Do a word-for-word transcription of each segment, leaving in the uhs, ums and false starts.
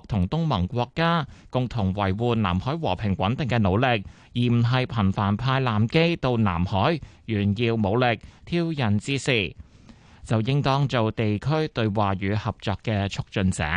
同東盟國家共同維護南海和平穩定嘅努力，而唔係頻繁派艦機到南海炫耀武力挑釁之事，就應當做地區對話與合作嘅促進者。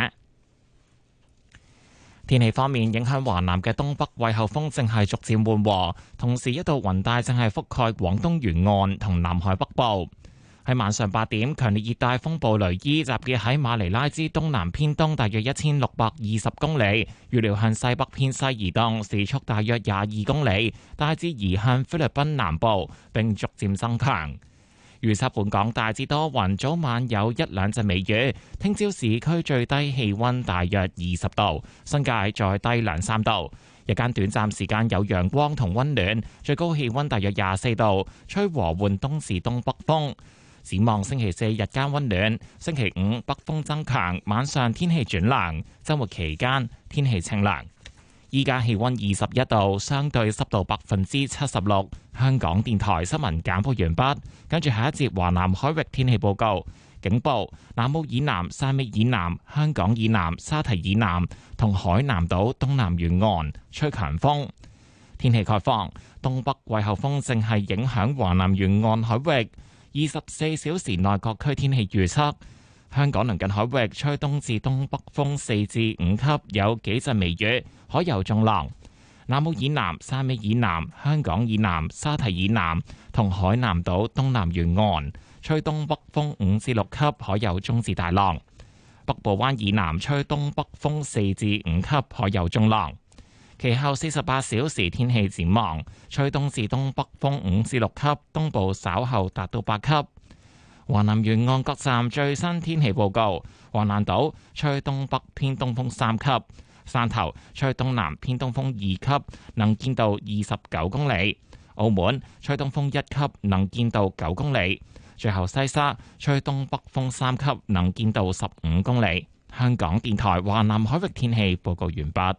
天氣方面，影響華南嘅東北季候風正係逐漸緩和，同時一道雲帶正係覆蓋廣東沿岸同南海北部。喺晚上八點，強烈熱帶風暴雷伊集結喺馬尼拉之東南偏東大約一千六百二十公里，預料向西北偏西移動，時速大約廿二公里，大致移向菲律賓南部，並逐漸增強。預測本港大致多雲，早晚有一兩陣微雨。聽朝市區最低氣溫大約二十度，新界再低兩三度。日間短暫時間有陽光同溫暖，最高氣溫大約廿四度，吹和緩東至東北風。展望星期四日間溫暖，星期五北風增強，晚上天氣轉涼，週末期間天氣清涼。依家氣溫二十一度，相對濕度百分之七十六。香港電台新聞簡報完畢，跟住下一節華南海域天氣報告。警報：南澳以南、汕尾以南、香港以南、沙堤以南同海南島東南沿岸吹強風。天氣概況：東北季候風正係影響華南沿岸海域。二十四小時內各區天氣預測：香港鄰近海域吹東至東北風四至五級，有幾陣微雨，海有中浪。南澳以南、汕尾以南、香港以南、沙堤以南同海南島東南沿岸吹東北風五至六級，海有中至大浪。北部灣以南吹東北風四至五級，海有中浪。其後四十八小時天氣展望，吹東至東北風五至六級，東部稍後達到八級。華南沿岸各站最新天氣報告：華南島吹東北偏東風三級，汕頭吹東南偏東風二級，能見度二十九公里；澳門吹東風一級，能見度九公里。最後西沙吹東北風三級，能見度十五公里。香港電台華南海域天氣報告完畢。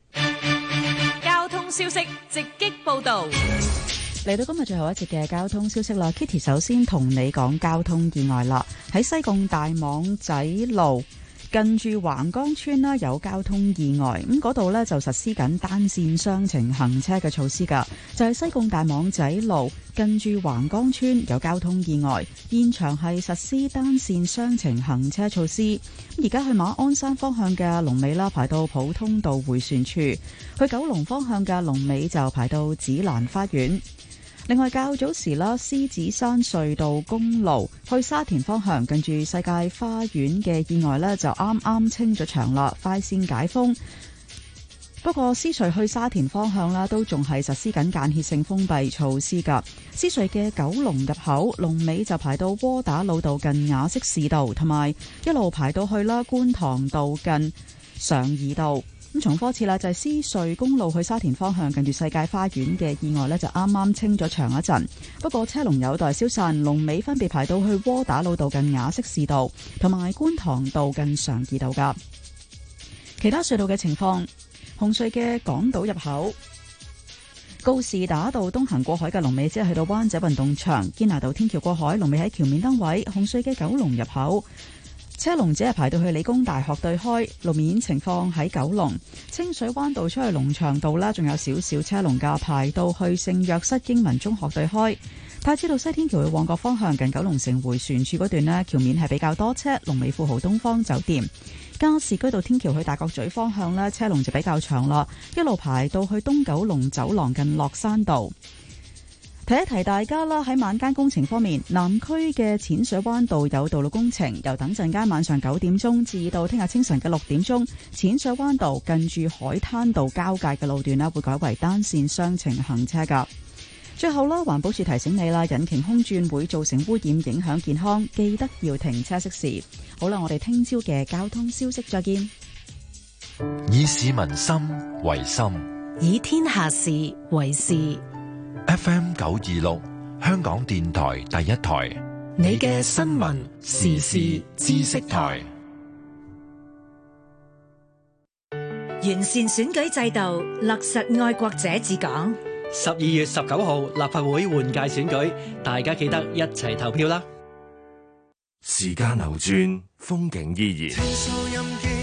消息直擊報道， 嚟到今日最後一節嘅交通消息啦。Kitty 首先同你講交通意外啦，喺西貢大網仔路近住橫江村啦，有交通意外，咁嗰度呢，就實施緊單線雙程行車嘅措施噶，就係、是、西貢大網仔路近住橫江村有交通意外，現場係實施單線雙程行車措施。而家去馬鞍山方向嘅龍尾啦，排到普通道迴旋處；去九龍方向嘅龍尾就排到紫蘭花園。另外，較早時啦，獅子山隧道公路去沙田方向近住世界花園嘅意外呢，就啱啱清咗場啦，快線解封。不過，獅隧去沙田方向啦，都仲係實施緊間歇性封閉措施噶。獅隧嘅九龍入口龍尾就排到窩打老道近雅息士道，同埋一路排到去啦觀塘道近常怡道。咁重複次啦，就係獅隧公路去沙田方向近住世界花園嘅意外呢，就啱啱清咗場一陣。不過車龍有待消散，龍尾分別排到去窩打老道近雅息士道，同埋觀塘道近常怡道噶。其他隧道嘅情況。紅隧嘅港島入口，告士打道東行過海嘅龍尾即係去到灣仔運動場；堅拿道天橋過海龍尾喺橋面燈位。紅隧嘅九龍入口，車龍只係排到去理工大學對開。路面情況喺九龍清水灣道出去龍翔道啦，仲有少少車龍噶，排到去聖約瑟英文中學對開。太子道西天橋去旺角方向近九龍城迴旋處嗰段呢，橋面係比較多車，龍尾富豪東方酒店。加士居道天橋去大角咀方向呢，車龍就比較長啦，一路排到去東九龍走廊近落山道。提一提大家啦，喺晚間工程方面，南區嘅淺水灣道有道路工程，由等陣間晚上九點鐘至到聽日清晨嘅六點鐘，淺水灣道近住海灘道交界嘅路段呢，會改為單線雙程行車噶。最後啦，環保署提醒你啦，引擎空轉會造成污染，影響健康，記得要停車熄匙。好啦，我哋聽朝嘅交通消息再見。 以市民心為心， 以天下事為事。 F M 九二六，香港電台第一台， 你嘅新聞時事知識台。完善選舉制度，落實愛國者治港。 十二月十九號立法會換屆選舉，大家記得一齊投票啦！ 時間流轉，風景依然。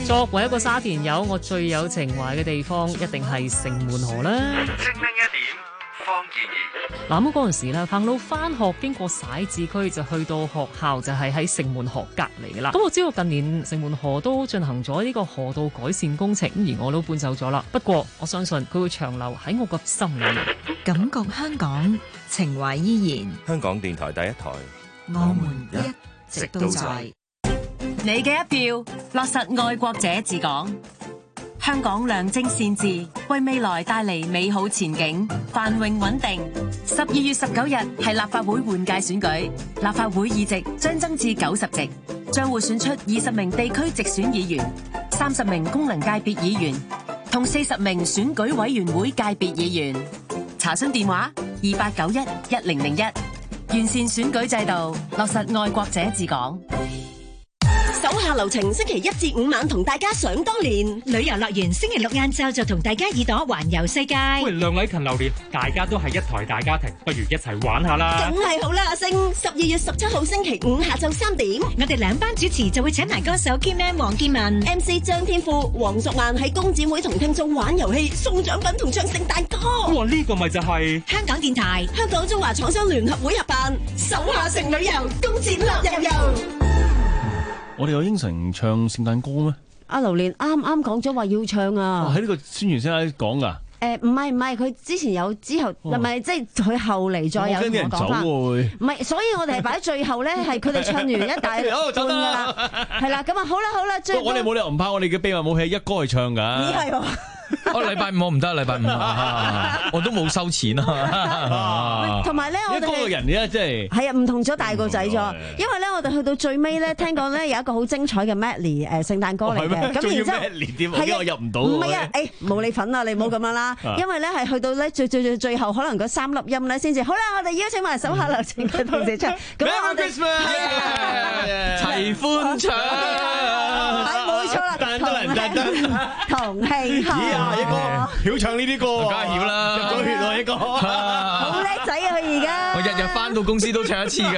作為一個沙田友，我最有情懷嘅地方一定係城門河啦。 精靈一點，方健儀。 嗱，咁嗰陣時咧，行路翻學經過徙置區就去到學校，就係喺城門河隔離啦。咁我知道近年城門河都進行咗呢個河道改善工程，而我都搬走咗啦。不過我相信佢會長留喺我個心裏面。 感覺香港，情懷依然。 香港電台第一台， 我們一直都在。 你嘅一票，落實愛國者治港。香港良政善治，為未來帶嚟美好前景，繁榮穩定。十二月十九日係立法會換屆選舉，立法會議席將增至九十席，將會選出二十名地區直選議員、三十名功能界別議員同四十名選舉委員會界別議員。查詢電話：二八九一一零零一。完善選舉制度，落實愛國者治港。 手下留情，星期一至五晚同大家想當年。 旅遊樂園星期六晏晝就同大家耳朵環遊世界。 喂，梁禮勤榴蓮，大家都係一台大家庭，不如一齊玩下啦。 梗係好啦，阿星，十二月十七號星期五下晝三點， 我哋兩班主持就會請埋歌手 Kim、黃建文、 M C 張天賦、黃淑曼喺工展會同聽眾玩遊戲、送獎品同唱聖誕歌。 哇，呢個咪就係香港電台、 香港中華廠商聯合會合辦手下城旅遊工展樂遊遊。 我哋有應承唱聖誕歌咩？ 阿榴蓮啱啱講咗話要唱啊！ 喺呢個宣傳先講噶。 誒唔係唔係，佢之前有，之後唔係即係佢後嚟再有同我講翻。唔係，所以我哋係擺喺最後咧，係佢哋唱完一大半㗎啦。係啦，咁啊好啦好啦，最我哋冇理由唔怕，我哋嘅秘密武器一哥去唱㗎。 咦係喎。 我禮拜五我唔得，禮拜五我都冇收錢啊。 同埋咧，我哋一個人咧，即係係啊，唔同咗大個仔咗。因為咧，我哋去到最尾咧，聽講咧有一個好精彩嘅 medley 誒聖誕歌嚟嘅。咁然之後係我入唔到。 唔係啊，誒冇你份啊，你唔好咁樣啦。因為咧係去到咧最最最最後，可能嗰三粒音咧先至好啦。我哋邀請埋手下留情嘅同事唱。咁我哋齊歡唱。 係冇錯啦。 但得人但得同慶賀。 咦啊！一哥曉唱呢啲歌， 梗係曉啦， 入咗血喎一個， 好叻仔啊！佢而家我日日翻到公司都唱一次㗎。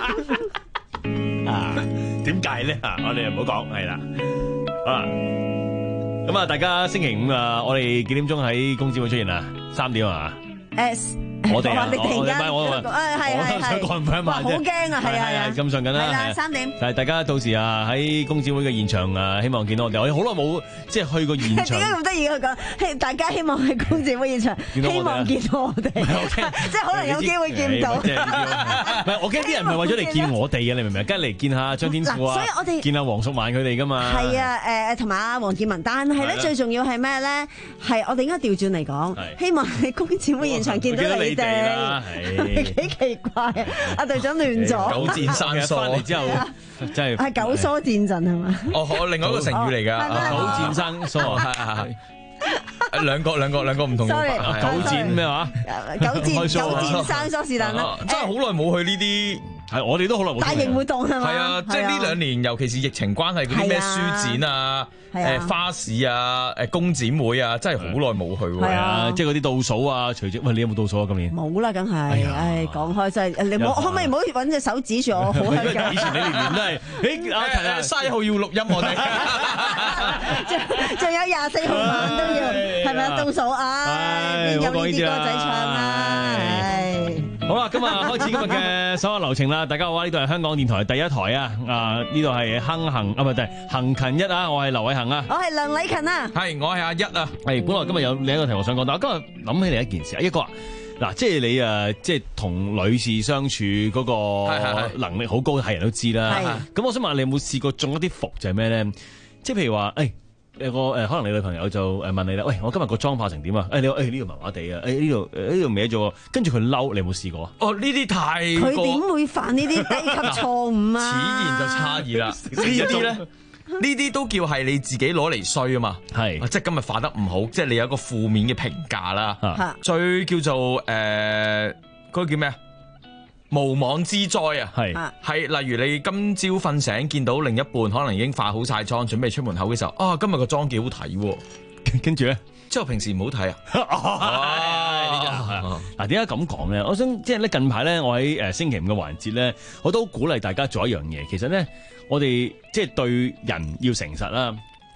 啊，點解咧？啊，我哋又唔好講，係啦，好啦，咁啊，大家星期五啊，我哋幾點鐘喺工展會出現啊？三點啊？ 誒。 我哋啊， 你突然間， 我誒係係係，哇好驚啊，係啊係啊， 咁上緊啦， 係啦三點。 但係大家到時啊喺工展會嘅現場啊，希望見到我哋。我哋好耐冇即係去過現場。點解咁得意佢講？希大家希望喺工展會現場，希望見到我哋，即係可能有機會見到。唔係我驚啲人唔係為咗嚟見我哋嘅，你明唔明？梗係嚟見下張天賦啊， 所以我哋見下黃淑曼佢哋噶嘛。 係啊，誒同埋阿黃建文，但係咧最重要係咩咧？係我哋應該調轉嚟講，希望喺工展會現場見到你。 啦， 係幾奇怪啊！阿隊長亂咗， 九戰三疏翻嚟之後，真係係九疏戰陣係嘛？ 哦，另外一個成語嚟㗎， 九戰三疏，係係係， 兩個兩個兩個唔同嘅。 九戰咩話？ 九戰九戰三疏是但啦， 真係好耐冇去呢啲。 係，我哋都好耐冇大型活動係嘛？ 係啊，即係呢兩年，尤其是疫情關係，嗰啲咩書展啊、誒花市啊、誒工展會啊，真係好耐冇去喎。 係啊，即係嗰啲倒數啊，隨即喂，你有冇倒數啊？今年冇啦，梗係。唉，講開真係，你冇可唔可以唔好揾隻手指住我？好香㗎。 以前你年年都係，誒阿陳啊， 卅號要錄音我哋， 仲仲有廿四號晚都要，係咪啊？倒數唉，邊有呢啲歌仔唱啊？ 好啦，今日開始今日嘅手下留情啦！大家好啊，呢度係香港電台第一台啊！啊，呢度係亨行啊，唔係，係行勤一啊！我係劉偉恒啊， 我係梁禮勤啊， 係我係阿一啊。 係本來今日有另一個題目想講，但我今日諗起嚟一件事啊，一個嗱，即係你誒，即係同女士相處嗰個能力好高，係人都知啦。咁我想問你有冇試過中一啲伏就係咩咧？即係譬如話誒。有個誒，可能你女朋友就誒問你啦，喂，我今日個妝化成點啊？誒，你話誒呢度麻麻地啊，誒呢度誒呢度歪咗，跟住佢嬲，你有冇試過啊？ 哦，呢啲太佢點會犯呢啲低級錯誤啊？ 此言就差異啦，呢啲咧，呢啲都叫係你自己攞嚟衰啊嘛，係，即係今日化得唔好，即係你有一個負面嘅評價啦，最叫做誒嗰個叫咩啊？無妄之災啊，係係，例如你今朝瞓醒見到另一半可能已經化好晒妝，準備出門口嘅時候，啊，今日個妝幾好睇喎， 跟住咧， 之後平時唔好睇啊。 嗱，點解咁講咧？我想即係咧近排咧，我喺誒星期五嘅環節咧，我都鼓勵大家做一樣嘢。其實咧，我哋即係對人要誠實啦。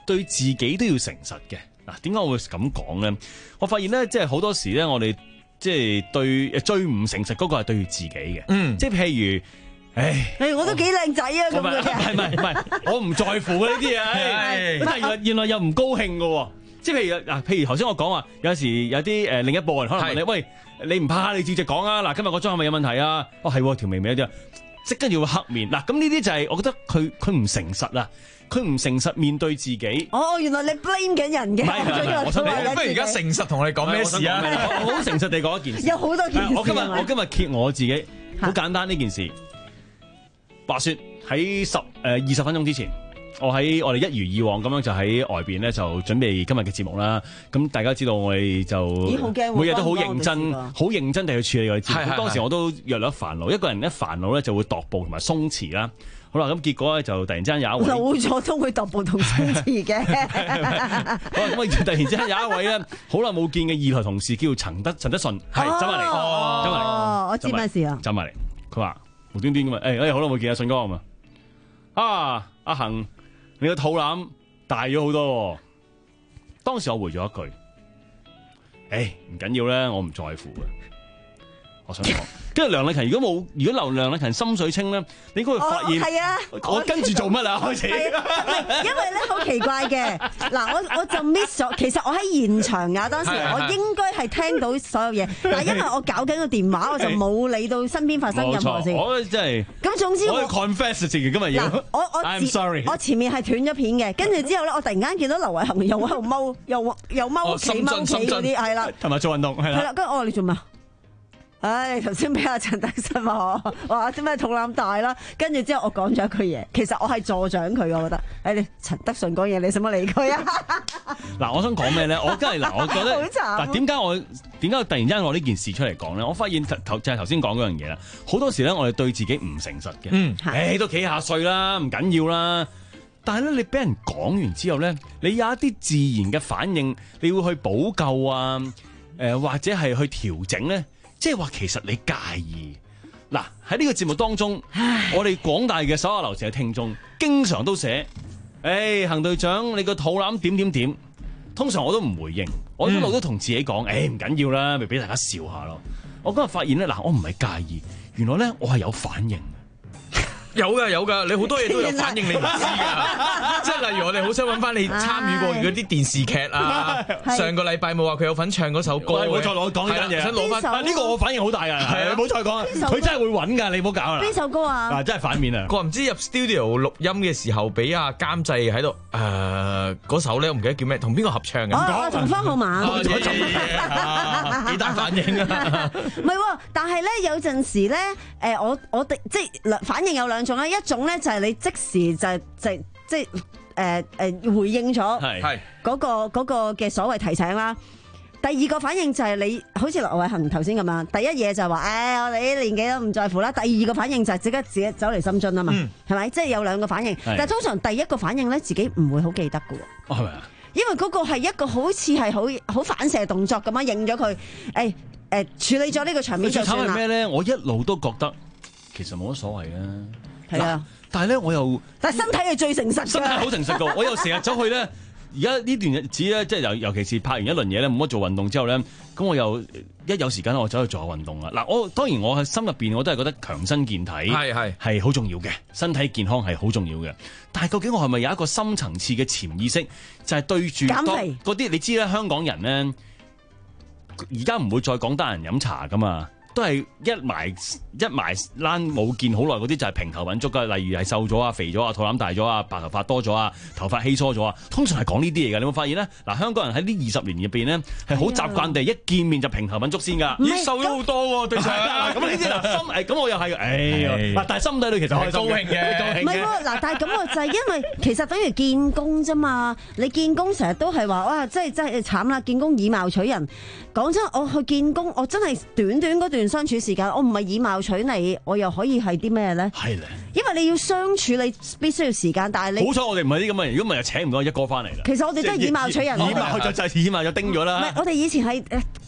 對自己都要誠實嘅。嗱，點解我會咁講咧？我發現咧，即係好多時咧，我哋即係對最唔誠實嗰個係對自己嘅。嗯，即係譬如。唉， 我都幾靚仔啊！咁嘅， 係咪唔係？我唔在乎呢啲嘢。但係原來原來又唔高興嘅喎。即係譬如嗱，譬如頭先我講話，有時有啲誒另一半人可能問你，喂，你唔怕你照直講啊？嗱，今日個妝係咪有問題啊？哦，係條眉眉一啲啊，即跟住會黑面。嗱，咁呢啲就係我覺得佢佢唔誠實啊，佢唔誠實面對自己。 哦，原來你 blame 緊人嘅。 唔係，我想你不如而家誠實同我哋講咩事啊？ 我好誠實地講一件事。 有好多件事。 我今日我今日揭我自己，好簡單呢件事。話說喺十誒二十分鐘之前，我喺我哋一如以往咁樣就喺外邊咧就準備今日嘅節目啦。咁大家知道我哋就每日都好認真、好認真地去處理我哋節目。當時我都約略煩惱，一個人一煩惱咧就會踱步同埋鬆弛啦。好啦，咁結果咧就突然之間有一位老咗都會踱步同鬆弛嘅。 好啦，咁突然之間有一位咧好耐冇見嘅二台同事叫陳德陳德順，係走埋嚟，走埋嚟。 哦，我知咩事啊？ 走埋嚟，佢話。無端端咁啊！誒誒，好耐冇見阿信哥啊嘛！啊，阿恒，你個肚腩大咗好多。當時我回咗一句：誒，唔緊要咧，我唔在乎嘅。我想講，跟住梁麗勤如果冇，如果劉梁麗勤心水清咧，你應該會發現係啊！ 我跟住做乜啊？開始， 因為咧好奇怪嘅嗱，我我就 miss 咗。其實我喺現場啊，當時我應該係聽到所有嘢，但係因為我搞緊個電話，我就冇理到身邊發生任何事。 我真係咁，總之我 confess 自己今日要。 我我 I'm sorry， 我前面係斷咗片嘅，跟住之後咧，我突然間見到劉偉恒又喺度踎，又又踎企踎企嗰啲，係啦， 同埋做運動係啦。 係啦，跟住我話你做咩？唉，頭先俾阿陳德信話我話啲咩肚腩大啦，跟住之後我講咗一句嘢，其實我係助長佢，我覺得，誒，你陳德信講嘢，你使乜理佢啊？ 嗱，我想講咩咧？我真係嗱，我覺得嗱，點解我點解突然之間我呢件事出嚟講咧？我發現頭就係頭先講嗰樣嘢啦，好多時咧我哋對自己唔誠實嘅，嗯，誒，都幾下歲啦，唔緊要啦，但係咧你俾人講完之後咧，你有一啲自然嘅反應，你會去補救啊，誒，或者係去調整咧。即係話其實你介意嗱，喺呢個節目當中，唉我哋廣大嘅手下留情嘅聽眾經常都寫，誒、欸，恒隊長你個肚腩點點點，通常我都唔回應，我一路都同自己講，誒唔緊要啦，咪俾大家笑下咯。我今日發現咧，嗱，我唔係介意，原來咧我係有反應。 有噶有噶，你好多嘢都有反應，你唔知噶。即係例如我哋好想揾翻你參與過嗰啲電視劇啊。上個禮拜冇話佢有份唱嗰首歌， 冇再攞講呢單嘢。想攞翻呢個我反應好大啊！係啊，冇再講，佢真係會揾㗎，你唔好搞啦。 邊首歌啊？ 嗱，真係反面啊！ 我唔知入 studio 錄音嘅時候，俾阿監製喺度誒嗰首咧，我唔記得叫咩，同邊個合唱嘅？ 哦，同方浩文。 幾大反應啊！ 唔係喎，但係咧有陣時咧，誒我我哋即係反應有兩種啦，一種咧就係你即時就就即係誒誒回應咗係嗰個嗰個嘅所謂提醒啦。第二個反應就係你好似劉偉恒頭先咁樣，第一嘢就係話誒我哋啲年紀都唔在乎啦。第二個反應就係即刻自己走嚟深蹲啊嘛，係咪？即係有兩個反應，但係通常第一個反應咧自己唔會好記得㗎喎。係咪啊？因為嗰個係一個好似係好好反射動作咁樣應咗佢，誒誒處理咗呢個場面就算啦。 最慘係咩咧？我一路都覺得其實冇乜所謂啊。 係啊， 但係咧我又， 但係身體係最誠實嘅， 身體好誠實㗎。我又成日走去咧，而家呢段日子咧，即係尤尤其是拍完一輪嘢咧，冇乜做運動之後咧，咁我又一有時間我走去做下運動啦。嗱，我當然我喺心入邊我都係覺得強身健體係係係好重要嘅，身體健康係好重要嘅。但係究竟我係咪有一個深層次嘅潛意識，就係、是、對住減肥嗰啲你知咧，香港人咧而家唔會再講得人飲茶㗎嘛。都係一埋一埋欄冇見好耐嗰啲就係平頭揾足㗎，例如係瘦咗啊、肥咗啊、肚腩大咗啊、白頭髮多咗啊、頭髮稀疏咗啊，通常係講呢啲嘢㗎。你有冇發現咧？嗱，香港人喺呢二十年入邊咧係好習慣地一見面就平頭揾足先㗎，咦瘦咗好多喎對上。咁呢啲嗱心誒，咁我又係誒，但係心底裏其實係高興嘅。 唔係喎，嗱，但係咁我就係因為其實等於見工啫嘛。你見工成日都係話哇，真係真係慘啦！見工以貌取人。講真，我去見工，我真係短短嗰段相處時間，我唔係以貌取你，我又可以係啲咩咧？係咧，因為你要相處，你必須要時間。但係你好彩，我哋唔係啲咁嘅人，如果唔係就請唔到一哥翻嚟啦。其實我哋都係以貌取人，以貌就就係以貌就叮咗啦。唔係，我哋以前係誒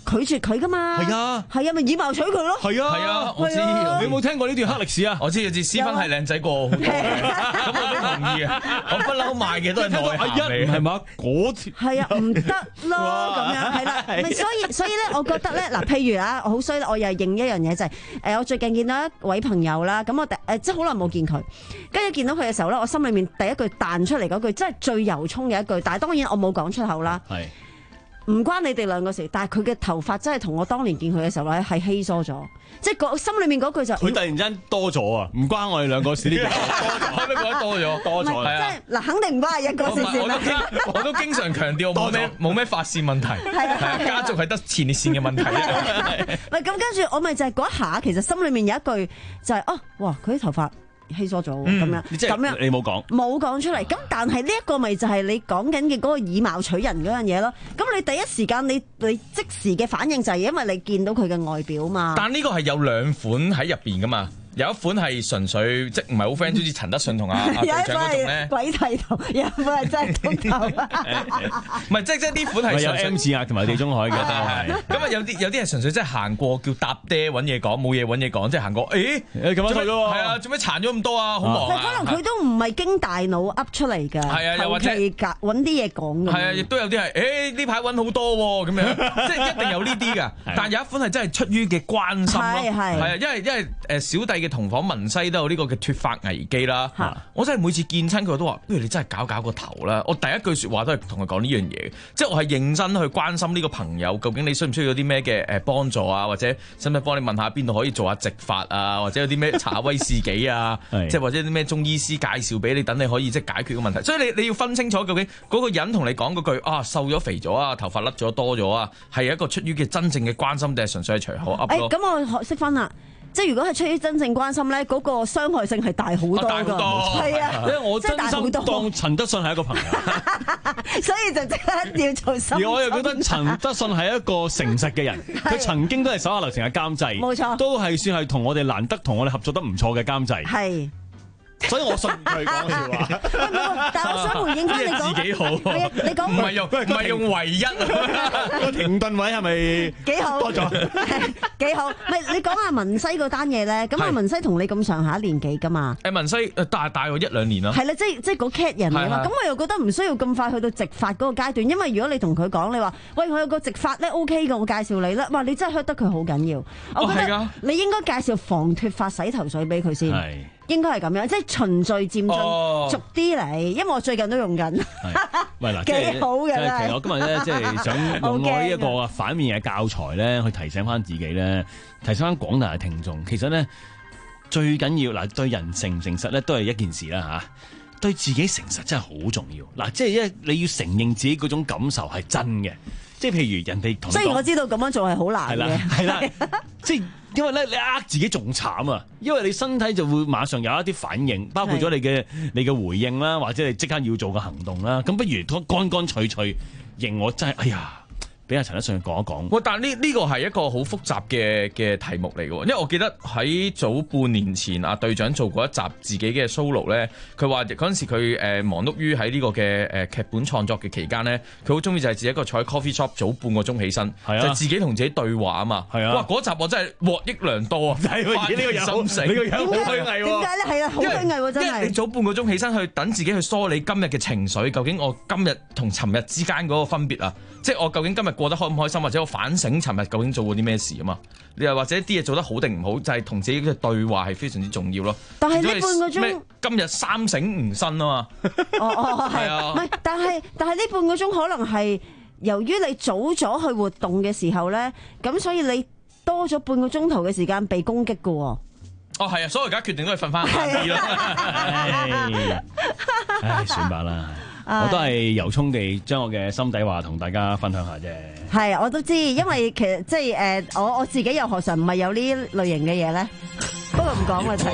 拒絕佢噶嘛。 係啊， 係啊，咪以貌取佢咯。 係啊， 係啊，我知。 你有冇聽過呢段黑歷史啊？ 我知，我知，斯芬係靚仔過好多嘅，咁我都同意啊。我不嬲賣嘅都係內涵嚟， 係嘛？嗰條係啊，唔得咯，咁樣係啦。咪所以所以咧，我覺得咧，嗱，譬如啊，好衰，我又認一樣嘢就係，誒，我最近見到一位朋友啦，咁我第誒即係好耐冇見佢，跟住見到佢嘅時候咧，我心裏面第一句彈出嚟嗰句，真係最由衷嘅一句，但係當然我冇講出口啦。 係。 唔關你哋兩個事，但係佢嘅頭髮真係同我當年見佢嘅時候咧係稀疏咗，即係個心裏面嗰句就佢突然間多咗啊！唔關我哋兩個事呢個， 可唔可以覺得多咗？多咗係啊！ 嗱，肯定唔關係一個事先啦。 我都經常強調冇咩冇咩髮線問題，係啊，家族係得前列腺嘅問題。 喂，咁跟住我咪就係嗰一下，其實心裏面有一句就係哦，哇，佢啲頭髮稀疏咗咁樣，咁樣你冇講， 冇講出嚟。咁但係呢一個咪就係你講緊嘅嗰個以貌取人嗰樣嘢咯。咁你第一時間你你即時嘅反應就係因為你見到佢嘅外表嘛。 但呢個係有兩款喺入邊噶嘛。有一款係純粹即唔係好 friend，好似陳德信同阿阿隊長嗰種咧， 鬼剃頭，有一款係真係禿頭。 唔係，即即呢款係有 M 字額同埋地中海嘅。 咁啊有啲有啲係純粹即係行過叫搭爹揾嘢講，冇嘢揾嘢講，即係行過，誒咁樣去咯。係啊，做咩殘咗咁多啊？好忙啊！ 可能佢都唔係經大腦噏出嚟㗎。係啊，又或者揾啲嘢講㗎。 係啊，亦都有啲係誒呢排揾好多喎咁樣，即係一定有呢啲㗎。但有一款係真係出於嘅關心咯。係係啊，因為因為誒小弟嘅同房文西都有呢個嘅脫髮危機啦，我真係每次見親佢都話，不如你真係搞搞個頭啦。我第一句説話都係同佢講呢樣嘢，即係我係認真去關心呢個朋友，究竟你需唔需要啲咩嘅誒幫助啊，或者使唔使幫你問下邊度可以做下植髮啊，或者有啲咩查威士忌啊，即係或者啲咩中醫師介紹俾你，等你可以即係解決個問題。所以你你要分清楚究竟嗰個人同你講嗰句啊瘦咗肥咗啊，頭髮甩咗多咗啊，係一個出於嘅真正嘅關心，定係純粹係隨口噏咯？ 誒咁我識分啦。即係如果係出於真正關心咧，嗰、那個傷害性係大好多㗎，係啊， 因為我真心當陳德信係一個朋友， 所以就即刻要做心。 而我又覺得陳德信係一個誠實嘅人，佢曾經都係手下留情嘅監製，冇錯，都係算係同我哋難得同我哋合作得唔錯嘅監製，係。所以我信佢講笑話， 但係我想回應翻你講， 自己好， 你講唔係用唔係用唯一個停頓位係咪幾好？多咗幾好？唔係你講阿文西嗰單嘢咧，咁阿文西同你咁上下年紀㗎嘛？ 誒文西誒大大過一兩年啦。 係啦，即係即係嗰 cat 人嚟嘛。咁我又覺得唔需要咁快去到植髮嗰個階段，因為如果你同佢講，你話喂我有個植髮咧 OK 嘅，我介紹你啦。哇！你真係 hurt 得佢好緊要。我覺得你應該介紹防脫髮洗頭水俾佢先。應該係咁樣，即係循序漸進，逐啲嚟。因為我最近都用緊， 喂嗱， 幾好嘅。 其實我今日咧，即係想用我呢一個反面嘅教材咧，去提醒翻自己咧，提醒翻廣大嘅聽眾。其實咧，最緊要嗱，對人誠唔誠實咧，都係一件事啦嚇。對自己誠實真係好重要。嗱，即係因為你要承認自己嗰種感受係真嘅。即係譬如人哋同， 雖然我知道咁樣做係好難嘅， 係啦，即係因為咧你呃自己仲慘啊，因為你身體就會馬上有一啲反應，包括咗你嘅你嘅回應啦，或者你即刻要做嘅行動啦，咁不如乾乾脆脆認我真係，哎呀！俾阿陳德信講一講。 哇！但係呢呢個係一個好複雜嘅嘅題目嚟嘅喎，因為我記得喺早半年前，阿隊長做過一集自己嘅 solo 咧，佢話嗰陣時佢誒忙碌於喺呢個嘅誒劇本創作嘅期間咧，佢好中意就係自己一個坐喺 coffee shop 早半個鐘起身，啊、就自己同自己對話啊嘛。係啊！哇！嗰集我真係獲益良多啊！ 係呢個有心死，呢個有好虛偽喎。 點解咧？係啊，好虛偽喎，真係。因為你早半個鐘起身去等自己去梳理今日嘅情緒，究竟我今日同尋日之間嗰個分別啊？即係我究竟今日過得開唔開心，或者我反省尋日究竟做過啲咩事啊嘛？你又或者啲嘢做得好定唔好，就係、是、同自己嘅對話係非常之重要咯。 但係呢半個鐘， 今日三省吾身啊嘛。 哦哦，係啊。唔係，但係但係呢半個鐘可能係由於你早咗去活動嘅時候咧，咁所以你多咗半個鐘頭嘅時間被攻擊㗎喎。 哦，係啊，所以而家決定都係瞓翻晏啲啦。 唉，算吧啦。我都係由衷地將我嘅心底話同大家分享下啫。 係，我都知，因為其實即係誒，我我自己又何嘗唔係有呢類型嘅嘢咧？不過唔講啦，就。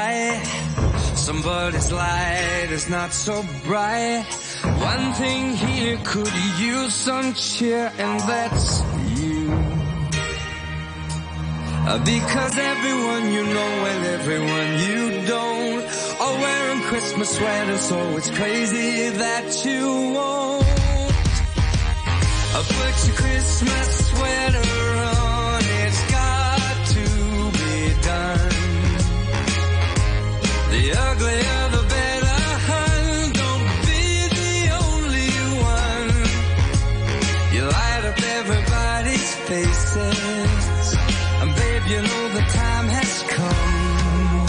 Somebody's light is not so bright. One thing he here could use some cheer, and that's you. Because everyone you know and everyone you don't are wearing Christmas sweaters, so it's crazy that you won't put your Christmas sweater on. It's got to be done. The uglier the better, hun. Don't be the only one. You light up everybody's faces, and babe, you know the time has come.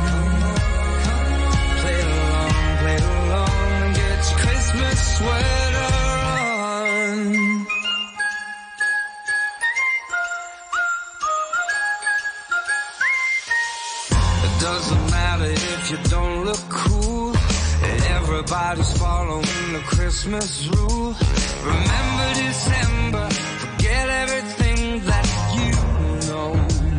Play it along, play it along, and get your Christmas sweater on. It doesn't matter if you don't look cool, everybody's following the Christmas rule. Remember December, forget everything that you know.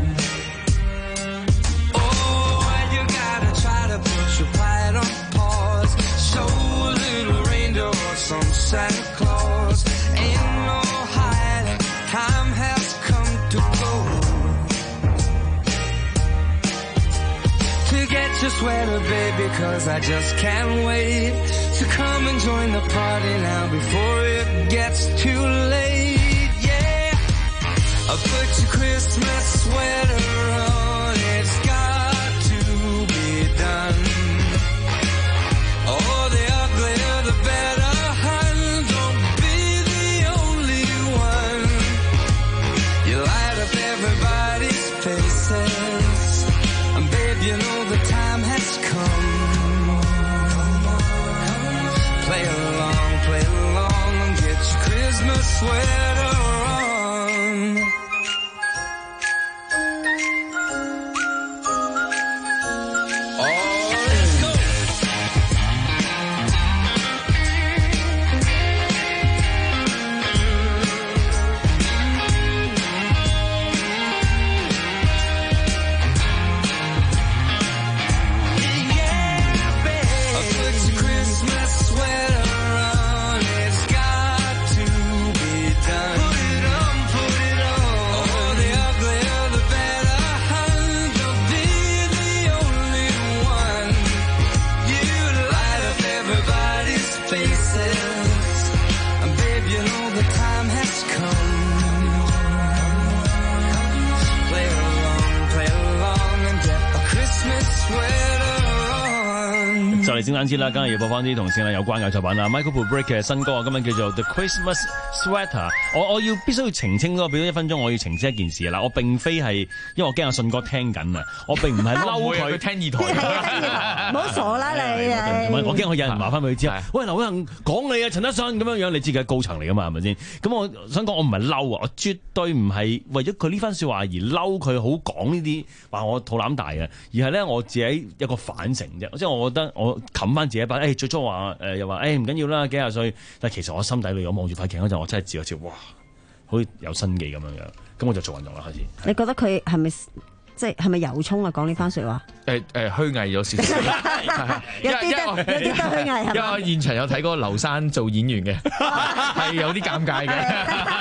Oh, you gotta try to put your pride on pause. Show a little reindeer or some Santa Claus. Ain't no hiding, time has come to go. To get your sweater, baby, cause I just can't wait to come and join the party now before it gets too late. I'll put your Christmas sweater on, it's got to be done. Oh, the uglier the better, hun. Don't be the only one. You light up everybody's faces, and babe, you know the time has come. Play along, play along, and get your Christmas sweater on. 就嚟聖誕節啦，梗係要播翻啲同聖誕有關嘅作品啦。Michael Bublé 嘅新歌啊，今日叫做 The Christmas Sweater。我我要必須要澄清嗰個，俾咗一分鐘，我要澄清一件事啦。我並非係，因為我驚阿信哥聽緊啊，我並唔係嬲佢聽二台， 唔好傻啦你啊！ 我驚我有人話翻俾佢知啊。喂，劉偉恒講你啊，陳德信咁樣樣，你知佢係高層嚟噶嘛，係咪先？咁我想講，我唔係嬲啊，我絕對唔係為咗佢呢番説話而嬲佢，好講呢啲話我肚腩大嘅，而係咧我自己一個反省啫。即係我覺得我冚翻自己一巴，誒、哎、最初話誒、呃、又話誒唔緊要啦，幾廿歲，但係其實我心底裏我望住塊鏡嗰陣，我真係自我照，哇，好似有新記咁樣樣，咁我就做運動啦開始。 你覺得佢係咪即係係咪由衷啊？講呢番説話？ 誒誒虛偽咗少少， 有啲得有啲得虛偽係嘛？ 因為我現場有睇過劉生做演員嘅，係有啲尷尬嘅。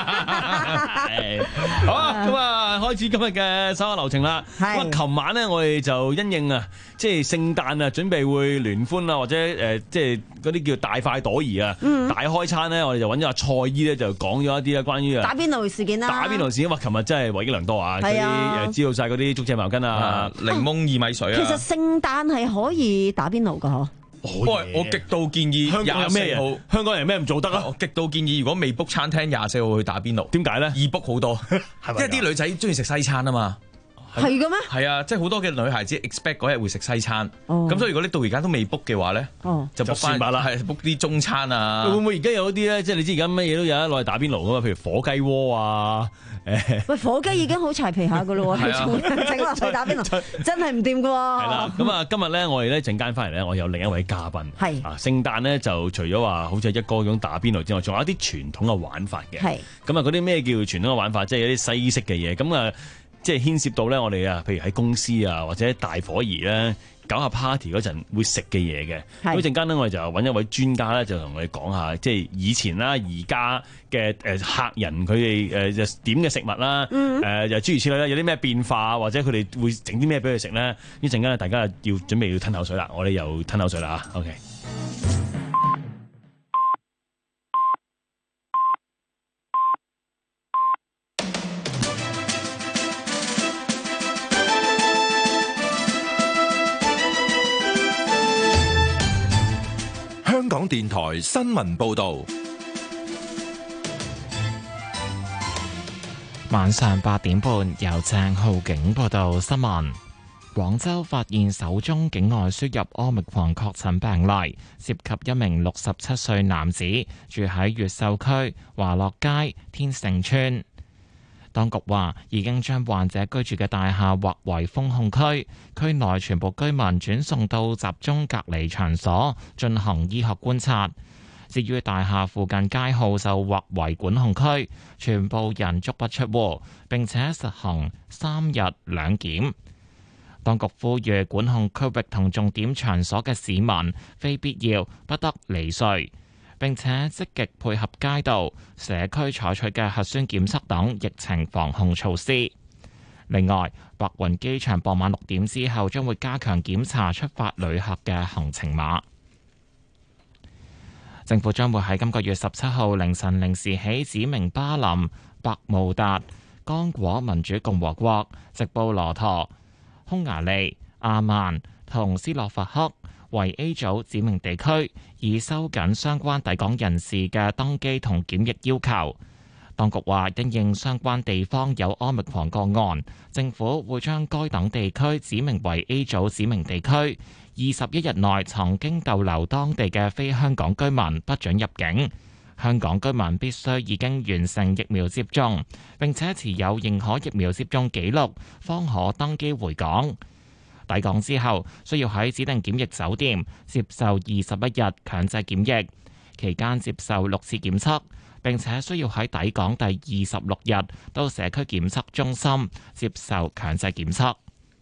好啊，咁啊開始今日嘅首個流程啦。咁啊，琴晚咧我哋就因應啊，即係聖誕啊，準備會聯歡啊，或者誒，即係嗰啲叫大快朵頤啊，嗯、大開餐咧，我哋就揾咗阿蔡姨咧，就講咗一啲咧關於啊打邊爐事件啦。 打邊爐事件，哇！琴日真係獲益良多啊，嗰啲誒知道晒嗰啲竹蔗茅根啊、 檸檬薏米水啊。 其實聖誕係可以打邊爐噶嗬。 喂，我極度建議香港有咩好？香港人咩唔做得啊？ 我極度建議，如果未 book 餐廳，廿四號去打邊爐。點解咧？易 book 好多，因為啲女仔中意食西餐啊嘛。 係嘅咩？ 係啊，即係好多嘅女孩子 expect 嗰日會食西餐。咁所以如果你到而家都未 book 嘅話咧，就 book 翻啦，係 book 啲中餐啊。 會唔會而家有啲咧？即係你知而家乜嘢都有得攞嚟打邊爐噶嘛？譬如火雞鍋啊。 喂，火雞已經好柴皮下噶咯喎，整落去打邊爐真係唔掂噶喎。 係啦，咁啊，今日咧我哋咧陣間翻嚟咧，我有另一位嘉賓。係啊，聖誕咧就除咗話好似一哥嗰種打邊爐之外，仲有一啲傳統嘅玩法嘅。係咁啊，嗰啲咩叫傳統嘅玩法？即係有啲西式嘅嘢。咁啊，即係牽涉到咧我哋啊，譬如喺公司啊或者大伙兒咧。 搞下 party 嗰陣會食嘅嘢嘅。 係咁陣間咧，我哋就揾一位專家咧，就同我哋講下，即係以前啦、而家嘅誒客人佢哋誒點嘅食物啦，誒又諸如此類啦，有啲咩變化，或者佢哋會整啲咩俾佢食咧？呢陣間咧，大家要準備要吞口水啦，我哋又吞口水啦嚇。OK。 香港電台新聞報道， 晚上八點半由鄭浩景報道新聞。廣州發現首宗境外輸入奧密克戎確診病例，涉及一名六十七歲男子，住喺越秀區華樂街天盛村。當局話已經將患者居住嘅大廈劃為封控區，區內全部居民轉送到集中隔離場所進行醫學觀察。至於大廈附近街號就劃為管控區，全部人足不出戶，並且實行三日兩檢。當局呼籲管控區域同重點場所嘅市民，非必要不得離隧，並且積極配合街道、社區採取嘅核酸檢測等疫情防控措施。另外，白雲機場傍晚六點之後將會加強檢查出發旅客嘅行程碼。政府將會喺今個月十七號凌晨零時起，指明巴林、百慕達、剛果民主共和國、直布羅陀、匈牙利、阿曼同斯洛伐克為 A 組指明地區，以收緊相關抵港人士嘅登機同檢疫要求。當局話，因應相關地方有奧密克戎個案，政府會將該等地區指明為 A 組指明地區，二十一日內曾經逗留當地嘅非香港居民不准入境。香港居民必須已經完成疫苗接種，並且持有認可疫苗接種記錄，方可登機回港。抵港之後，需要喺指定檢疫酒店接受二十一日強制檢疫，期間接受六次檢測，並且需要喺抵港第二十六日到社區檢測中心接受強制檢測。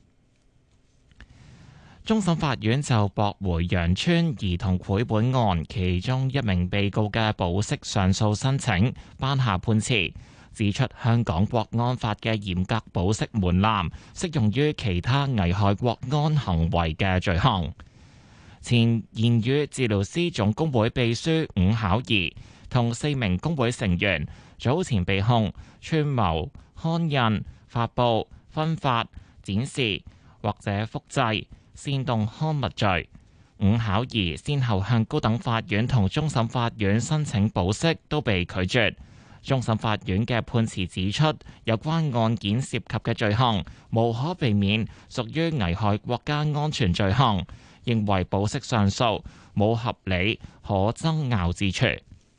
終審法院就駁回楊村兒童繪本案其中一名被告嘅保釋上訴申請，頒下判詞，指出香港國安法嘅嚴格保釋門檻適用於其他危害國安行為嘅罪行。前言語治療師總工會秘書伍巧兒同四名工會成員早前被控串謀刊印、發布、分發、展示或者複製煽動刊物罪。伍巧兒先後向高等法院同終審法院申請保釋，都被拒絕。終審法院嘅判詞指出，有關案件涉及嘅罪行無可避免屬於危害國家安全罪行，認為保釋上訴冇合理可爭拗之處。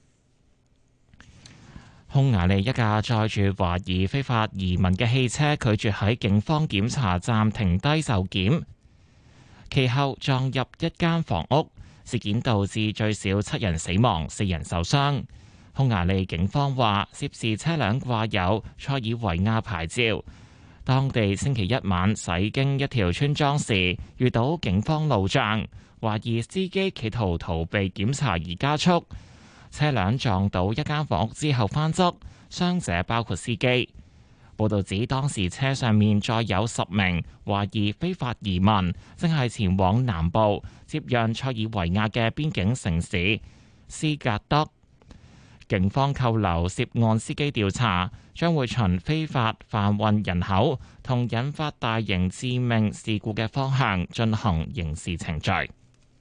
匈牙利一架載住懷疑非法移民嘅汽車拒絕喺警方檢查站停低受檢，其後撞入一間房屋，事件導致最少七人死亡，四人受傷。匈牙利警方話，涉事車輛掛有塞爾維亞牌照，當地星期一晚駛經一條村莊時遇到警方路障，懷疑司機企圖逃避檢查而加速，車輛撞到一間房屋之後翻側，傷者包括司機。報道指當時車上面載有十名懷疑非法移民，正係前往南部接壤塞爾維亞嘅邊境城市斯格德。警方扣留涉案司機調查，將會循非法販運人口同引發大型致命事故嘅方向進行刑事程序。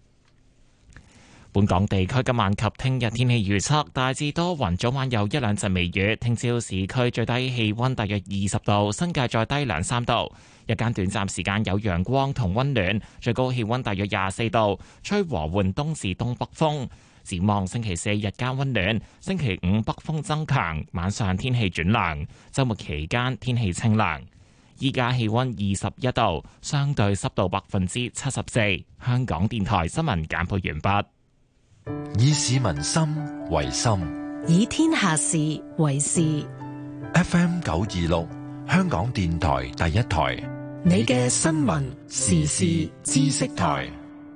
本港地區今晚及聽日天氣預測大致多雲，早晚有一兩陣微雨。聽朝市區最低氣溫大約二十度，新界再低兩三度。日間短暫時間有陽光同溫暖，最高氣溫大約廿四度，吹和緩東至東北風。展望星期四日間溫暖，星期五北風增強，晚上天氣轉涼。週末期間天氣清涼。依家氣溫二十一度，相對濕度百分之七十四。香港電台新聞簡報完畢。 以市民心為心， 以天下事為事。 F M 九二六，香港電台第一台， 你嘅新聞時事知識台。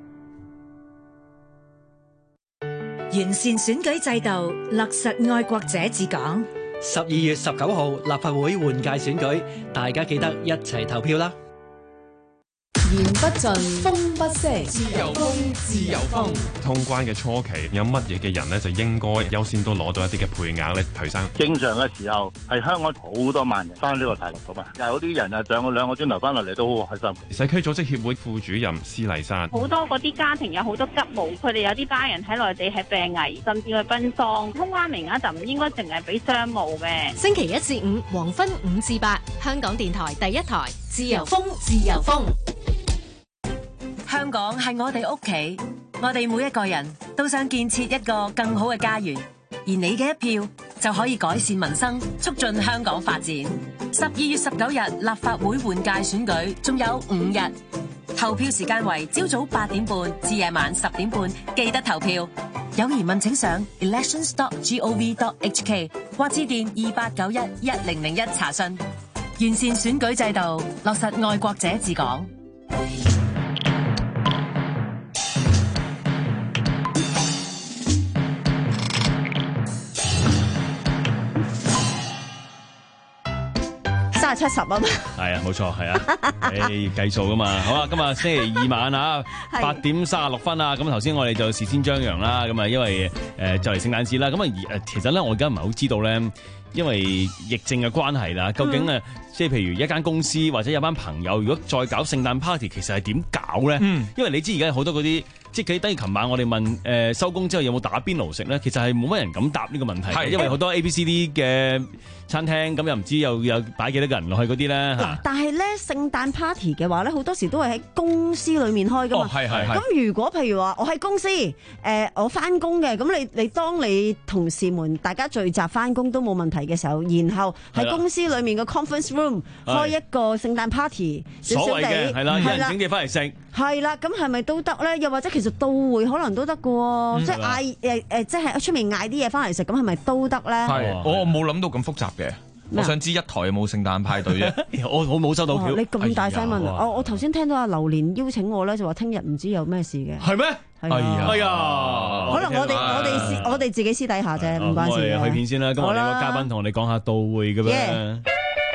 完善選舉制度，落實愛國者治港。 十二月十九號立法會換屆選舉，大家記得一齊投票啦！ 言不盡，風不息，自由風，自由風。 通關嘅初期，有乜嘢嘅人呢？就應該優先都攞到一啲嘅配額咧，提升。 正常嘅時候係香港好多萬人翻呢個大陸噶嘛，有啲人啊上個兩個鐘頭翻落嚟都好開心。 社區組織協會副主任施麗珊， 好多嗰啲家庭有好多急務，佢哋有啲家人喺內地係病危，甚至去奔喪。通關名額就唔應該淨係俾商務嘅。 星期一至五黃昏五至八，香港電台第一台，自由風，自由風。 香港係我哋屋企，我哋每一個人都想建設一個更好嘅家園，而你嘅一票就可以改善民生，促進香港發展。十二月十九日立法會換屆選舉仲有五日，投票時間為朝早八點半至夜晚十點半，記得投票。有疑問請上 elections dot gov dot hk 或致電二八九一一零零一查詢。完善選舉制度，落實愛國者治港。 七十啊嘛， 係啊，冇錯，係啊，誒計數噶嘛，好啊，今日星期二晚啊，八點三十六分啊，咁頭先我哋就事先張揚啦，咁啊，因為誒就嚟聖誕節啦，咁啊而誒其實咧，我而家唔係好知道咧，因為疫症嘅關係啦，究竟誒即係譬如一間公司或者有班朋友，如果再搞聖誕 party，其實係點搞咧？嗯，因為你知而家好多嗰啲。即係等於琴晚我哋問誒收工之後有冇打邊爐食咧，其實係冇乜人敢答呢個問題，因為好多 A B C D 嘅餐廳咁又唔知又有擺幾多個人落去嗰啲咧。 嗱，但係咧聖誕 party 嘅話咧，好多時都係喺公司裡面開噶嘛。 係係係。 咁如果譬如話我喺公司誒、呃、我翻工嘅，咁你你當你同事們大家聚集翻工都冇問題嘅時候，然後喺公司裡面嘅 conference room 開一個聖誕 party， 少少地係啦，有人整嘢翻嚟食。 係啦，咁係咪都得咧？又或者其實到會可能都得嘅喎，即係嗌誒誒，即係喺出面嗌啲嘢翻嚟食，咁係咪都得咧？ 係，我冇諗到咁複雜嘅。我想知一台有冇聖誕派對啫？ 我我冇收到票。 你咁大聲問我，我頭先聽到阿榴蓮邀請我咧，就話聽日唔知有咩事嘅。 係咩？ 係啊， 係啊， 可能我哋我哋私我哋自己私底下啫，唔關事嘅。 去片先啦，今日我哋個嘉賓同我哋講下到會嘅咩？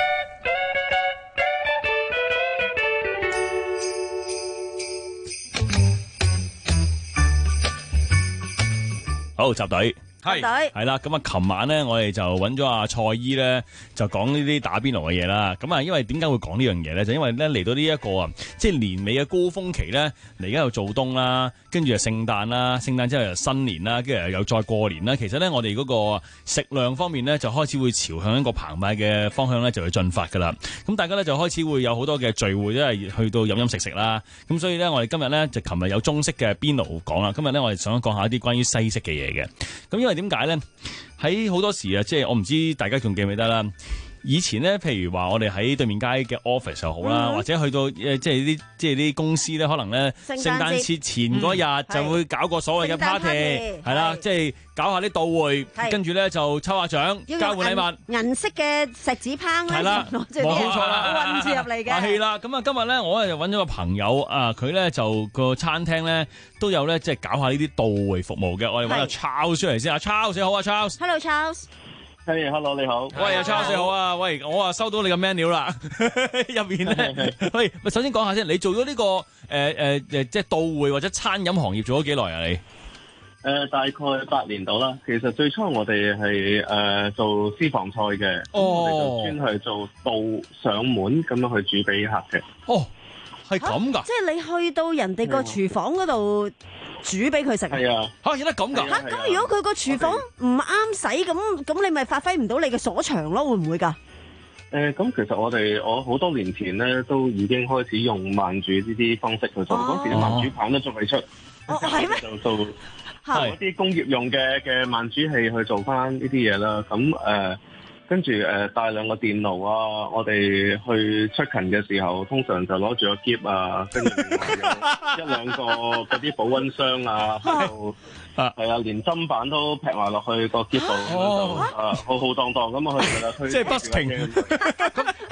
好，集隊係係啦，咁啊，琴晚咧，我哋就揾咗阿蔡姨咧，就講呢啲打邊爐嘅嘢啦。咁啊，因為點解會講呢樣嘢咧？就因為咧嚟到呢一個啊，即係年尾嘅高峰期咧，嚟緊又做冬啦，跟住又聖誕啦，聖誕之後又新年啦，跟住又再過年啦。其實咧，我哋嗰個食量方面咧，就開始會朝向一個澎湃嘅方向咧，就去進發噶啦。咁大家咧就開始會有好多嘅聚會，即係去到飲飲食食啦。咁所以咧，我哋今日咧就琴日有中式嘅邊爐講啦。今日咧，我哋想講下一啲關於西式嘅嘢嘅。咁因為點解咧？喺好多時啊，即係我唔知大家仲記唔記得啦。以前咧，譬如話我哋喺對面街嘅 office 又好啦，嗯、或者去到誒即係啲即係啲公司咧，可能咧聖誕節前嗰日就會搞個所謂嘅 party，係啦，即係搞下啲到會，跟住咧就抽下獎，交換禮物， 銀色嘅石子烹咧， 係啦，冇錯啦， 運住入嚟嘅。 係啦，咁啊今日咧，我就揾咗個朋友啊，佢咧就個餐廳咧都有咧即係搞下呢啲到會服務嘅。我哋揾阿 Charles 出嚟先，阿 Charles 你好啊 ，Charles。 Hello Charles。 Hey, hello 你好。 喂，阿 Charles 你好啊，喂，我啊收到你個 menu 啦，入面咧，喂，首先講下先，你做咗呢、這個誒誒誒，即係到會或者餐飲行業做咗幾耐啊？你誒、 呃、大概八年到啦。其實最初我哋係誒做私房菜嘅，哦、我哋就專係做到上門咁樣去煮俾客嘅。 哦，係咁噶？ 即係你去到人哋個廚房嗰度。煮俾佢食啊！ 係啊， 嚇有得咁㗎？ 嚇咁如果佢個廚房唔啱使，咁咁你咪發揮唔到你嘅所長咯？會唔會㗎？ 誒咁其實我哋我好多年前咧都已經開始用慢煮呢啲方式去做，嗰時啲慢煮棒都仲未出， 哦係咩？ 就做嗰啲工業用嘅嘅慢煮器去做翻呢啲嘢啦。咁誒跟住誒帶兩個電爐啊，我哋去出勤嘅時候，通常就攞住個篋啊，跟住另外有一兩個嗰啲保溫箱啊，就係啊，連砧板都劈埋落去個篋度，咁就啊浩浩蕩蕩咁啊去㗎啦。 即係 busking。咁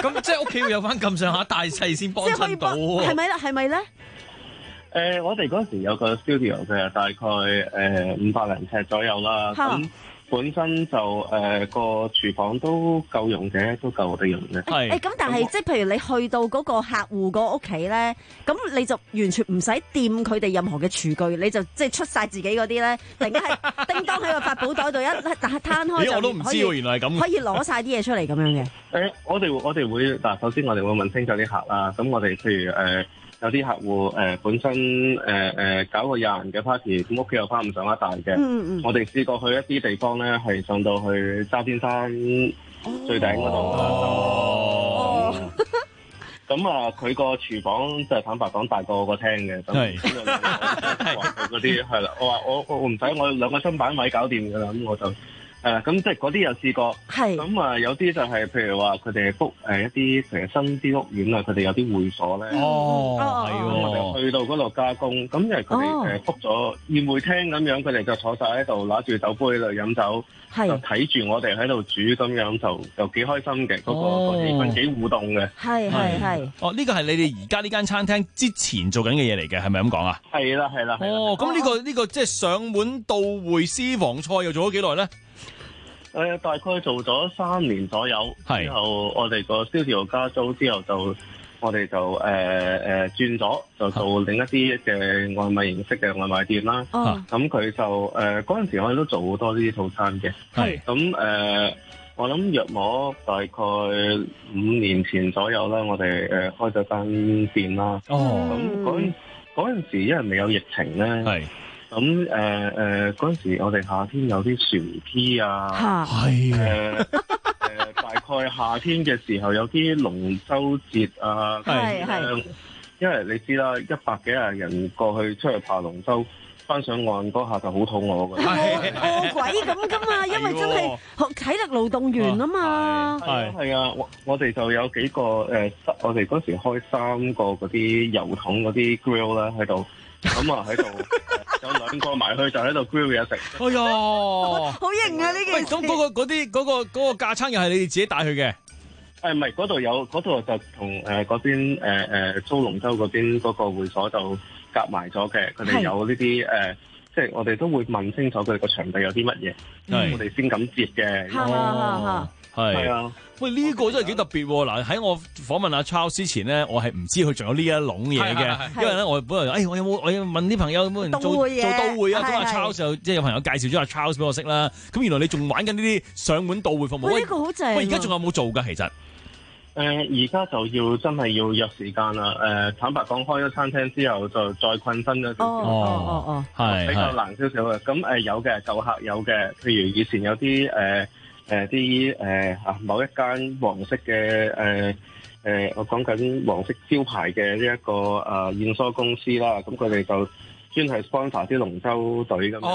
咁即係屋企會有翻咁上下大細先幫襯到喎。 係咪咧？係咪咧？ 誒，我哋嗰時有個 studio 嘅，大概誒五百零尺左右啦。咁本身就誒個廚房都夠用嘅，都夠我哋用嘅。 係誒，咁但係即係譬如你去到嗰個客戶個屋企咧，咁你就完全唔使掂佢哋任何嘅廚具，你就即係出晒自己嗰啲咧，突然間係叮當喺個法寶袋度一攤開就咦，我都唔知喎，原來係咁。 可以攞晒啲嘢出嚟咁樣嘅。 誒，我哋我哋會嗱，首先我哋會問清楚啲客啦。咁我哋譬如誒。有啲客戶誒、呃、本身誒誒、呃、搞個廿人嘅 party，咁屋企又翻唔上一大嘅，嗯嗯、我哋試過去一啲地方咧，係上到去沙天山最頂嗰度啦。咁啊，佢個廚房即係坦白講大過我個廳嘅，咁嗰啲係啦。我話我我唔使，我兩個新板位搞掂㗎啦，咁我就。誒咁、呃、即係嗰啲有試過，咁啊、呃、有啲就係、是、譬如話佢哋 book 誒一啲譬如新啲屋苑啊，佢哋有啲會所咧， 哦，係喎、 嗯，我哋去到嗰度加工，咁因為佢哋誒 book 咗宴會廳咁樣，佢哋就坐晒喺度攞住酒杯喺度飲酒，就睇住我哋喺度煮咁樣，就就幾開心嘅，嗰、那個氣氛幾互動嘅， 係係係。 哦，呢個係你哋而家呢間餐廳之前做緊嘅嘢嚟嘅，係咪咁講啊？ 係啦係啦。 哦，咁呢、這個呢、這個即係上門到會私房菜又做咗幾耐咧？ 誒、呃、大概做咗三年左右，之後我哋個 studio 加租之後就我哋就誒誒、呃、轉咗，就做另一啲嘅外賣形式嘅外賣店啦。咁佢、哦、就誒嗰陣時我哋都做好多呢啲套餐嘅。係咁誒，我諗約莫大概五年前左右啦，我哋誒、呃、開咗間店啦。哦，咁嗰陣嗰陣時因為未有疫情咧。係。咁誒誒嗰陣時，我哋夏天有啲船 P 啊，係誒誒大概夏天嘅時候有啲龍舟節啊，係係，因為你知啦，一百幾廿人過去出去爬龍舟，翻上岸嗰下就好肚餓㗎， 餓鬼咁㗎嘛，因為真係學體力勞動員啊嘛， 係係啊，我我哋就有幾個誒，我哋嗰時開三個嗰啲油桶嗰啲 grill 啦喺度。咁啊喺度有兩個埋去就喺度 grill 嘢食。 哎呀， 好型啊呢件事！ 咁嗰個嗰啲嗰個嗰個架撐又係你哋自己帶去嘅？ 誒唔係，嗰度有嗰度就同誒嗰邊誒誒租龍舟嗰邊嗰個會所就夾埋咗嘅。佢哋有呢啲誒，即係我哋都會問清楚佢哋個場地有啲乜嘢，我哋先敢接嘅。 哦，係啊。喂，呢、這個真係幾特別喎！嗱，喺我訪問阿 Charles 之前咧，我係唔知佢仲有呢一籠嘢嘅，因為咧我本來誒、哎、我有冇我要問啲朋友有冇人做做到會啊？咁阿 Charles 就即係有朋友介紹咗阿 Charles 俾我識啦。咁原來你仲玩緊呢啲上門到會服務？ 喂，呢個好正！ 喂， 而家仲有冇做㗎？其實誒，而家就要真係要約時間啦。誒、呃，坦白講，開咗餐廳之後就再困身咗少少， 哦哦哦，比較難少少嘅。咁誒、呃、有嘅舊客有嘅，譬如以前有啲誒。呃誒啲誒啊某一間黃色嘅誒誒，我講緊黃色招牌嘅呢一個誒燕梳公司啦，咁佢哋就專係 sponsor 啲龍舟隊咁樣。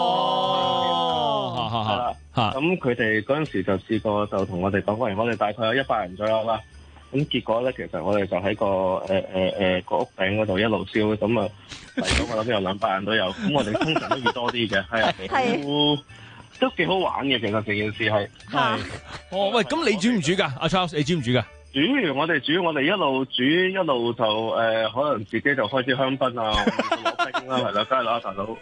哦，係啦，咁佢哋嗰陣時就試過就同我哋講，喂，我哋大概有一百人左右啦。咁結果咧，其實我哋就喺個誒誒誒個屋頂嗰度一路燒，咁啊嚟到我諗有兩百人都有。咁我哋通常都要多啲嘅，係啊。係。都幾好玩嘅，其實成件事係。係。 哦，喂，咁你煮唔煮㗎？阿 Charles，你煮唔煮㗎？ 煮，我哋煮，我哋一路煮一路就誒、呃，可能自己就開始香檳啊，攞冰啦，係啦，梗係啦，大佬。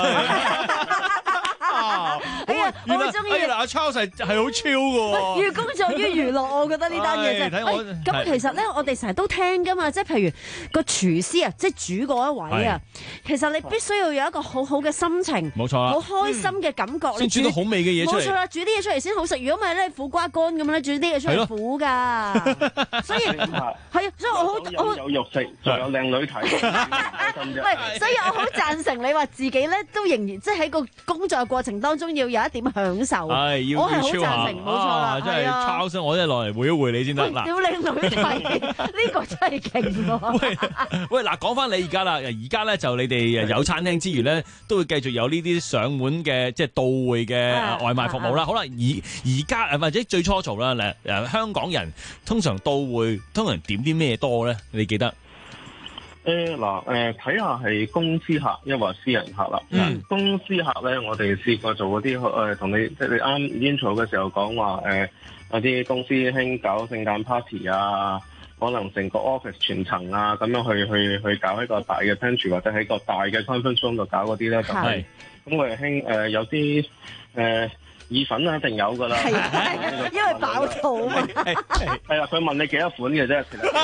哎呀，我好中意。 嗱，阿 Charles 係係好超嘅喎。寓工作於娛樂，我覺得呢單嘢真係。咁其實咧，我哋成日都聽㗎嘛，即係譬如個廚師啊，即係煮嗰一位啊，其實你必須要有一個好好嘅心情， 冇錯啦， 好開心嘅感覺， 先煮到好味嘅嘢出嚟。 冇錯啦，煮啲嘢出嚟先好食。如果唔係咧，苦瓜乾咁咧，煮啲嘢出嚟苦㗎。所以係啊，所以我好我有肉食，仲有靚女睇。 喂，所以我好贊成你話自己咧，都仍然即係喺個工作過程當中要有一點享受， 係要我係好超下， 贊成，冇錯啦， 真係 Charles，我真係落嚟會一會你先得。 嗱，屌靚女睇，呢個真係勁喎！ 喂喂，嗱，講翻你而家啦，而家咧就你哋有餐廳之餘咧，都會繼續有呢啲上門嘅即係到會嘅外賣服務啦。好啦，而而家或者最初做啦，誒香港人通常到會通常點啲咩多咧？你記得？ 誒嗱誒，睇下係公司客抑或私人客啦。嗯，公司客咧，我哋試過做嗰啲誒，同你即係你啱 intro 嘅時候講話誒，有啲公司興搞聖誕 party 啊，可能成個 office 全層啊，咁樣去去去搞一個大嘅 pantry 或者喺個大嘅 conference room 度搞嗰啲咧，就係咁我哋興誒有啲誒。呃意粉啊，一定有噶啦， 因為飽肚啊嘛。 係啊，佢問你幾多款嘅啫，其實。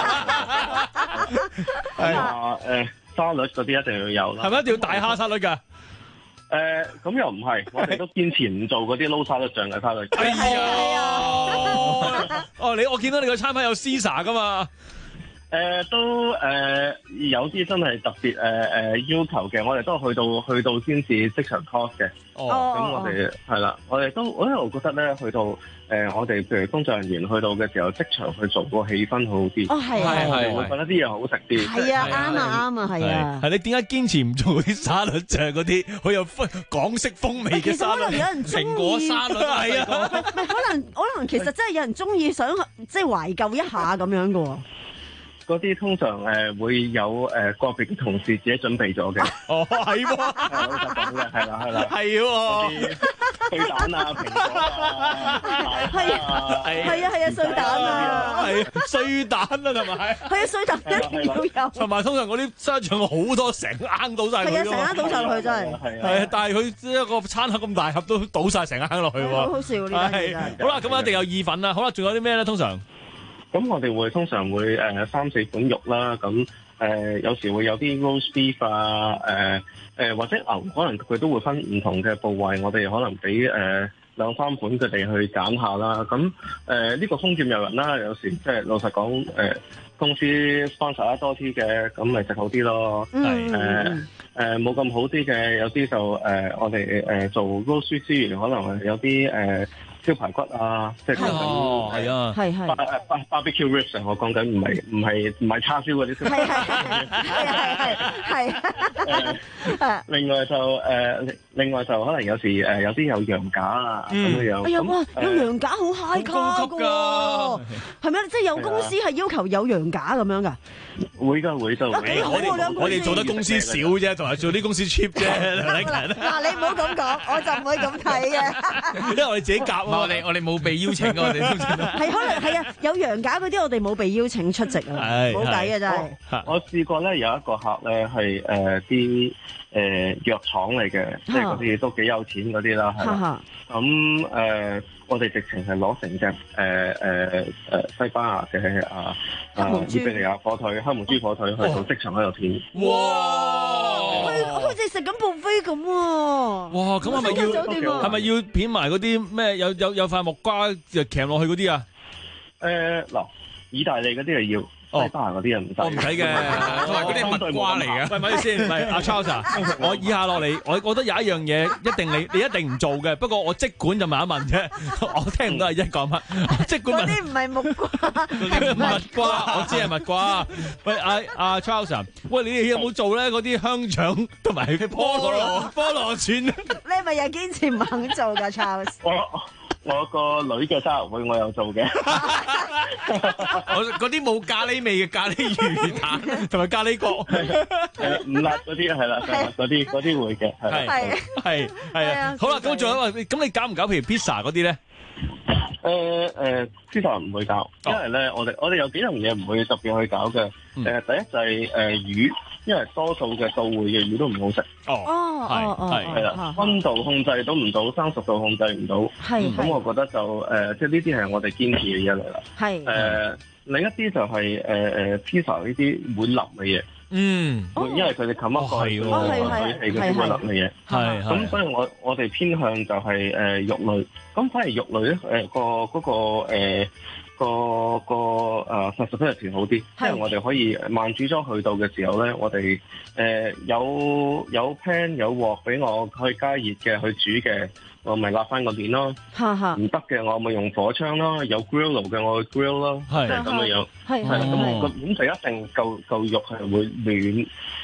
咁啊誒沙律嗰啲一定要有啦。 係咪一定要大蝦沙律㗎？ 誒咁又唔係，我哋都堅持唔做嗰啲撈沙律醬嘅沙律。 係啊！哦，你我見到你個餐牌有 Caesar 㗎嘛？ 誒、呃、都誒、呃、有啲真係特別誒誒、呃、要求嘅，我哋都去到去到先至即場 cost 嘅。哦，咁我哋係啦，我哋都我一路覺得咧，去到誒、呃、我哋譬如工作人員去到嘅時候，即場去做個氣氛好啲。 哦，係係係， 會覺得啲嘢好食啲。 係啊，啱啊，啱啊，係啊。 係你點解堅持唔做啲沙律醬嗰啲好有風港式風味嘅沙律？ 可能有人中意蘋果沙律係啊， 唔係可能可能其實真係有人中意想即係懷舊一下咁樣嘅喎。 嗰啲通常誒、呃、會有誒、呃、個別嘅同事自己準備咗嘅。 哦，係喎， 係老實講嘅，係啦，係啦， 係喎， 碎蛋啊，蘋果啊， 係啊，係啊，係啊，碎蛋啊， 係碎蛋啊，同埋係啊，碎蛋一定要有。 同埋通常嗰啲沙醬好多成罌倒晒佢。 係啊，成罌倒晒落去真係。 係啊，但係佢一個餐盒咁大盒都倒晒成罌落去喎。 好好笑呢啲。 好啦，咁一定有意粉啦。好啦，仲有啲咩咧？通常？ 咁我哋會通常會誒、呃、三四款肉啦，咁誒、呃、有時會有啲 roast beef 啊，誒、呃、誒、呃、或者牛，可能佢都會分唔同嘅部位，我哋可能俾誒、呃、兩三款佢哋去揀下啦。咁誒呢個豐儉由人啦，有時即係老實講，誒、呃、公司 sponsor 得多啲嘅，咁咪食好啲咯。係誒誒冇咁好啲嘅，有啲就誒、呃、我哋誒、呃、做 roast beef 之餘，可能係有啲誒。呃燒排骨啊，即係講緊係啊，係係 barbecue ribs 啊，我講緊唔係唔係唔係叉燒嗰啲燒排骨，係係係係。另外就誒，另外就可能有時誒有啲有羊架啊咁樣樣。 哎呀哇，有羊架好 high 卡㗎，係咪？即係有公司係要求有羊架咁樣㗎？ 會㗎會㗎。 我哋我哋做得公司少啫，同埋做啲公司 cheap 啫。 嗱你唔好咁講，我就唔會咁睇嘅。 因為我哋自己夾啊。 我哋我哋冇被邀請㗎，我哋都係可能係啊，有羊架嗰啲我哋冇被邀請出席啊，冇計嘅真係。 我試過咧有一個客咧係誒啲誒藥廠嚟嘅，即係嗰啲都幾有錢嗰啲啦，係啦。咁誒我哋直情係攞成隻誒誒誒西班牙嘅啊啊伊比利亞火腿、黑門豬火腿去到即場喺度片。 哇！ 好似食緊 buffet 咁喎。 哇！咁係咪要係咪要片埋嗰啲咩？有有有塊木瓜就鉗落去嗰啲啊？ 誒嗱，意大利嗰啲係要。西班牙嗰啲人唔使， 我唔使嘅， 同埋嗰啲係蜜瓜嚟嘅。 喂，咪先，唔係阿 Charles，我以下落嚟，我覺得有一樣嘢一定你你一定唔做嘅。不過我即管就問一問啫，我聽唔到阿一講乜。即管問嗰啲唔係木瓜， 嗰啲蜜瓜，我知係蜜瓜。喂，阿阿 Charles，喂，你哋有冇做咧？嗰啲香腸同埋菠蘿菠蘿串， 你係咪又堅持唔肯做㗎 Charles？ 我個女嘅生日會我有做嘅， 我嗰啲冇咖喱味嘅咖喱魚蛋同埋咖喱角， 誒唔辣嗰啲係啦，嗰啲嗰啲會嘅，係係係係啊！好啦，咁仲有咁你搞唔搞譬如 pizza 嗰啲咧？ 誒誒，pizza 唔會搞，因為咧我哋我哋有幾樣嘢唔會特別去搞嘅。誒，第一就係誒魚。因為多數嘅到會嘅魚都唔好食。 哦， 哦，係係啦，溫度控制到唔到，生熟度控制唔到。 係， 咁我覺得就誒，即係呢啲係我哋堅持嘅嘢嚟啦。係。誒，另一啲就係誒誒 pizza 呢啲會淋嘅嘢。嗯。因為佢哋冚一個係水氣嗰啲會淋嘅嘢。係。咁所以我我哋偏向就係誒肉類。咁反而肉類咧誒個嗰個誒。個個誒 flexibility 好啲，因為我哋可以慢煮咗去到嘅時候咧，我哋誒、呃、有有 pan 有鑊俾我可以加熱嘅去煮嘅，我咪揦翻個面咯。唔得嘅我咪用火槍咯，有 grill 嘅我去 grill 咯，即係咁嘅樣。係係咁個咁就一定夠夠肉係會暖。誒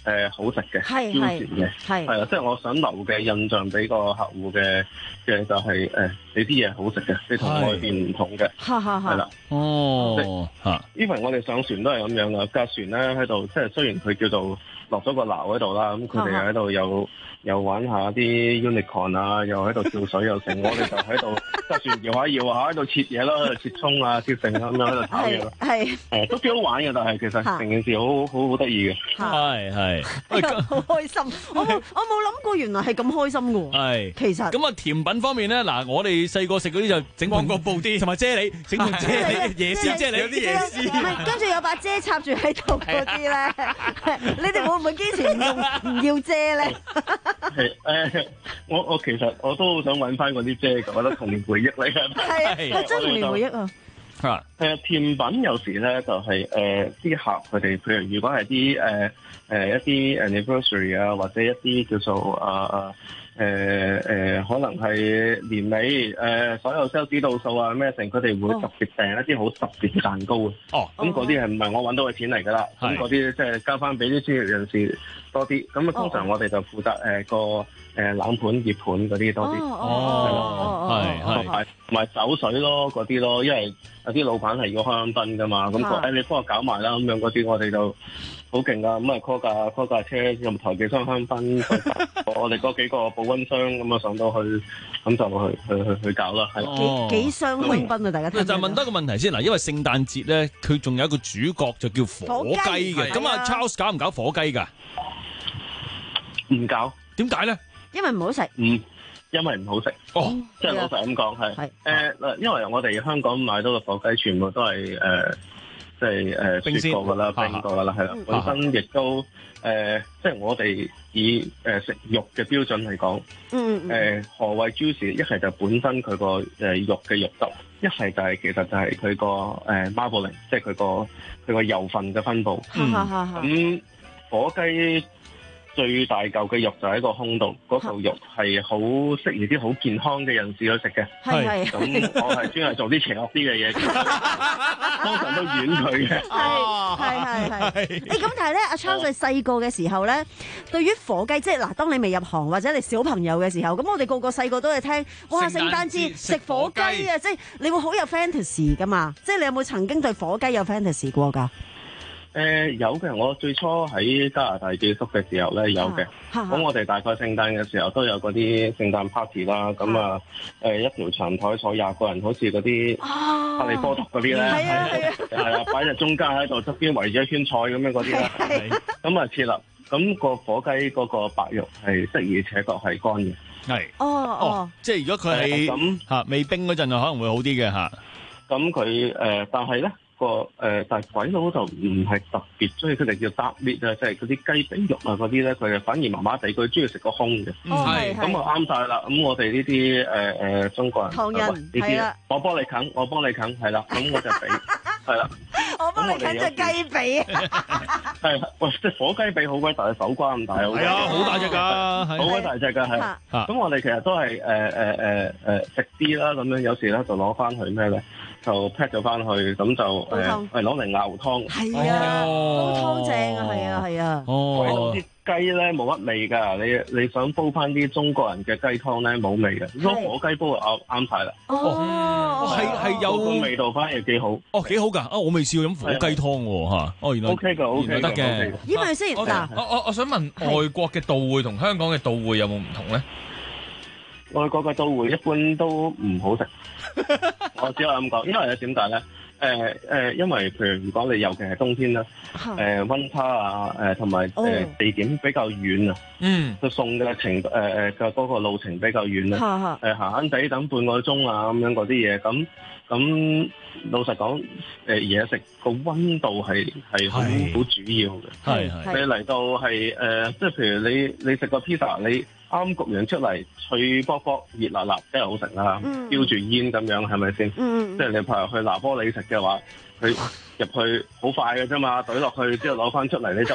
誒好食嘅， 係鮮甜嘅， 係係啦，即係我想留嘅印象俾個客戶嘅嘅就係誒你啲嘢好食嘅，你同外邊唔同嘅，係啦， 哦嚇， 因為我哋上船都係咁樣噶，架船咧喺度，即係雖然佢叫做落咗個錨喺度啦，咁佢哋喺度有。又玩下啲 unicorn 啊，又喺度跳水又成，我哋就喺度架船搖下搖下喺度切嘢咯，喺度切葱啊、切剩咁樣喺度炒嘢咯。係誒都幾好玩嘅，但係其實成件事好好好得意嘅。 係係， 好開心！我冇我冇諗過原來係咁開心嘅喎。 係其實咁啊，甜品方面咧，嗱我哋細個食嗰啲就整旺角布啲，同埋啫喱，整盤啫喱、椰絲啫喱，有啲椰絲。 唔係，跟住有把遮插住喺度嗰啲咧。你哋會唔會堅持唔用唔要遮咧？ 係誒、呃，我我其實我都好想揾翻嗰啲遮嘅，我覺得童年回憶嚟嘅。係係真童年回憶啊！ 嚇誒甜品有時咧就係誒啲客佢哋，譬如如果係啲誒誒一啲 anniversary 啊，或者一啲叫做啊誒誒，可能係年尾誒、呃、所有 sales 到數啊咩成，佢哋會特別訂一啲好特別嘅蛋糕嘅。哦，咁嗰啲係唔係我揾到嘅錢嚟㗎啦？咁嗰啲即係交翻俾啲專業人士多啲。咁啊，通常我哋就負責誒、呃、個誒冷盤、熱盤嗰啲多啲。哦，係係，同埋同埋酒水咯嗰啲咯，因為有啲老闆係要開香檳㗎嘛。咁誒你幫我搞埋啦，咁樣嗰啲我哋就好勁㗎。咁啊 call 架 call 架車，用台幾箱香檳，我哋嗰幾個保溫箱咁啊上到去，咁就去去去去搞啦。係幾幾箱香檳啊！大家就問多個問題先嗱，因為聖誕節咧，佢仲有一個主角就叫火雞嘅。咁啊 Charles 搞唔搞火雞㗎？ 唔搞。點解咧？ 因為唔好食。 嗯，因為唔好食。哦，即係老實咁講係。係。誒嗱，因為我哋香港買到嘅火雞全部都係誒，即係誒雪過㗎啦，冰過㗎啦，係啦。本身亦都誒，即係我哋以誒食肉嘅標準嚟講，嗯誒何謂 juicy？一係就本身佢個誒肉嘅肉質，一係就係其實就係佢個誒 marbling，即係佢個佢個油份嘅分佈。咁火雞最大嚿嘅肉就喺個胸度，嗰嚿肉係好適宜啲好健康嘅人士去食嘅。係咁我係專係做啲邪惡啲嘅嘢，通常都遠佢嘅。 係係係係。誒咁，但係咧，阿 Charles 細個嘅時候咧，對於火雞，即係嗱，當你未入行或者你小朋友嘅時候，咁我哋個個細個都係聽，哇！聖誕節食火雞啊，即係你會好有 fantasy 噶嘛？即係你有冇曾經對火雞有 fantasy 過㗎？ 誒、呃、有嘅，我最初喺加拿大寄宿嘅時候咧有嘅，咁、啊、我哋大概聖誕嘅時候都有嗰啲聖誕 party 啦，咁啊誒一條長台坐廿個人，好似嗰啲哈利波特嗰啲咧，係啊係啊，擺喺中間喺度側邊圍住一圈菜咁樣嗰啲啦，咁啊設立，咁、個火雞嗰個白肉係的而且確係乾嘅， 係哦哦， 即係如果佢係咁嚇未冰嗰陣就可能會好啲嘅嚇， 咁佢誒但係咧。個誒、呃，但係鬼佬就唔係特別中意，佢哋叫 dark meat 啊，即係嗰啲雞髀肉啊嗰啲咧，佢哋反而麻麻地，佢中意食個胸嘅。係咁啊啱晒啦！咁我哋呢啲誒誒中國人，唐人呢啲，我幫你啃，我幫你啃，係啦，咁我就俾，係啦。 我幫你啃隻雞髀。 係喂，即係火雞髀好鬼大，手瓜咁大， 係啊，好大隻㗎， 好鬼大隻㗎，係。咁我哋其實都係誒誒誒誒食啲啦，咁樣有時咧就攞翻去咩咧？就 pack 咗翻去，咁就誒係攞嚟熬湯。 係啊，煲湯正啊，係啊，係啊。 哦，啲雞咧冇乜味㗎，你你想煲翻啲中國人嘅雞湯咧冇味嘅，如果火雞煲就啱啱晒啦。 哦，係係有個味道反而幾好。 哦，幾好㗎！啊，我未試過飲火雞湯喎嚇。哦，原來 OK 㗎，OK 得嘅。 依咪先嗱， 我我我想問外國嘅到會同香港嘅到會有冇唔同咧？ 外國嘅到會一般都唔好食，我只可以咁講，因為咧點解咧？誒、呃、誒、呃，因為譬如如果你尤其係冬天啦，誒、呃、溫差啊，誒同埋誒地點比較遠啊，嗯，佢送嘅程誒誒嘅嗰個路程比較遠啊，誒閒閒地等半個鐘啊咁樣嗰啲嘢，咁咁老實講，誒嘢食個溫度係係好好主要嘅，係係你嚟到係誒、呃，即係譬如你你食個 pizza 你。啱焗完出嚟，脆卜卜、熱辣辣，真係好食啦！飆住煙咁樣，係咪先？嗯、即係你譬如去拿波里食嘅話，佢入去好快嘅啫嘛，懟落去之後攞翻出嚟，你就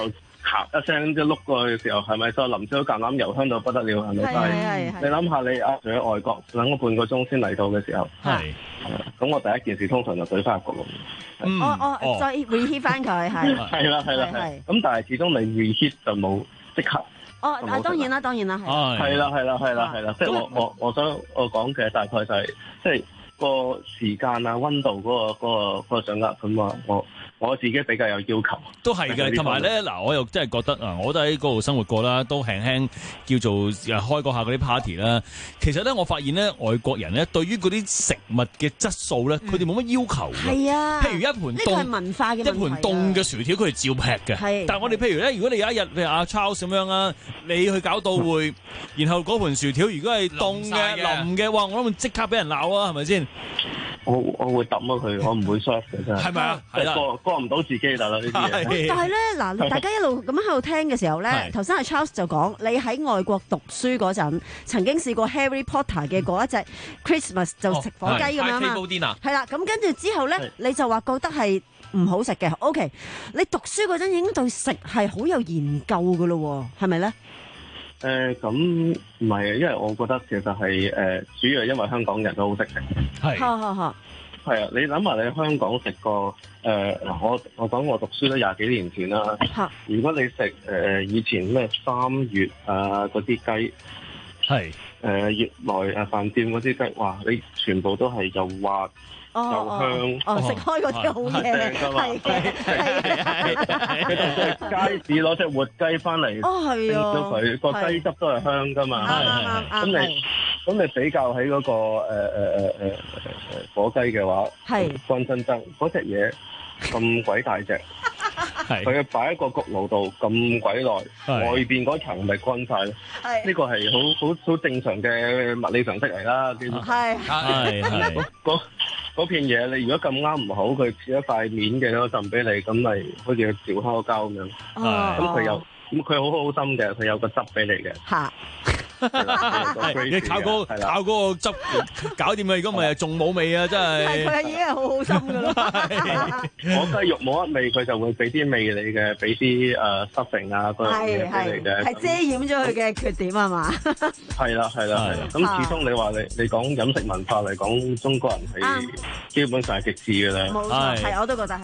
咔一聲即係碌過去嘅時候，係咪再淋少橄欖油香到不得了？係咪？但係你諗下，你壓住喺外國等咗半個鐘先嚟到嘅時候，係咁我第一件事通常就懟翻入焗爐。 嗯，哦哦，再 reheat 翻佢係。 係啦係啦係。咁但係始終你 reheat 就冇即刻。 哦，啊當然啦當然啦係。 係啦係啦係啦係啦，即係我我我想我講嘅大概就係即係個時間啊溫度嗰個嗰個嗰個掌握咁啊我。我自己比較有要求， 都係嘅。同埋咧，嗱，我又真係覺得啊，我都喺嗰度生活過啦，都輕輕叫做誒開過下嗰啲 party 啦。其實咧，我發現咧，外國人咧對於嗰啲食物嘅質素咧，佢哋冇乜要求嘅。係啊，譬如一盤凍， 呢個係文化嘅問題啊。 一盤凍嘅薯條，佢哋照劈嘅。係。但係我哋譬如咧，如果你有一日譬如阿 Charles 咁樣啊，你去搞到會，然後嗰盤薯條如果係凍嘅、腍嘅，哇！我諗即刻俾人鬧啊，係咪先？ 我我會抌咗佢，我唔會 serve 嘅真係。 係咪啊？係啦， 過過唔到自己㗎啦呢啲嘢。 但係咧，嗱，大家一路咁樣喺度聽嘅時候咧，頭先阿 Charles 就講，你喺外國讀書嗰陣，曾經試過 Harry Potter 嘅嗰一隻 Christmas 就食火雞咁樣嘛。係啦，咁跟住之後咧，你就話覺得係唔好食嘅。OK，你讀書嗰陣已經對食係好有研究㗎咯，係咪咧？ 誒咁唔係啊，因為我覺得其實係誒、呃、主要係因為香港人都好識食。係。係係係啊！你諗下，你喺香港食過誒嗱，我我講我讀書都廿幾年前啦。如果你食誒、呃、以前咩三月啊嗰啲雞，係誒越來誒飯店嗰啲雞，哇！你全部都係又滑。又香哦！食開嗰啲好嘢，係嘅，係係。街市攞隻活雞翻嚟， 哦係啊， 佢個雞汁都係香噶嘛。係係。咁你咁你比較喺嗰個誒誒誒誒誒火雞嘅話，係乾真真嗰隻嘢咁鬼大隻，係佢擺喺個焗爐度咁鬼耐，外邊嗰層咪乾晒咯。係呢個係好好好正常嘅物理常識嚟啦。基本係係係嗰。嗰片嘢你如果咁啱唔好，佢切一塊面嘅嗰陣俾你，咁咪好似小烤膠咁樣。咁佢又咁佢好好心嘅，佢有個汁俾你嘅。嚇！ 你靠嗰靠嗰個汁搞掂啊！如果唔係仲冇味啊！真係。 佢已經係好好心㗎啦。 火雞肉冇乜味，佢就會俾啲味你嘅，俾啲誒濕成啊嗰樣嘢俾你嘅。 係遮掩咗佢嘅缺點係嘛？ 係啦係啦係啦。咁始終你話你你講飲食文化嚟講，中國人係基本上係極致㗎啦。 冇錯，係我都覺得係。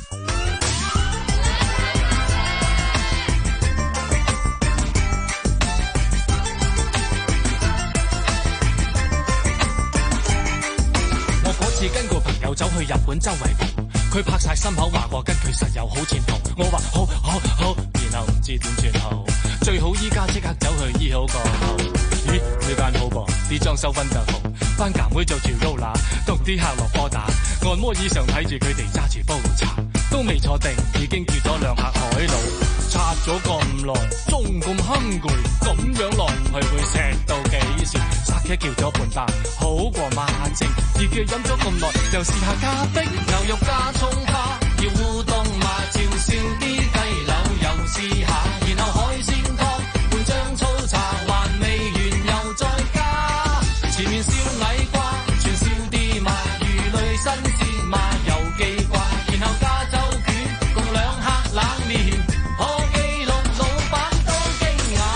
跟個朋友走去日本周圍蒲，佢拍晒心口話我跟佢實有好前途，我話好好好，然後唔知點轉頭，最好依家即刻走去醫好個頭。咦，呢間好噃，啲裝修分就好，班夾妹做住 roller，同啲客落波打，按摩椅上睇住佢哋揸住煲茶，都未坐定已經叫咗兩客海露，拆咗咁耐，仲咁 hungry，咁樣落去會食到幾時？殺茄叫咗半啖，好過萬正。自己飲咗咁耐，又試下咖啡，牛肉加葱花，要烏冬嘛，照燒啲雞柳又試下，然後海鮮湯半張粗茶，還未完又再加，前面燒矮瓜，全燒啲嘛，魚類新鮮嘛又記掛，然後加州卷共兩客冷麵，可記錄老闆都驚訝。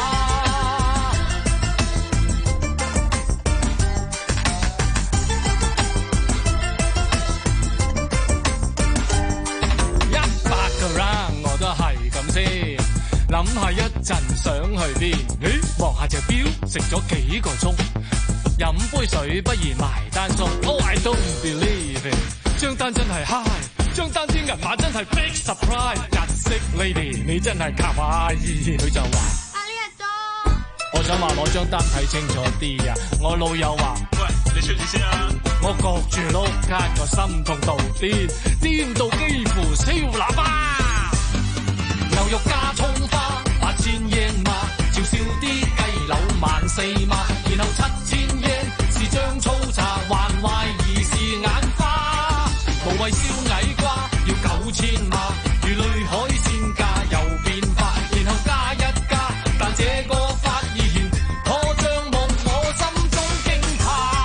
諗下一陣想去邊？咦，望下隻錶，食咗幾個鐘，飲杯水不如埋單中。Oh I don't believe it， 張單真係 high， 張單啲銀碼真係 big surprise。日式 lady 你真係卡哇伊，佢就話阿呢日多，我想話攞張單睇清楚啲啊！我老友話喂，你出住先啊！我焗住碌卡，個心痛到癲，癲到幾乎燒喇叭。牛肉加葱花，八千英嘛，照燒啲雞柳萬四嘛，然後七千英是張粗茶，還懷疑是眼花，無謂燒矮瓜要九千嘛，魚類海鮮價又變化，然後加一加，但這個發現可將夢我心中驚怕。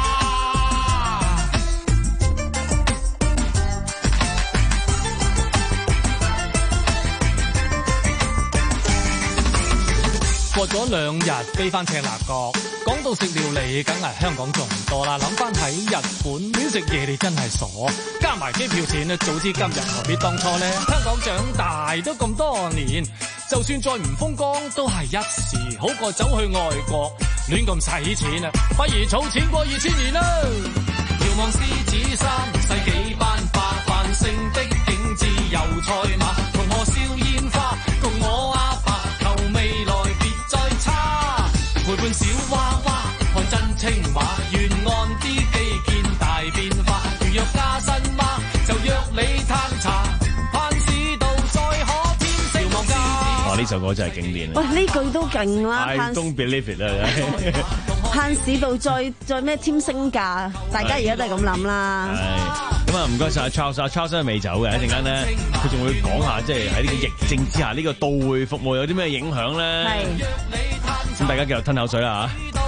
咗兩日飛翻赤鱲角，講到食料理，梗係香港仲多啦。諗翻喺日本亂食嘢，你真係傻。加埋機票錢，早知今日何必當初呢？香港長大都咁多年，就算再唔風光都係一時，好過走去外國亂咁使錢啊！不如儲錢過二千年啦！遙望獅子山，世紀班花繁盛的景致有賽馬，同我笑煙花，共我阿爸求未來別再差，陪伴小娃娃看真情話，沿岸啲基建大變化，如若加薪嗎？就約你嘆茶，盼市道再可添色。遙望獅子。 哇！呢首歌真係經典啊！ 喂，呢句都勁啦 I don't believe it 啊！ 盼市道再再咩添升價，大家而家都係咁諗啦。 係咁啊！唔該晒 Charles， Charles 都未走嘅，一陣間咧佢仲會講下，即係喺呢個疫症之下，呢個到會服務有啲咩影響咧？係咁，大家繼續吞口水啦嚇！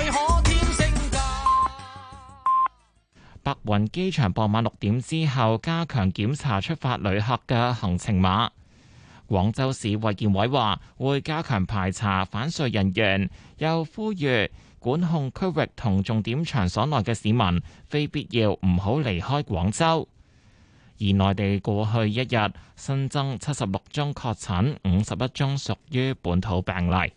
白雲機場傍晚六點之後加強檢查出發旅客嘅行程碼。廣州市衛健委話會加強排查返穗人員，又呼籲管控區域同重點場所內嘅市民非必要唔好離開廣州。而內地過去一日新增七十六宗確診，五十一宗屬於本土病例。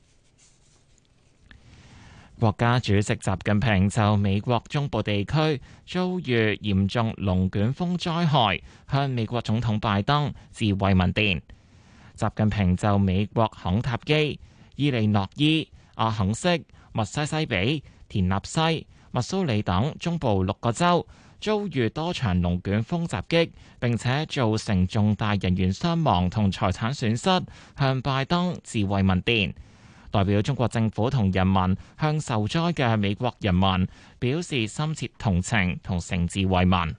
國家主席習近平就美國中部地區遭遇嚴重龍捲風災害，向美國總統拜登致慰問電。習近平就美國肯塔基、伊利諾伊、阿肯色、密西西比、田納西、密蘇里等中部六個州遭遇多場龍捲風襲擊，並且造成重大人員傷亡同財產損失，向拜登致慰問電。代表中國政府同人民向受災嘅美國人民表示深切同情同誠摯慰問。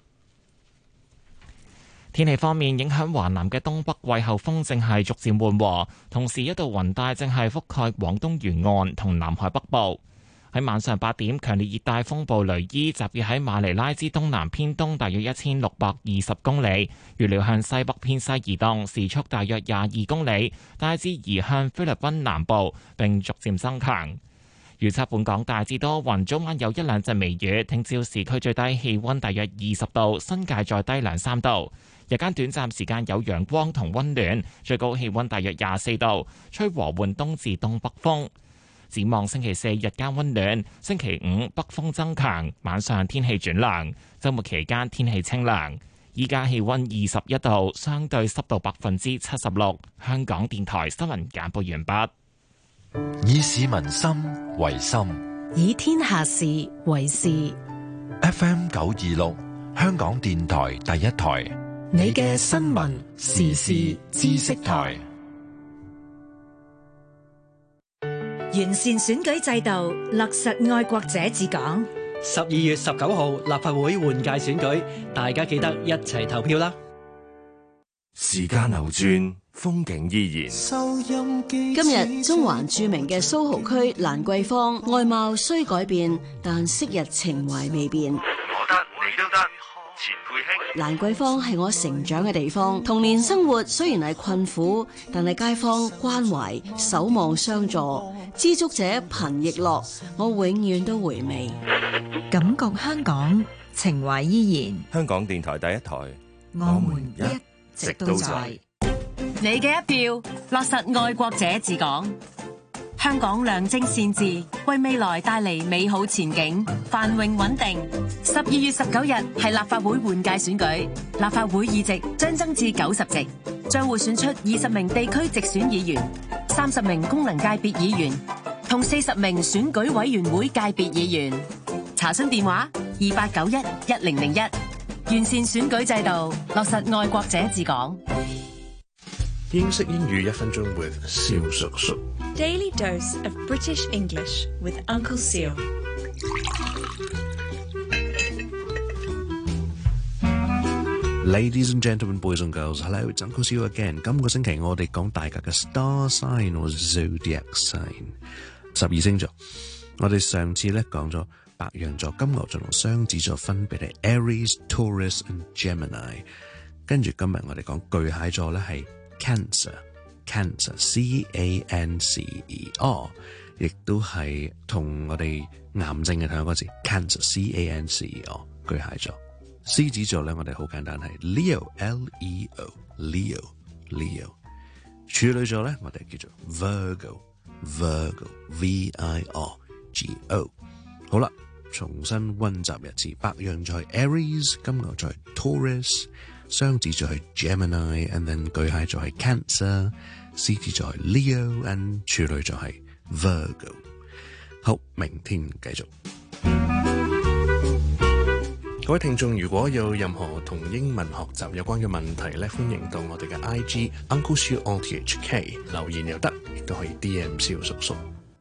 天氣方面，影響華南嘅東北季候風正係逐漸緩和，同時一道雲帶正係覆蓋廣東沿岸同南海北部。喺晚上八點，強烈熱帶風暴雷伊集結喺馬尼拉之東南偏東大約一千六百二十公里，預料向西北偏西移動，時速大約廿二公里，大致移向菲律賓南部並逐漸增強。預測本港大致多雲，早晚有一兩陣微雨。聽朝市區最低氣溫大約二十度，新界再低兩三度。日間短暫時間有陽光同溫暖，最高氣溫大約廿四度，吹和緩東至東北風。展望星期四日間溫暖，星期五北風增強，晚上天氣轉涼，週末期間天氣清涼。依家氣溫二十一度，相對濕度百分之七十六。香港電台新聞簡報完畢。 以市民心為心， 以天下事為事。 F M 九二六，香港電台第一台。 你嘅新聞時事知識台， 完善選舉制度，落實愛國者治港。 十二月十九號立法會換屆選舉，大家記得一齊投票啦！ 時間流轉，風景依然。 今日中環著名嘅蘇豪區蘭桂坊外貌雖改變，但昔日情懷未變。 我得，你都得。錢佩卿， 蘭桂坊係我成長嘅地方，童年生活雖然係困苦，但係街坊關懷、守望相助，知足者貧亦樂，我永遠都回味。 感覺香港，情懷依然。 香港電台第一台， 我們一直都在。 你嘅一票，落實愛國者治港。香港良政善治，為未來帶嚟美好前景，繁榮穩定。十二月十九日係立法會換屆選舉，立法會議席將增至九十席，將會選出二十名地區直選議員、三十名功能界別議員同四十名選舉委員會界別議員。查詢電話：二八九一一零零一。完善選舉制度，落實愛國者治港。 英式英語一分鐘 with 蕭叔叔。 Daily dose of British English with Uncle Seal. Ladies and gentlemen, boys and girls, hello, it's Uncle Seal again. 今個星期我哋講大家嘅 star sign or zodiac sign， 十二星座。我哋上次咧講咗白羊座、金牛座同雙子座分別係 Aries、Taurus and Gemini。跟住今日我哋講巨蟹座咧係 Cancer。 cancer，C A N C E R， 亦都係同我哋癌症嘅同一個字 cancer，C A N C E R。巨蟹座，獅子座咧，我哋好簡單係 Leo，L E O，Leo，Leo。處女座咧，我哋叫做 Virgo，Virgo，V I R G O。好啦，重新溫習一次，白羊座係 Aries， 金牛座係 Taurus， 雙子座係 Gemini，and then 巨蟹座係 Cancer， 獅子座係 Leo，and 處女座係 Virgo。好，明天繼續。各位聽眾，如果有任何同英文學習有關嘅問題咧，歡迎到我哋嘅 I G Uncle Siu O T H K 留言又得，亦都可以 D M 蕭叔叔。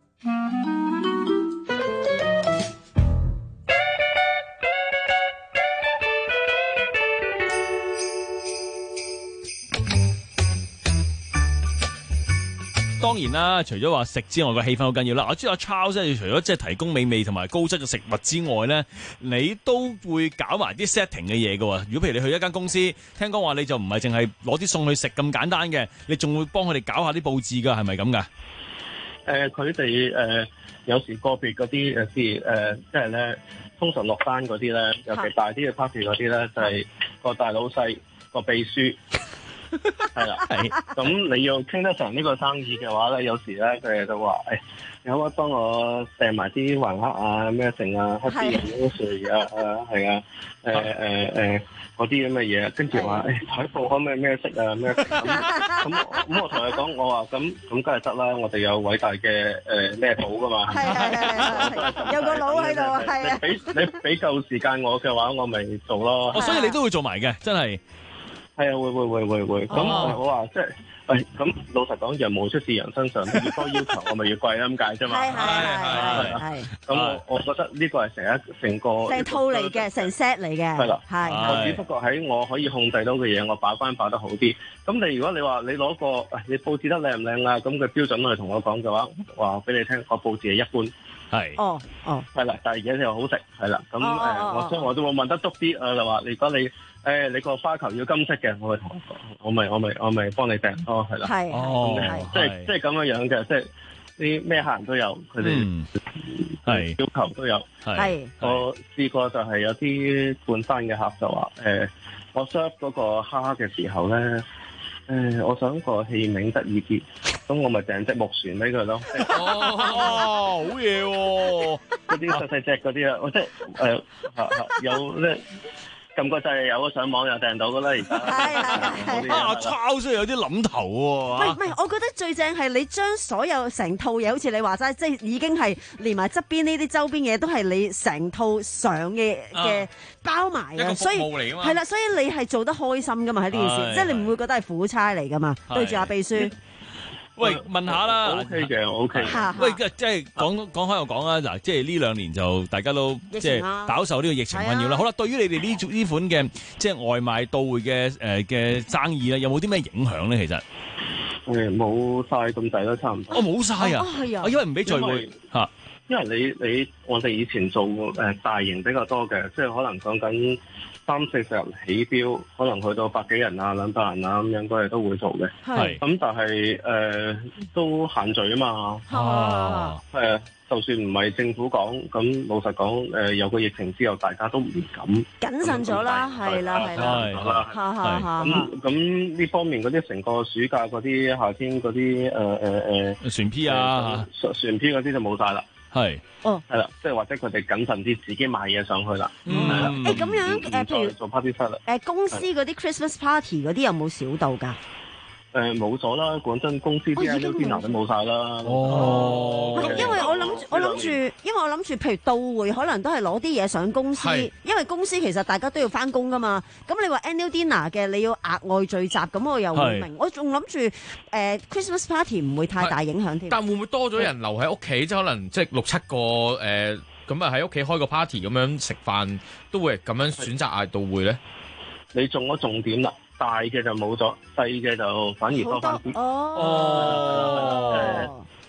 當然啦，除咗話食之外，個氣氛好緊要啦。我知道 Charles 除咗即係提供美味同埋高質嘅食物之外咧，你都會搞埋啲 setting 嘅嘢㗎喎。如果譬如你去一間公司，聽講話你就唔係淨係攞啲餸去食咁簡單嘅，你仲會幫佢哋搞下啲佈置㗎，係咪咁㗎？ 誒，佢哋誒有時個別嗰啲誒，譬如誒，即係咧，通常落單嗰啲咧，尤其大啲嘅 party 嗰啲咧，就係個大老細個秘書。係啦，咁你要傾得成呢個生意嘅話咧，有時咧佢哋就話，誒，你可唔可以幫我訂埋啲橫黑啊、咩剩啊、黑啲人水啊、啊係啊，誒誒誒嗰啲咁嘅嘢，跟住話，誒台布可唔可以咩色啊咩？咁咁咁我同佢講，我話咁咁梗係得啦，我哋有偉大嘅誒咩寶噶嘛， 係係係，有個佬喺度啊，係啊， 你俾你俾夠時間我嘅話，我咪做咯。 哦，所以你都會做埋嘅，真係。 係啊，會會會會會，咁我話即係，喂，咁老實講，羊毛出自羊身上，越多要求，我咪越貴啦，咁解啫嘛。係係係係。咁我我覺得呢個係成一成個成套嚟嘅，成 set 嚟嘅。係啦， 係。 我只不過喺我可以控制到嘅嘢，我把關把得好啲。咁你如果你話你攞個，你佈置得靚唔靚啊？咁嘅標準去同我講嘅話，話俾你聽，個佈置係一般。 係。 哦哦。 係啦，但係嘢又好食，係啦。咁誒，我所以我都會問得足啲，誒就話，如果你誒你個花球要金色嘅，我會同我講，我咪我咪我咪幫你訂咯，係啦。係。哦。即係即係咁樣樣嘅，即係啲咩客人都有，佢哋係要求都有。 係。 我試過就係有啲半山嘅客就話，誒我 serve 嗰個蝦嘅時候咧，誒我想個器皿得意啲，咁我咪訂隻木船俾佢咯。 哦，好嘢喎！ 嗰啲細細隻嗰啲啊，我即係誒有咧。撳個掣有個上網又訂到噶啦，而家係係係啊，抄出嚟有啲諗頭喎。 唔係唔係，我覺得最正係你將所有成套嘢，好似你話齋，即係已經係連埋側邊呢啲周邊嘢，都係你成套上嘅嘅包埋啊。所以係啦，所以你係做得開心噶嘛喺呢件事，即係你唔會覺得係苦差嚟噶嘛。對住阿秘書。 喂，問下啦 ，O K 嘅，O K。 喂，即係講講開又講啦，嗱，即係呢兩年就大家都即係飽受呢個疫情困擾啦。好啦，對於你哋呢呢款嘅即係外賣到會嘅誒嘅生意咧，有冇啲咩影響咧？其實誒冇晒咁滯啦，差唔多。 哦，冇晒啊！係啊，因為唔俾聚會嚇。 因為你你我哋以前做誒大型比較多嘅，即係可能講緊三四十人起標，可能去到百幾人啊、兩百人啊咁樣，嗰啲都會做嘅。係咁，但係誒、呃、都限聚啊嘛。 哦， 係啊，就算唔係政府講，咁老實講，誒、呃、有個疫情之後，大家都唔敢謹慎咗啦，係啦，係啦， 係咁咁呢方面嗰啲成個暑假嗰啲夏天嗰啲誒誒誒船 P 啊， 船 P 嗰啲就冇晒啦。 係， 哦， 係啦，即係或者佢哋謹慎啲，自己買嘢上去啦。 嗯，誒咁樣誒，譬如做 party set 啦， 誒公司嗰啲 Christmas party 嗰啲有冇少到㗎？ 誒冇咗啦，講真，公司啲 annual dinner 都冇晒啦。 哦，因為我諗住，我諗住，因為我諗住，譬如到會可能都係攞啲嘢上公司，因為公司其實大家都要翻工㗎嘛。咁你話 annual dinner 嘅，你要額外聚集，咁我又唔明。我仲諗住誒 Christmas party 唔會太大影響添。 但會唔會多咗人留喺屋企？即係可能即係六七個誒，咁啊喺屋企開個 party 咁樣食飯，都會咁樣選擇嗌到會咧？ 你中咗重點啦！大嘅就冇咗，細嘅就反而多翻啲。 哦，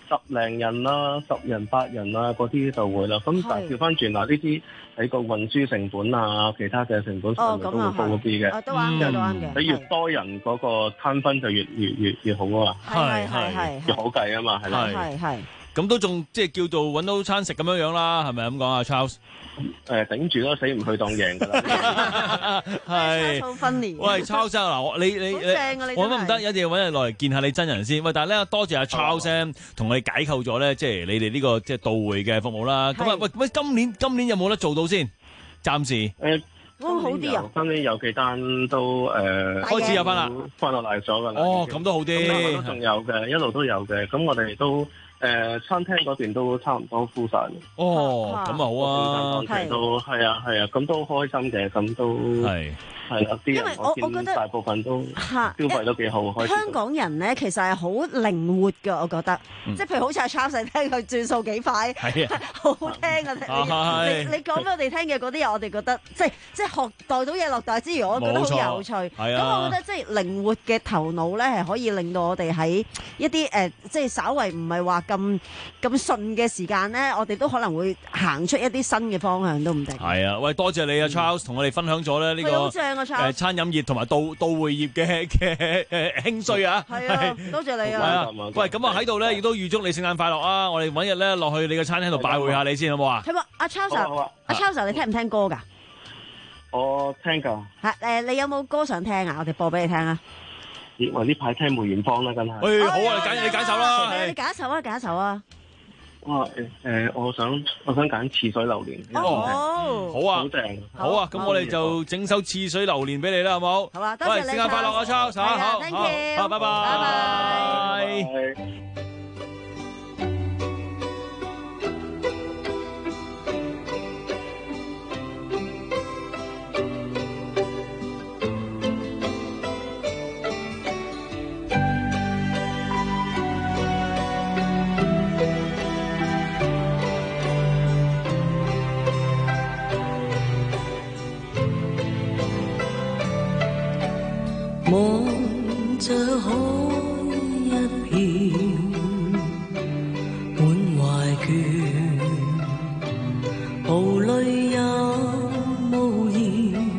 十零人啦、十人八人啊嗰啲就會啦。咁但係調翻轉嗱，呢啲喺個運輸成本啊、其他嘅成本上面都會高啲嘅。 哦，都啱嘅，都啱嘅。 你越多人嗰個攤分就越越越越好啊嘛。 係係係， 越好計啊嘛，係啦。 係係。 咁都仲即係叫做揾到餐食咁樣樣啦，係咪咁講啊 ，Charles？ 誒頂住咯，死唔去當贏㗎啦。 係。 好分裂。 喂 ，Charles 嗱，你你你，我覺得唔得，一定要揾人落嚟見下你真人先。喂，但係咧，多謝阿 Charles 同我哋解構咗咧，即係你哋呢個即係到會嘅服務啦。咁啊，喂喂，今年今年有冇得做到先？暫時。 誒。 都好啲啊！ 今年有幾單都誒開始有翻啦， 翻落嚟咗㗎啦。 哦，咁都好啲。 都仲有嘅，一路都有嘅。咁我哋都誒餐廳嗰邊都差唔多 full 曬。 哦，咁啊好啊， 係都係啊係啊，咁都開心嘅，咁都係。係啦，啲人我見大部分都消費都幾好。開始香港人咧其實係好靈活㗎，我覺得，即係譬如好似阿 Charles 聽佢轉數幾快，好好聽啊！你你講俾我哋聽嘅嗰啲嘢，我哋覺得即係即係學袋到嘢落袋之餘，我覺得好有趣。咁我覺得即係靈活嘅頭腦咧，係可以令到我哋喺一啲誒即係稍為唔係話咁咁順嘅時間咧，我哋都可能會行出一啲新嘅方向都唔定。 係啊，喂，多謝你啊 Charles 同我哋分享咗咧呢個。誒餐飲業同埋到到會業嘅嘅誒興衰啊！ 係啊，多謝你啊！ 係啊，喂，咁啊喺度咧，亦都預祝你聖誕快樂啊！我哋揾日咧落去你嘅餐廳度拜會下你先，好唔好啊？ 係喎，阿 Charles，阿 Charles，你聽唔聽歌㗎？ 我聽㗎。係誒，你有冇歌想聽啊？我哋播俾你聽啊！ 喂，呢排聽梅艷芳啦，梗係。 誒，好啊，你揀你揀首啦。 你揀一首啊，揀一首啊！ 哇誒誒，我想我想揀《似水流年》。 哦， 好啊， 好正， 好啊，咁我哋就整首《似水流年》俾你啦，好冇？ 好啊，多謝你。 聖誕快樂啊 ，Charles，好， thank you， 好，拜拜， 拜拜。 望着海一片滿懷倦，毫淚也無言，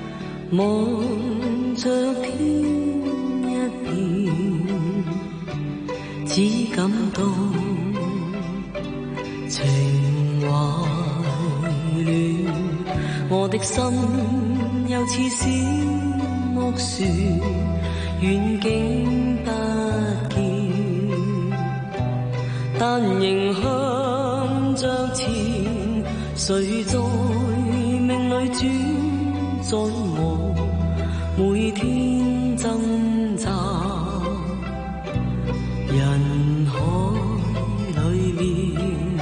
望着天一片，只感到情懷亂，我的心又似小木樹，遠景不見，但仍向着前。誰在命裏轉載我，每天掙扎人海裏面，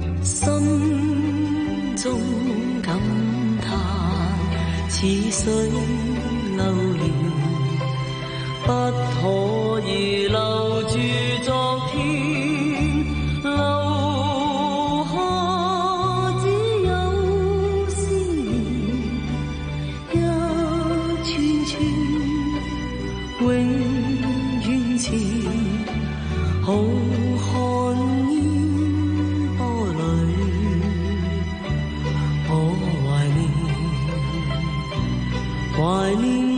心中感嘆似水流年，不可以留住昨天，留下只有思念，一串串永遠前，浩瀚煙波裏，我懷念，懷念。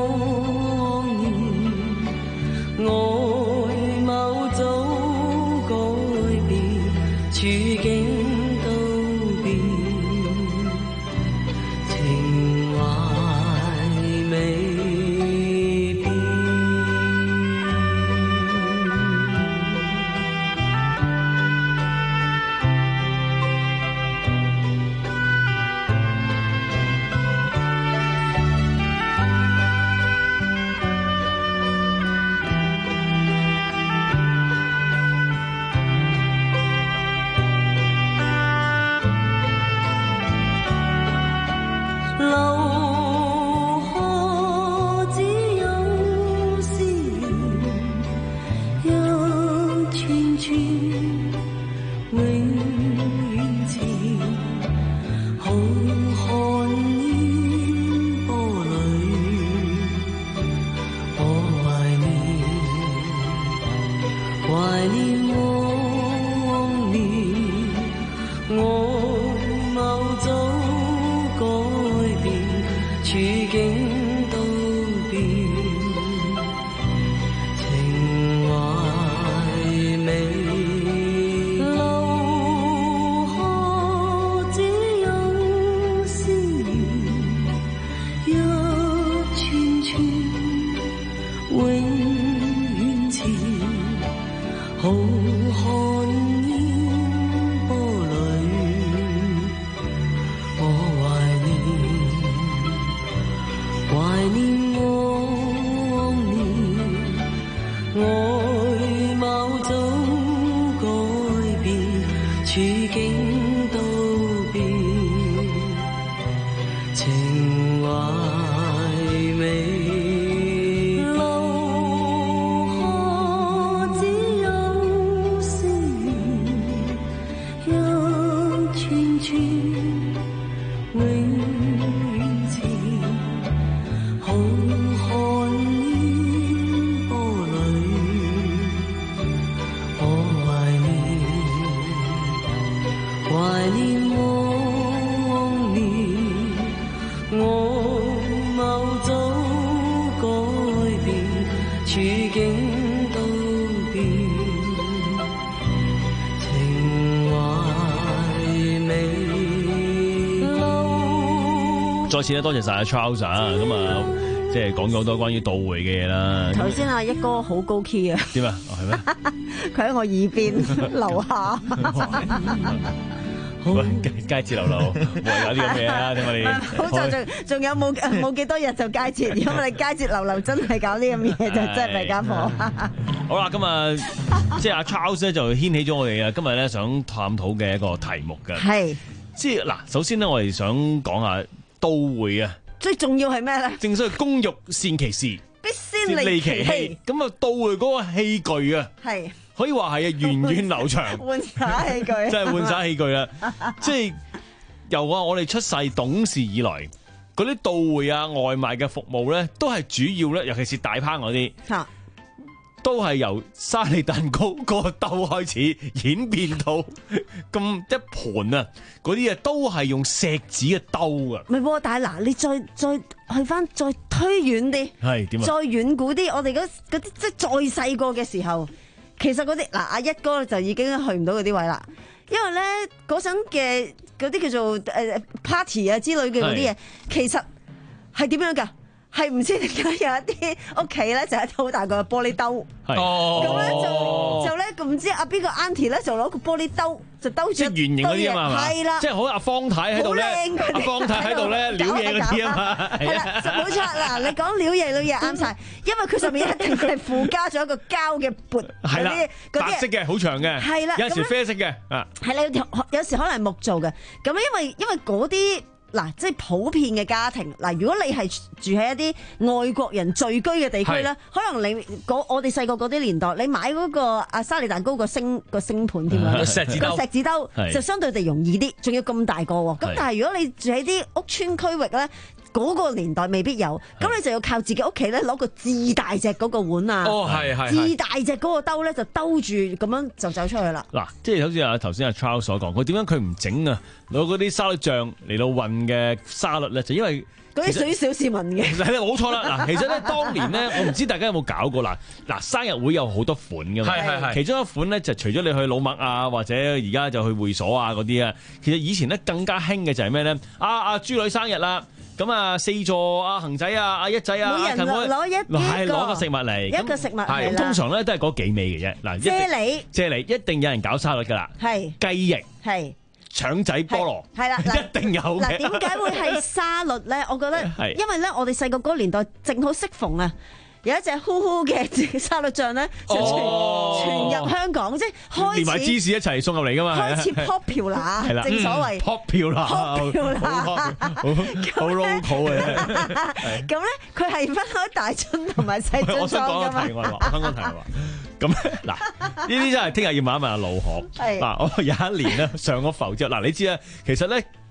處境都變，情懷未變。 處境都變，情懷美，留下這樣思念，一串串永遠纏，浩瀚煙波裏，我懷念，懷念往年，外貌早改變，處境都變，情懷美。 再次咧，多謝晒阿 Charles 啊！咁啊，即係講咗好多關於到會嘅嘢啦。 頭先阿一哥好高 key 啊！ 點啊？係咩？ 佢喺我耳邊樓下。 喂，佳節流流，冇搞啲咁嘅嘢啊！點解你？ 好在仲仲有冇冇幾多日就佳節？如果我哋佳節流流真係搞啲咁嘅嘢，就真係弊家伙。 好啦，今日即係阿 Charles 咧就掀起咗我哋啊！今日咧想探討嘅一個題目嘅係， 即係嗱，首先咧我哋想講下。到會啊！ 最重要係咩咧？ 正所謂工欲善其事， 必先利其器。 咁啊，到會嗰個器具啊，係可以話係啊，源遠流長。 換灑器具， 真係換灑器具啦！即係由啊，我哋出世懂事以來，嗰啲到會啊、外賣嘅服務咧，都係主要咧，尤其是大烹嗰啲。都係由沙梨蛋糕嗰個兜開始演變到咁一盤啊！嗰啲啊都係用錫紙嘅兜噶。 唔係喎，但係嗱，你再再去翻再推遠啲，係點啊？再遠古啲，我哋嗰啲即係再細個嘅時候，其實嗰啲嗱阿一哥就已經去唔到嗰啲位啦，因為咧嗰陣嘅嗰啲叫做誒 party 啊之類嘅嗰啲嘢，其實係點樣㗎？係唔知點解有一啲屋企咧就係一啲好大個玻璃兜，咁咧就就咧唔知阿邊個 auntie 咧就攞個玻璃兜就兜住，即係圓形嗰啲啊嘛， 係啦， 即係好阿方太喺度咧，阿方太喺度咧撩嘢嗰啲啊嘛， 係啦，冇錯嗱，你講撩嘢撩嘢啱晒，因為佢上面一定係附加咗一個膠嘅缽， 係啦，白色嘅好長嘅， 係啦， 有時啡色嘅啊， 係啦，有時可能係木做嘅，咁因為因為嗰啲。嗱，即係普遍嘅家庭。嗱，如果你係住喺一啲外國人聚居嘅地區咧，可能你我哋細個嗰啲年代，你買嗰個阿沙梨蛋糕個星個星盤添啊，個錫紙兜就相對地容易啲，仲要咁大個喎。咁但係如果你住喺啲屋村區域咧，嗰個年代未必有，咁你就要靠自己屋企咧攞個至大隻嗰個碗啊， 哦係係， 至大隻嗰個兜咧就兜住咁樣就走出去啦。 嗱，即係好似阿頭先阿 Charles 所講，佢點解佢唔整啊？攞嗰啲沙律醬嚟到混嘅沙律咧，就因為嗰啲屬於小市民嘅。 係啦，冇錯啦。嗱，其實咧當年咧，我唔知大家有冇搞過啦。嗱，生日會有好多款㗎嘛，係係係。其中一款咧就除咗你去老麥啊，或者而家就去會所啊嗰啲啊，其實以前咧更加興嘅就係咩咧？啊啊豬女生日啦！咁啊，四座阿恒仔啊，阿一仔啊， 每人攞一係攞個食物嚟， 一個食物係通常咧都係嗰幾味嘅啫。嗱， 啫喱啫喱一定有人搞沙律噶啦，係雞翼係腸仔菠蘿係啦， 一定有嘅。 嗱，點解會係沙律咧？我覺得因為咧，我哋細個嗰個年代正好適逢啊。有一隻呼呼嘅沙律醬咧，就傳傳入香港，即係開始連埋芝士一齊送入嚟噶嘛， 開始 popular，正所謂 popular，popular，好 local 嘅。 咁咧，佢係分開大樽同埋細樽裝噶嘛。 我想講個題外話，我想講題外話。咁嗱，呢啲真係聽日要問一問阿老何。嗱，我有一年咧上咗浮之後，嗱你知啦，其實咧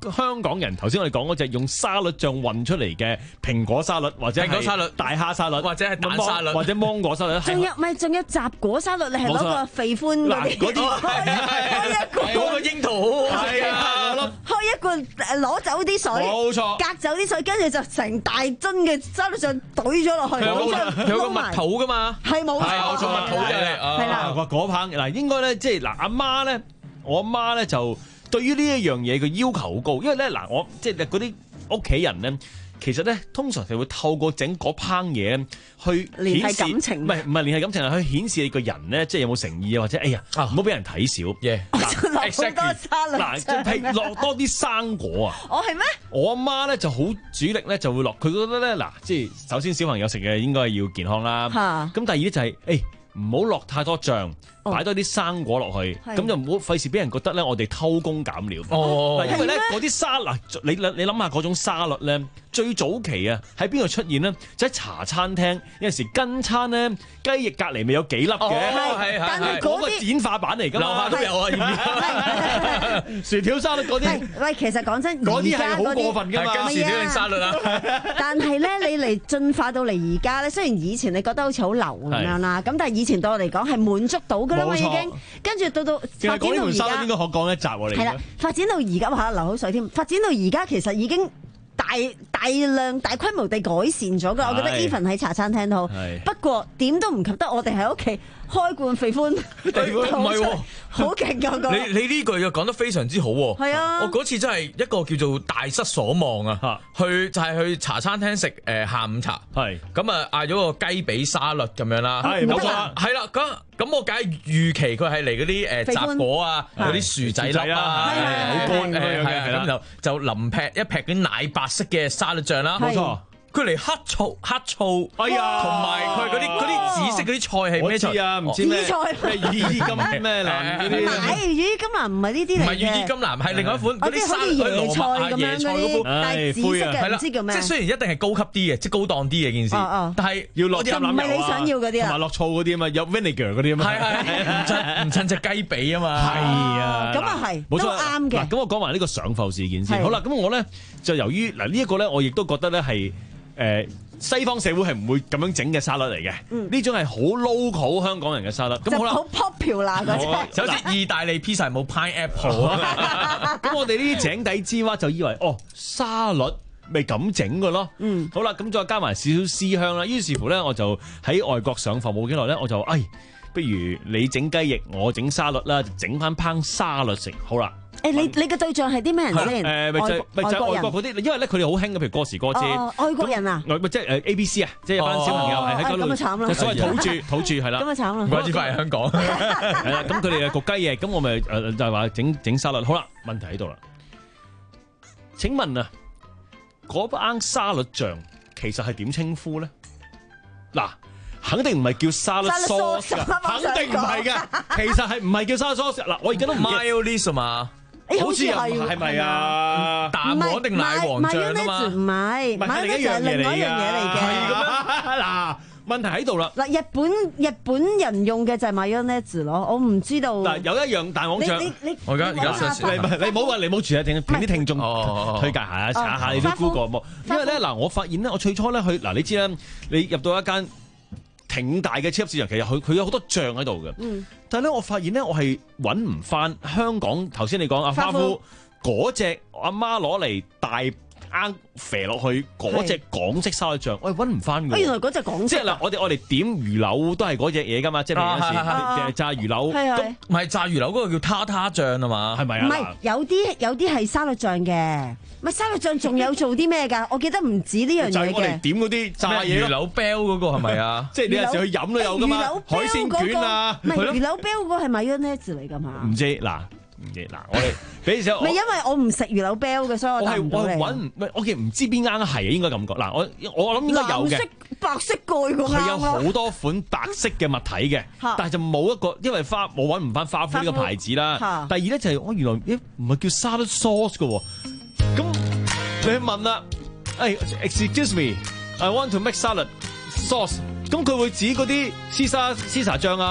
香港人頭先我哋講嗰隻用沙律醬混出嚟嘅蘋果沙律，或者蘋果沙律、 大蝦沙律， 或者係蛋沙律， 或者芒果沙律， 仲有咪仲有雜果沙律？你係攞個肥寬嗰啲， 嗰啲開一罐嗰個櫻桃好好食啊！ 開一罐誒攞走啲水， 冇錯， 隔走啲水，跟住就成大樽嘅沙律醬懟咗落去， 佢有個蜜桃噶嘛， 係冇錯， 冇錯蜜桃嘅， 係啦， 個果棒嗱應該咧即係嗱阿媽咧，我阿媽咧就對於呢一樣嘢嘅要求好高，因為咧嗱我即係嗰啲屋企人咧。其實咧，通常係會透過整嗰烹嘢去聯繫感情， 唔係唔係聯繫感情，係去顯示你個人咧，即係有冇誠意啊，或者哎呀，唔好俾人睇少。 落好多沙律嗱，係落多啲生果啊！ 我係咩？ 我阿媽咧就好主力咧，就會落。佢覺得咧，嗱，即係首先小朋友食嘅應該係要健康啦。咁第二咧就係誒。唔好落太多醬，擺多啲生果落去，咁就唔好費事俾人覺得咧，我哋偷工減料。 哦， 因為咧嗰啲沙律，你你諗下嗰種沙律咧，最早期啊喺邊度出現呢？就喺茶餐廳有陣時跟餐咧，雞翼隔離咪有幾粒嘅， 係但係嗰個簡化版嚟㗎嘛， 樓下都有啊， 薯條沙律嗰啲。 喂，其實講真， 嗰啲係好過分㗎嘛， 跟薯條定沙律啊？ 但係咧，你嚟進化到嚟而家咧，雖然以前你覺得好似好流咁樣啦，咁但係以前對我嚟講係滿足到㗎啦嘛，已經。跟住到到發展到而家， 應該可講一集喎。 係啦，發展到而家嚇流口水添。發展到而家其實已經大大量大規模地改善咗㗎。我覺得 even 喺茶餐廳都好，不過點都唔及得我哋喺屋企開罐肥歡，唔係喎， 好勁㗎個。 你你呢句又講得非常之好喎。 係啊， 我嗰次真係一個叫做大失所望啊！去就係去茶餐廳食誒下午茶，係咁啊嗌咗個雞髀沙律咁樣啦， 係冇錯， 係啦咁。咁我梗係預期佢係嚟嗰啲誒雜果啊，嗰啲薯仔粒啊，好乾誒係啊，咁就就淋劈一劈啲奶白色嘅沙律醬啦，冇錯。佢嚟黑醋黑醋，哎呀，同埋佢嗰啲嗰啲紫色嗰啲菜係咩菜啊？唔知咩菜咩羽衣甘咩蘭嗰啲？ 唔係羽衣甘藍，唔係呢啲嚟嘅。 唔係羽衣甘藍，係另外一款嗰啲沙律椰菜咁樣嗰啲，但係紫色嘅，唔知叫咩？ 即係雖然一定係高級啲嘅，即係高檔啲嘅件事，但係要落橄欖油啊，唔係你想要嗰啲啊， 同埋落醋嗰啲啊嘛，有 vinegar 嗰啲啊嘛， 係係唔襯唔襯隻雞髀啊嘛， 係啊， 咁啊係， 冇錯啱嘅。 嗱，咁我講埋呢個上浮事件先。好啦，咁我咧就由於嗱呢一個咧，我亦都覺得咧係誒。西方社會係唔會咁樣整嘅沙律嚟嘅，呢、嗯、種係好 local 香港人嘅沙律。咁好啦， 好 popular 嗰隻， 就好似意大利 pizza 冇 pineapple 啊。 咁我哋呢啲井底之蛙就以為哦沙律咪咁整嘅咯。嗯，好啦，咁再加埋少少思鄉啦。於是乎咧，我就喺外國上課冇幾耐咧，我就誒，不如你整雞翼，我整沙律啦，整翻烹沙律食。好啦。 誒，你你嘅對象係啲咩人先？ 誒，咪就係咪就係外國嗰啲，因為咧佢哋好興嘅，譬如過時過節。 哦，外國人啊？ 外咪即係誒 A B C 啊，即係有班小朋友係喺嗰度。 咁啊慘啦！ 所謂土著土著係啦。 咁啊慘啦！ 唔怪之翻嚟香港。 係啦，咁佢哋嘅焗雞翼，咁我咪誒就係話整整沙律。好啦，問題喺度啦。請問啊，嗰班沙律醬其實係點稱呼咧？嗱。肯定唔係叫沙律 sauce， 肯定唔係噶。其實係唔係叫沙律 sauce？嗱，我而家都唔 mayonnaise 嘛， 好似係係咪啊？ 蛋黃定奶黃醬啊嘛？ 唔係，係另一樣嘢嚟嘅。 係咁樣嗱，問題喺度啦。 嗱，日本日本人用嘅就係 mayonnaise 咯，我唔知道。 嗱，有一樣蛋黃醬， 我而家而家你你唔好話你唔好住啊，聽啲聽眾推介下，查下你啲 Google 冇。因為咧嗱，我發現咧，我最初咧去嗱，你知啦，你入到一間挺大嘅超級市場，其實佢佢有好多醬喺度嘅，嗯、但係咧我發現咧我係揾唔翻香港頭先你講阿花夫嗰隻阿媽攞嚟大啱肥落去嗰隻港式沙律醬，我係揾唔翻嘅。 原來嗰隻港式， 即係嗱，我哋我哋點魚柳都係嗰隻嘢噶嘛，即係有時炸魚柳， 咁唔係炸魚柳嗰個叫他他醬啊嘛，係咪啊？ 唔係有啲有啲係沙律醬嘅。咪沙律醬仲有做啲咩㗎？我記得唔止呢樣嘢嘅。就係我哋點嗰啲炸嘢魚柳鮑嗰個係咪啊？ 即係你有時去飲都有㗎嘛。海鮮卷啊， 唔係魚柳鮑嗰個係 mayonnaise 嚟㗎嘛？ 唔知嗱，唔知嗱，我哋俾少。 唔係因為我唔食魚柳鮑嘅，所以我答唔到你。 我係揾唔，我其實唔知邊間係應該咁講。嗱，我我諗應該有嘅。 藍色、白色蓋㗎。 佢有好多款白色嘅物體嘅，但係就冇一個，因為花我揾唔翻花夫呢個牌子啦。第二咧就係我原來咦唔係叫沙律 sauce 嘅喎，咁。你問啦，誒、hey, ，excuse me，I want to make salad sauce。咁佢會指嗰啲絲沙絲沙醬啊、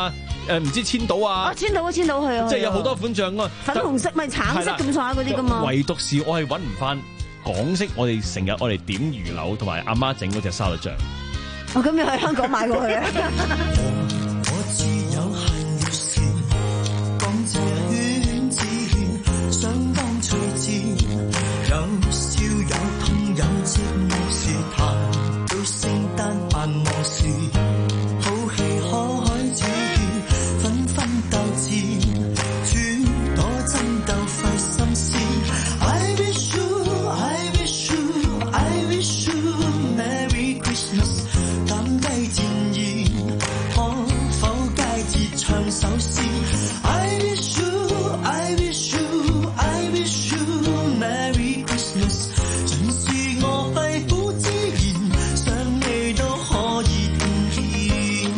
誒唔知千島啊， 啊千島啊千島去啊， 即係有好多款醬啊， 粉紅色咪橙色咁上下嗰啲噶嘛。 唯獨是我係揾唔翻港式，我哋成日我哋點魚柳同埋阿媽整嗰隻沙律醬。 我咁要喺香港買過去啊！ 我自有閒聊時，講這圈子圈，相當趣致，有笑有痛有寂寞時，談到聖誕繁忙時，好戲可開始，紛紛鬥智，諸多爭鬥費心思。I wish you, I wish you, I wish you Merry Christmas。減低戰意，可否佳節唱首詩 ？I wish you, I wish you, I wish you Merry Christmas。盡是我肺腑之言，想你都可以聽見。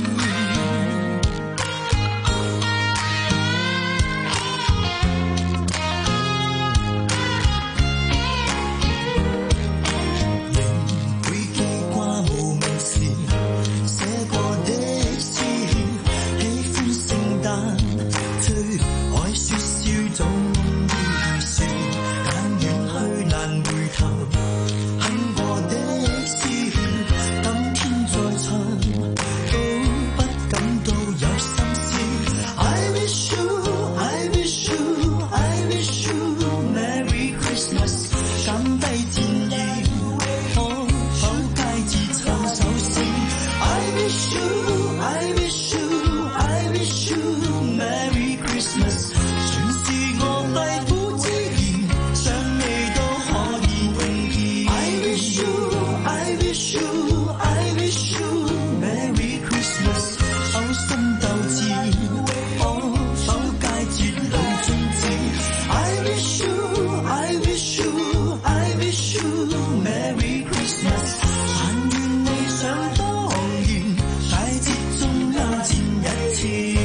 仍會記掛無名時寫過的詩，喜歡聖誕，最愛説笑總於是，但遠去難回頭，恨過的詩，今天再唱，都不感到有心思。I wish you, I wish you, I wish you Merry Christmas。減低戰意，可否佳節唱首詩？I wish you, I wish you, I wish you Merry Christmas。全是我肺腑之言，想你都可以聽見。I wish you, I wish you, I wish you Merry Christmas。嘔心鬥智，可否佳節裏盡致？I wish you, I wish you, I wish you Merry Christmas。但願理想當然，大節中優戰一次。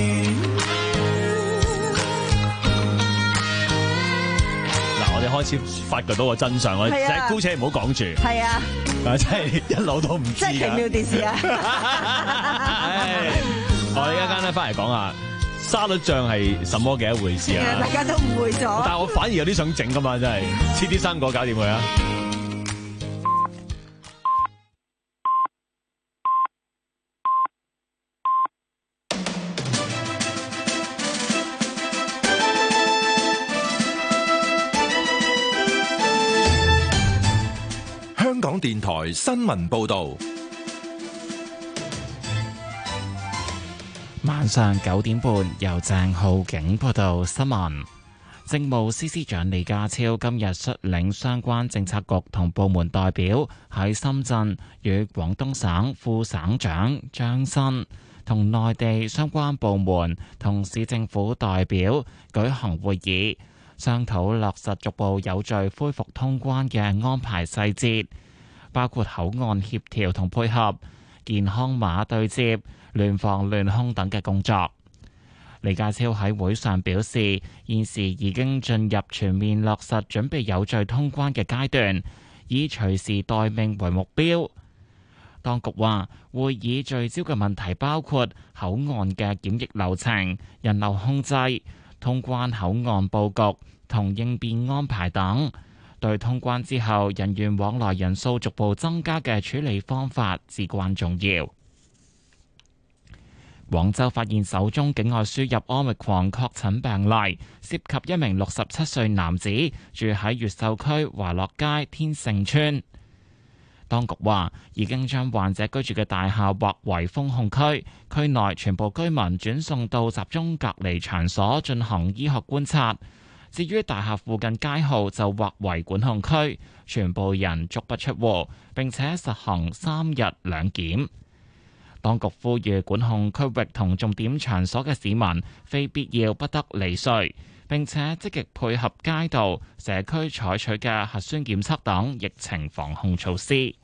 嗱，我哋開始發掘到個真相，我哋係啊即係姑且唔好講住， 係啊， 啊，真係一路都唔知真係奇妙㗎。 電視啊！ 唉我哋一陣間咧翻嚟講下沙律醬係什麼嘅一回事啊！ 大家都誤會咗。 但係我反而有啲想整噶嘛，真係切啲生果搞掂佢啊！ 香港電台新聞報導， 晚上九點半，由鄭浩景報道新聞。政務司司長李家超今日率領相關政策局同部門代表喺深圳與廣東省副省長張新同內地相關部門同市政府代表舉行會議，商討落實逐步有序恢復通關嘅安排細節，包括口岸協調同配合、健康碼對接、聯防聯控等嘅工作。李家超喺會上表示，現時已經進入全面落實準備有序通關嘅階段，以隨時待命為目標。當局話，會議聚焦嘅問題包括口岸嘅檢疫流程、人流控制、通關口岸佈局同應變安排等，對通關之後人員往來人數逐步增加嘅處理方法至關重要。廣州發現首宗境外輸入 Omicron 確診病例，涉及一名六十七歲男子，住喺越秀區華樂街天盛村。當局話已經將患者居住嘅大廈劃為封控區，區內全部居民轉送到集中隔離場所進行醫學觀察。至於大廈附近街號就劃為管控區，全部人足不出戶，並且實行三日兩檢。當局呼籲管控區域同重點場所嘅市民，非必要不得離穗，並且積極配合街道、社區採取嘅核酸檢測等疫情防控措施。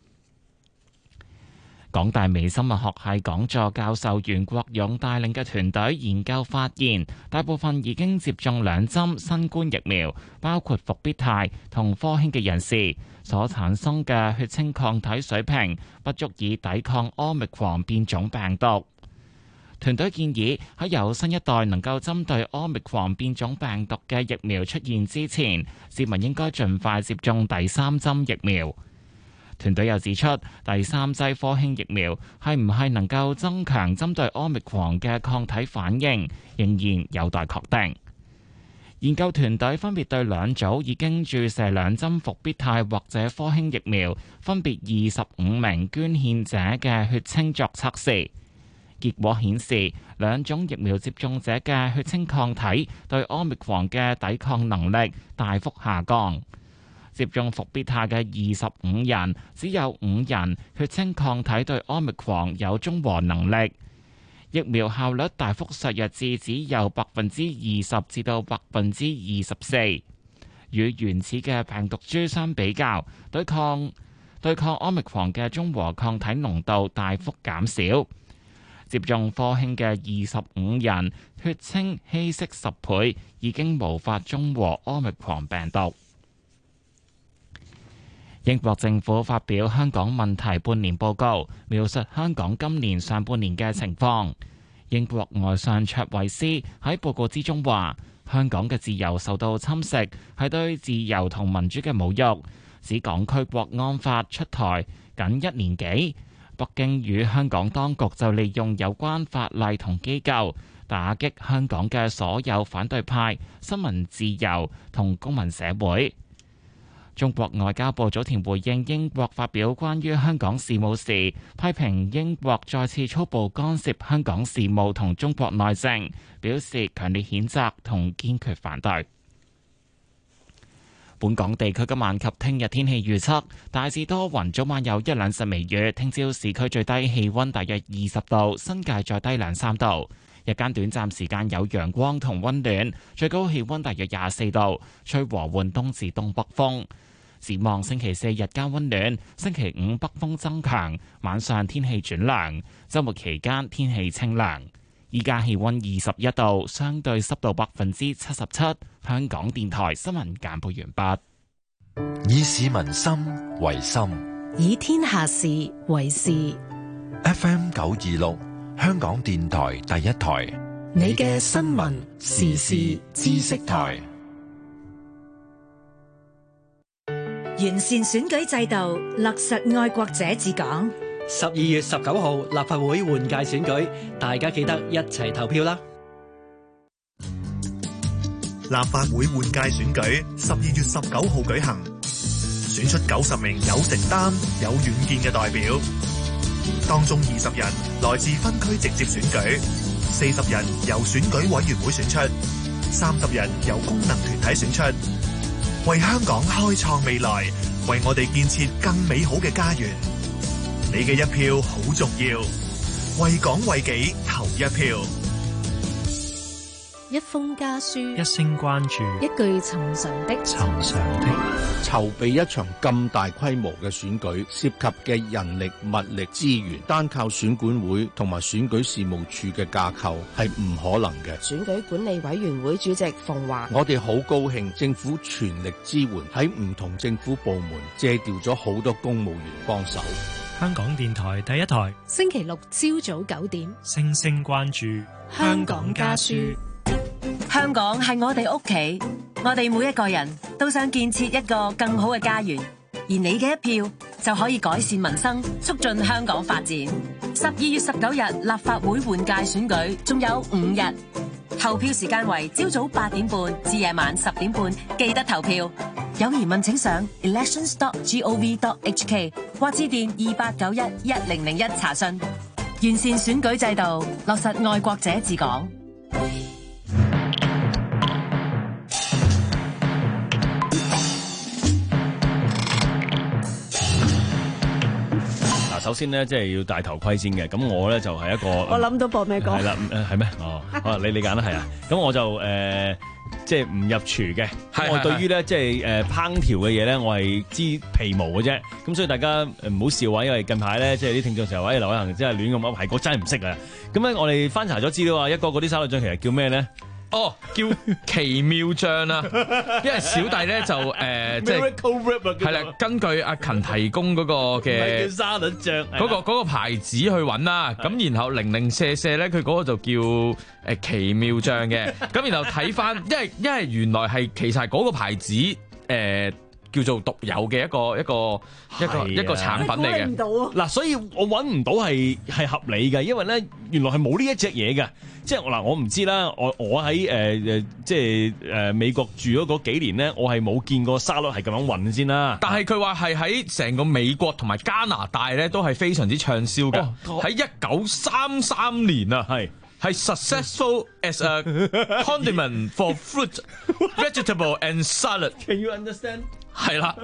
港大微生物學系講座教授袁國勇帶領嘅團隊研究發現，大部分已經接種兩針新冠疫苗，包括復必泰同科興嘅人士，所產生嘅血清抗體水平不足以抵抗 Omicron 變種病毒。 團隊建議喺有新一代能夠針對 Omicron 變種病毒嘅疫苗出現之前，市民應該盡快接種第三針疫苗。團隊又指出，第三劑科興疫苗係唔係能夠增強針對 Omicron 嘅抗體反應，仍然有待確定。研究團隊分別對兩組已經注射兩針復必泰或者科興疫苗，分別二十五名捐獻者嘅血清作測試，結果顯示兩種疫苗接種者嘅血清抗體對 Omicron 嘅抵抗能力大幅下降。接種復必泰嘅二十五人，只有五人血清抗體對 Omicron 有中和能力，疫苗效率大幅削弱至只有百分之二十至到百分之二十四。與原始嘅病毒株相比較，對抗對抗 Omicron 嘅中和抗體濃度大幅減少。接種科興嘅二十五人，血清稀釋十倍，已經無法中和 Omicron 病毒。英國政府發表香港問題半年報告，描述香港今年上半年嘅情況。英國外相卓慧思喺報告之中話，香港嘅自由受到侵蝕，係對自由同民主嘅侮辱。指港區國安法出台僅一年幾，北京與香港當局就利用有關法例同機構，打擊香港嘅所有反對派、新聞自由同公民社會。中國外交部早前回應英國發表關於香港事務時，批評英國再次粗暴干涉香港事務同中國內政，表示強烈譴責同堅決反對。本港地區今晚及聽日天氣預測，大致多雲，早晚有一兩陣微雨。聽朝市區最低氣溫大約二十度，新界再低兩三度。日間短暫時間有陽光同溫暖，最高氣溫大約廿四度，吹和緩東至東北風。展望星期四日間溫暖，星期五北風增強，晚上天氣轉涼，週末期間天氣清涼。依家氣溫二十一度，相對濕度百分之七十七。香港電台新聞簡報完畢。以市民心為心， 以天下事為事。 F M 九二六，香港電台第一台， 你嘅新聞時事知識台。完善選舉制度，落實愛國者治港。 十二月十九號立法會換屆選舉，大家記得一齊投票啦！ 立法會換屆選舉十二月十九號舉行，選出九十名有承擔、有遠見嘅代表，當中二十人來自分區直接選舉，四十人由選舉委員會選出，三十人由功能團體選出。為香港開創未來，為我哋建設更美好嘅家園。你嘅一票好重要，為港為己投一票。 一封家書， 一聲關注， 一句尋常的尋常的。 籌備一場咁大規模嘅選舉，涉及嘅人力、物力、資源，單靠選管會同埋選舉事務處嘅架構係唔可能嘅。 選舉管理委員會主席馮華， 我哋好高興政府全力支援，喺唔同政府部門借調咗好多公務員幫手。 香港電台第一台， 星期六朝早九點， 聲聲關注香港家書。 香港係我哋屋企，我哋每一個人都想建設一個更好嘅家園，而你嘅一票就可以改善民生，促進香港發展。十二月十九日立法會換屆選舉仲有五日，投票時間為朝早八點半至夜晚十點半，記得投票。有疑問請上 elections dot gov dot hk 或致電二八九一一零零一查詢。完善選舉制度，落實愛國者治港。 首先呢，即係要戴頭盔先嘅。咁我咧就係一個， 我諗到播咩歌？ 係啦，係咩？哦，好，你你揀啦，係啊。咁我就誒，即係唔入廚嘅。我對於咧，即係誒烹調嘅嘢咧，我係知皮毛嘅啫。咁所以大家唔好笑話，因為近排咧，即係啲聽眾成日話，誒劉偉恒真係亂咁噏，係我真係唔識啊。咁咧，我哋翻查咗資料啊，一個嗰啲沙律醬其實叫咩咧？ 哦，叫奇妙醬啦，因為小弟咧就誒即係係啦，根據阿勤提供嗰個嘅沙律醬嗰個嗰個牌子去揾啦，咁然後零零舍舍咧，佢嗰個就叫誒奇妙醬嘅，咁然後睇翻，因為因為原來係其實係嗰個牌子誒。叫做獨有嘅一個一個一個一個產品嚟嘅。 嗱，所以我揾唔到係係合理嘅，因為咧原來係冇呢一隻嘢嘅。即係嗱，我唔知啦。我我喺誒誒即係誒美國住咗嗰幾年咧，我係冇見過沙律係咁樣運先啦。 但係佢話係喺成個美國同埋加拿大咧都係非常之暢銷嘅。喺一九三三年啊，係係 successful as a condiment for fruit, vegetable and salad. Can you understand? 係啦。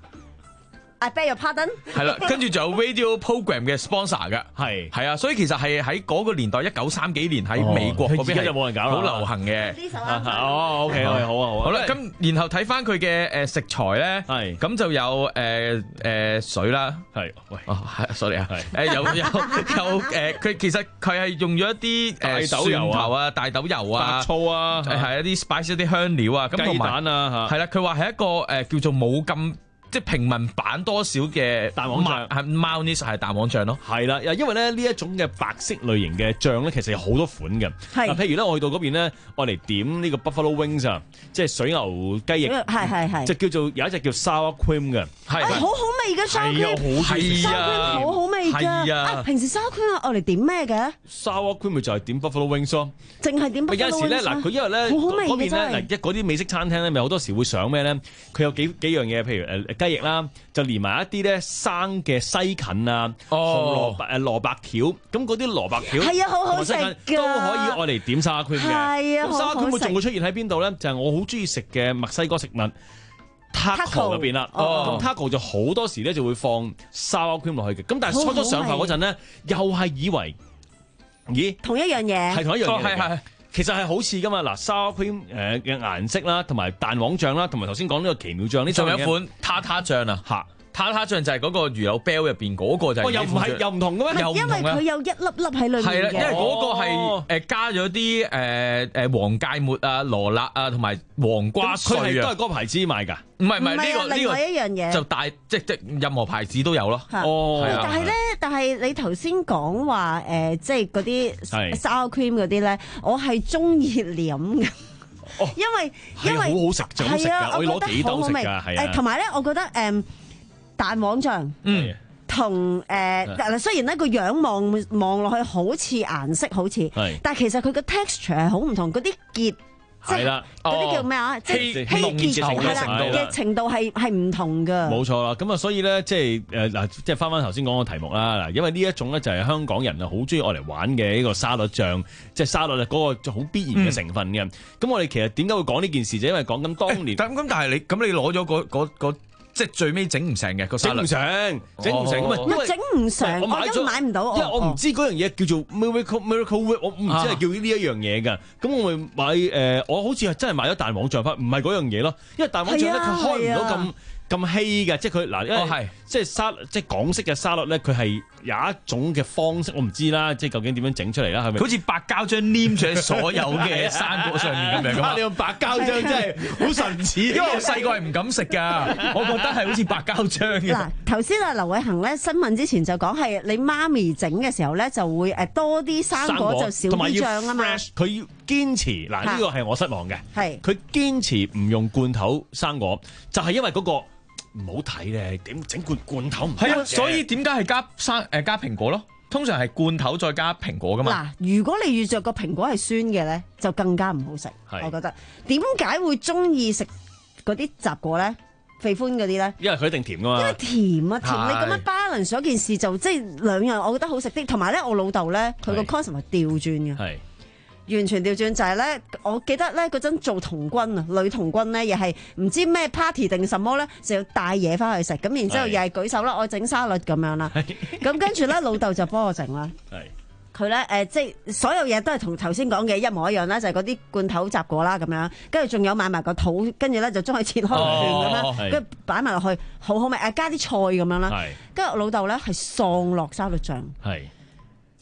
I beg your pardon。係啦，跟住仲有 radio program 嘅 sponsor 嘅，係係啊，所以其實係喺嗰個年代，一九三幾年喺美國嗰邊係就冇人搞啦， 好流行嘅。 呢首哦 ，OK OK，好啊好啊。 好啦，咁然後睇翻佢嘅誒食材咧，係咁就有誒誒水啦，係喂哦係，sorry 啊，誒有有有誒，佢其實佢係用咗一啲誒大豆油啊、大豆油啊、 白醋啊， 係一啲 spice 一啲香料啊，咁同埋雞蛋啊嚇， 係啦，佢話係一個誒叫做冇咁。即係平民版多少嘅蛋黃醬， 係 mayonnaise 係蛋黃醬咯。 係啦，因為咧呢一種嘅白色類型嘅醬咧，其實有好多款嘅。 係嗱，譬如咧我去到嗰邊咧，我嚟點呢個 buffalo wings 啊，即係水牛雞翼， 係係係， 就叫做有一隻叫 sour cream 嘅， 係好好味嘅 sour cream， 係啊， sour cream 好好味㗎。 係啊， 平時 sour cream 我嚟點咩嘅 ？sour cream 咪就係點 buffalo wings 咯， 淨係點 buffalo wings。 有陣時咧，嗱佢因為咧嗰邊咧嗱一嗰啲美式餐廳咧，咪好多時會上咩咧？佢有幾幾樣嘢，譬如誒雞翼啦，就連埋一啲咧生嘅西芹啊、紅蘿蔔誒蘿蔔條，咁嗰啲蘿蔔條係啊，好好食㗎， 都可以愛嚟點沙拉 cream 嘅。 係啊， 咁沙拉 cream 會仲會出現喺邊度咧？就係我好中意食嘅墨西哥食物 taco 入邊啦。咁 taco 就好多時咧就會放沙拉 cream 落去嘅。咁但係初初上飯嗰陣咧，又係以為咦同一樣嘢係同一樣嘢嚟嘅。 係係。 其實係好似噶嘛，嗱 sour cream 誒嘅顏色啦，同埋蛋黃醬啦，同埋頭先講呢個奇妙醬，呢仲有一款塔塔醬啊，嚇塔塔醬就係嗰個魚柳 bell 入邊嗰個就係。 又唔係又唔同嘅咩？ 因為佢有一粒粒喺裏面嘅。 係啦，因為嗰個係誒加咗啲誒誒黃芥末啊、羅勒啊同埋黃瓜碎啊。 佢係都係嗰個牌子賣㗎。 唔係唔係呢個呢個另外一樣嘢就大即即任何牌子都有咯。 哦， 但係咧，但係你頭先講話誒，即係嗰啲 sour cream 嗰啲咧，我係中意舐嘅。因為因為好好食，就好食㗎，我要攞幾兜食㗎，係啊。 誒同埋咧，我覺得誒蛋黃醬嗯同誒嗱，雖然咧個樣望望落去好似顏色好似，但係其實佢個 texture 係好唔同，嗰啲結。 係啦， 嗰啲叫咩啊？即係稀結嘅程度嘅程度係係唔同㗎。 冇錯啦，咁啊，所以咧，即係誒嗱，即係翻翻頭先講個題目啦。嗱，因為呢一種咧就係香港人啊好中意愛嚟玩嘅呢個沙律醬，即係沙律嗰個好必然嘅成分嘅。咁、嗯、我哋其實點解會講呢件事？就因為講緊當年。 咁咁、欸，但係你咁你攞咗嗰嗰嗰。即係最尾整唔成嘅個沙律， 整唔成，整唔成咁啊！ 因為整唔成，我買咗買唔到， 因為我唔知嗰樣嘢叫做 miracle miracle whip，我唔知係叫呢一樣嘢㗎。咁我咪買誒，我好似係真係買咗蛋黃醬翻，唔係嗰樣嘢咯。因為蛋黃醬咧，佢開唔到咁咁稀嘅，即係佢嗱，因為即係沙即係港式嘅沙律咧，佢係有一種嘅方式，我唔知啦，即係究竟點樣整出嚟啦，係咪？ 好似白膠漿黏住喺所有嘅生果上面咁樣㗎。 你用白膠漿真係好神似， 因為我細個係唔敢食㗎，我覺得係好似白膠漿嘅。 嗱，頭先啊劉偉恒咧新聞之前就講係你媽咪整嘅時候咧就會誒多啲生果就少啲醬啊嘛。 佢要堅持嗱，呢個係我失望嘅。 係佢堅持唔用罐頭生果，就係因為嗰個。唔好睇咧，點整罐罐頭唔係啊？所以點解係加生誒加蘋果咯？通常係罐頭再加蘋果噶嘛。 嗱，如果你遇着個蘋果係酸嘅咧，就更加唔好食。我覺得點解會中意食嗰啲雜果咧？肥歡嗰啲咧？ 因為佢一定甜噶嘛。 因為甜啊甜，你咁樣 balance 咗件事就即係兩樣，我覺得好食啲。同埋咧，我老豆咧佢個 concept 係調轉嘅。係。完全調轉就係咧，我記得咧嗰陣做童軍啊，女童軍咧又係唔知咩 party 定什麼咧，就要帶嘢翻去食，咁然之後又係舉手啦，我整沙律咁樣啦，咁跟住咧老豆就幫我整啦。佢咧誒，即係所有嘢都係同頭先講嘅一模一樣啦，就係嗰啲罐頭雜果啦咁樣，跟住仲有買埋個肚，跟住咧就將佢切開段咁樣，跟住擺埋落去，好好味誒，加啲菜咁樣啦。跟住我老豆咧係喪落沙律醬。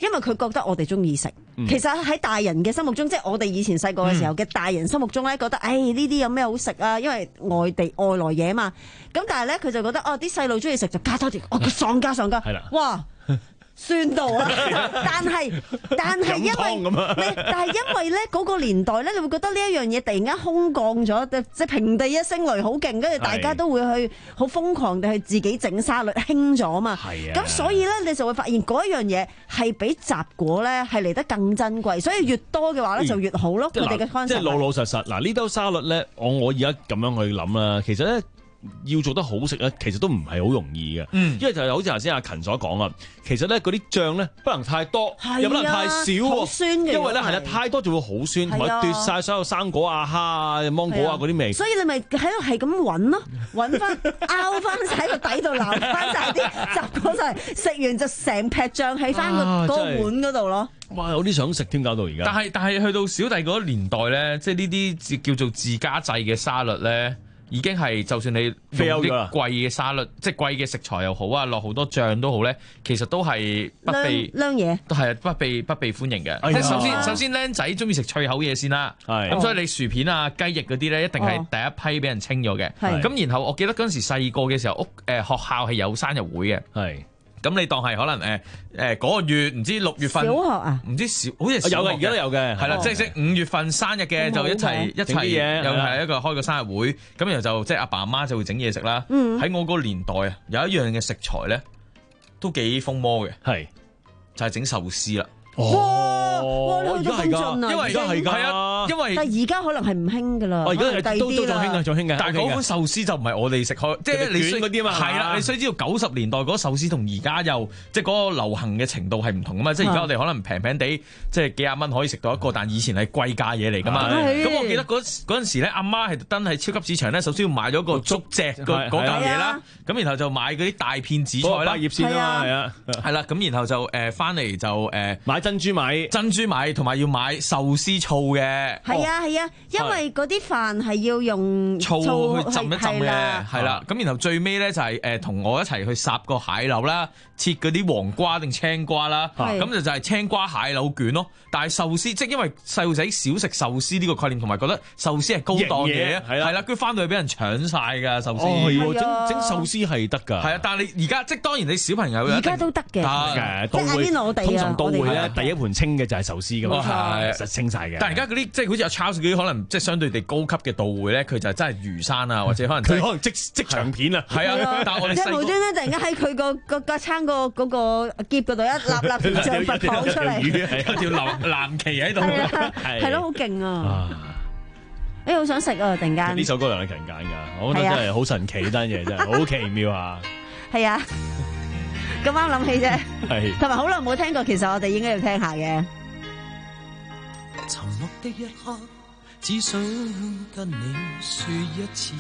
因為佢覺得我哋中意食。 嗯、 其實喺大人嘅心目中，即係我哋以前細個嘅時候嘅大人心目中咧，覺得誒呢啲有咩好食啊？因為外地外來嘢嘛。咁但係咧，佢就覺得哦，啲細路中意食就加多啲，哦，喪加喪加，係啦，哇！酸到啊！但係但係因為但係因為咧嗰個年代咧，你會覺得呢一樣嘢突然間空降咗，即係平地一聲雷好勁，跟住大家都會去好瘋狂地去自己整沙律興咗嘛。係啊，咁所以咧你就會發現嗰一樣嘢係比雜果咧係嚟得更珍貴，所以越多嘅話咧就越好咯。佢哋嘅 concept 即係老老實實嗱，呢兜沙律咧，我我而家咁樣去諗啦，其實咧。要做得好食咧，其實都唔係好容易嘅，嗯、因為就係好似頭先阿勤所講啊，其實咧嗰啲醬咧不能太多，又不能太少，好酸嘅，因為咧係啦太多就會好酸，同埋奪晒所有生果啊、蝦啊、芒果啊嗰啲味。所以你咪喺度係咁揾咯，揾翻拗翻晒個底度，撈翻晒啲雜果晒，食完就成劈醬喺翻個嗰個碗嗰度咯。 哇！有啲想食添，搞到而家。 但係但係去到小弟嗰個年代咧，即係呢啲叫做自家製嘅沙律咧。已經係就算你用啲貴嘅沙律，即係貴嘅食材又好啊，落好多醬都好咧，其實都係不被靚嘢， 都係不被不被歡迎嘅。 哎、 即係首先首先僆仔中意食脆口嘢先啦，咁、哦、所以你薯片啊、雞翼嗰啲咧，一定係第一批俾人清咗嘅。咁、哦、然後我記得嗰陣時細個嘅時候，屋誒、呃、學校係有生日會嘅。係。咁你當係可能誒誒嗰個月唔知六月份， 小學啊， 唔知小好似有嘅，而家都有嘅， 係啦，即係即係五月份生日嘅就一齊一齊嘢，又係一個開個生日會，咁然後就即係阿爸阿媽就會整嘢食啦。喺我嗰個年代啊，有一樣嘅食材咧都幾風魔嘅，係就係整壽司啦。 哇！而家係㗎， 因為而家係㗎，係啊，因為但係而家可能係唔興㗎啦。 而家都都仲興㗎，仲興㗎。 但係嗰款壽司就唔係我哋食開，即係你需嗰啲嘛。係啦，你需知道九十年代嗰壽司同而家又即係嗰個流行嘅程度係唔同㗎嘛。即係而家我哋可能平平地，即係幾廿蚊可以食到一個，但以前係貴價嘢嚟㗎嘛。咁我記得嗰嗰陣時咧，阿媽係特登喺超級市場咧，首先要買咗個竹隻嗰嗰嚿嘢啦。咁然後就買嗰啲大片紫菜啦， 葉先啦，係啊， 係啦。咁然後就誒翻嚟就誒買珍珠米。 珍珠米同埋要買壽司醋嘅， 係啊係啊，因為嗰啲飯係要用醋去浸一浸嘅，係啦。咁然後最尾咧就係誒同我一齊去烚個蟹柳啦，切嗰啲黃瓜定青瓜啦，咁就就係青瓜蟹柳卷咯。但係壽司即係因為細路仔少食壽司呢個概念，同埋覺得壽司係高檔嘢，係啦，佢翻到去俾人搶晒㗎壽司。 整整壽司係得㗎， 係啊。但係你而家即係當然你小朋友而家都得嘅， 嘅都會通常都會咧第一盤清嘅就係壽司㗎嘛，係實清晒嘅。 但係而家嗰啲即係好似阿 Charles 嗰啲可能即係相對地高級嘅到會咧，佢就真係魚生啊，或者可能佢可能即即場片啊， 係啊。但係我哋即係無端端突然間喺佢個個架撐個嗰個篋嗰度一立立條象拔蚌出嚟， 有條藍藍旗喺度， 係咯，好勁啊！誒，好想食啊！突然間呢首歌梁麗勤揀㗎，我覺得真係好神奇，單嘢真係好奇妙啊！ 係啊，咁啱諗起啫， 係同埋好耐冇聽過，其實我哋應該要聽下嘅。 沉默的一刻，只想跟你說一次，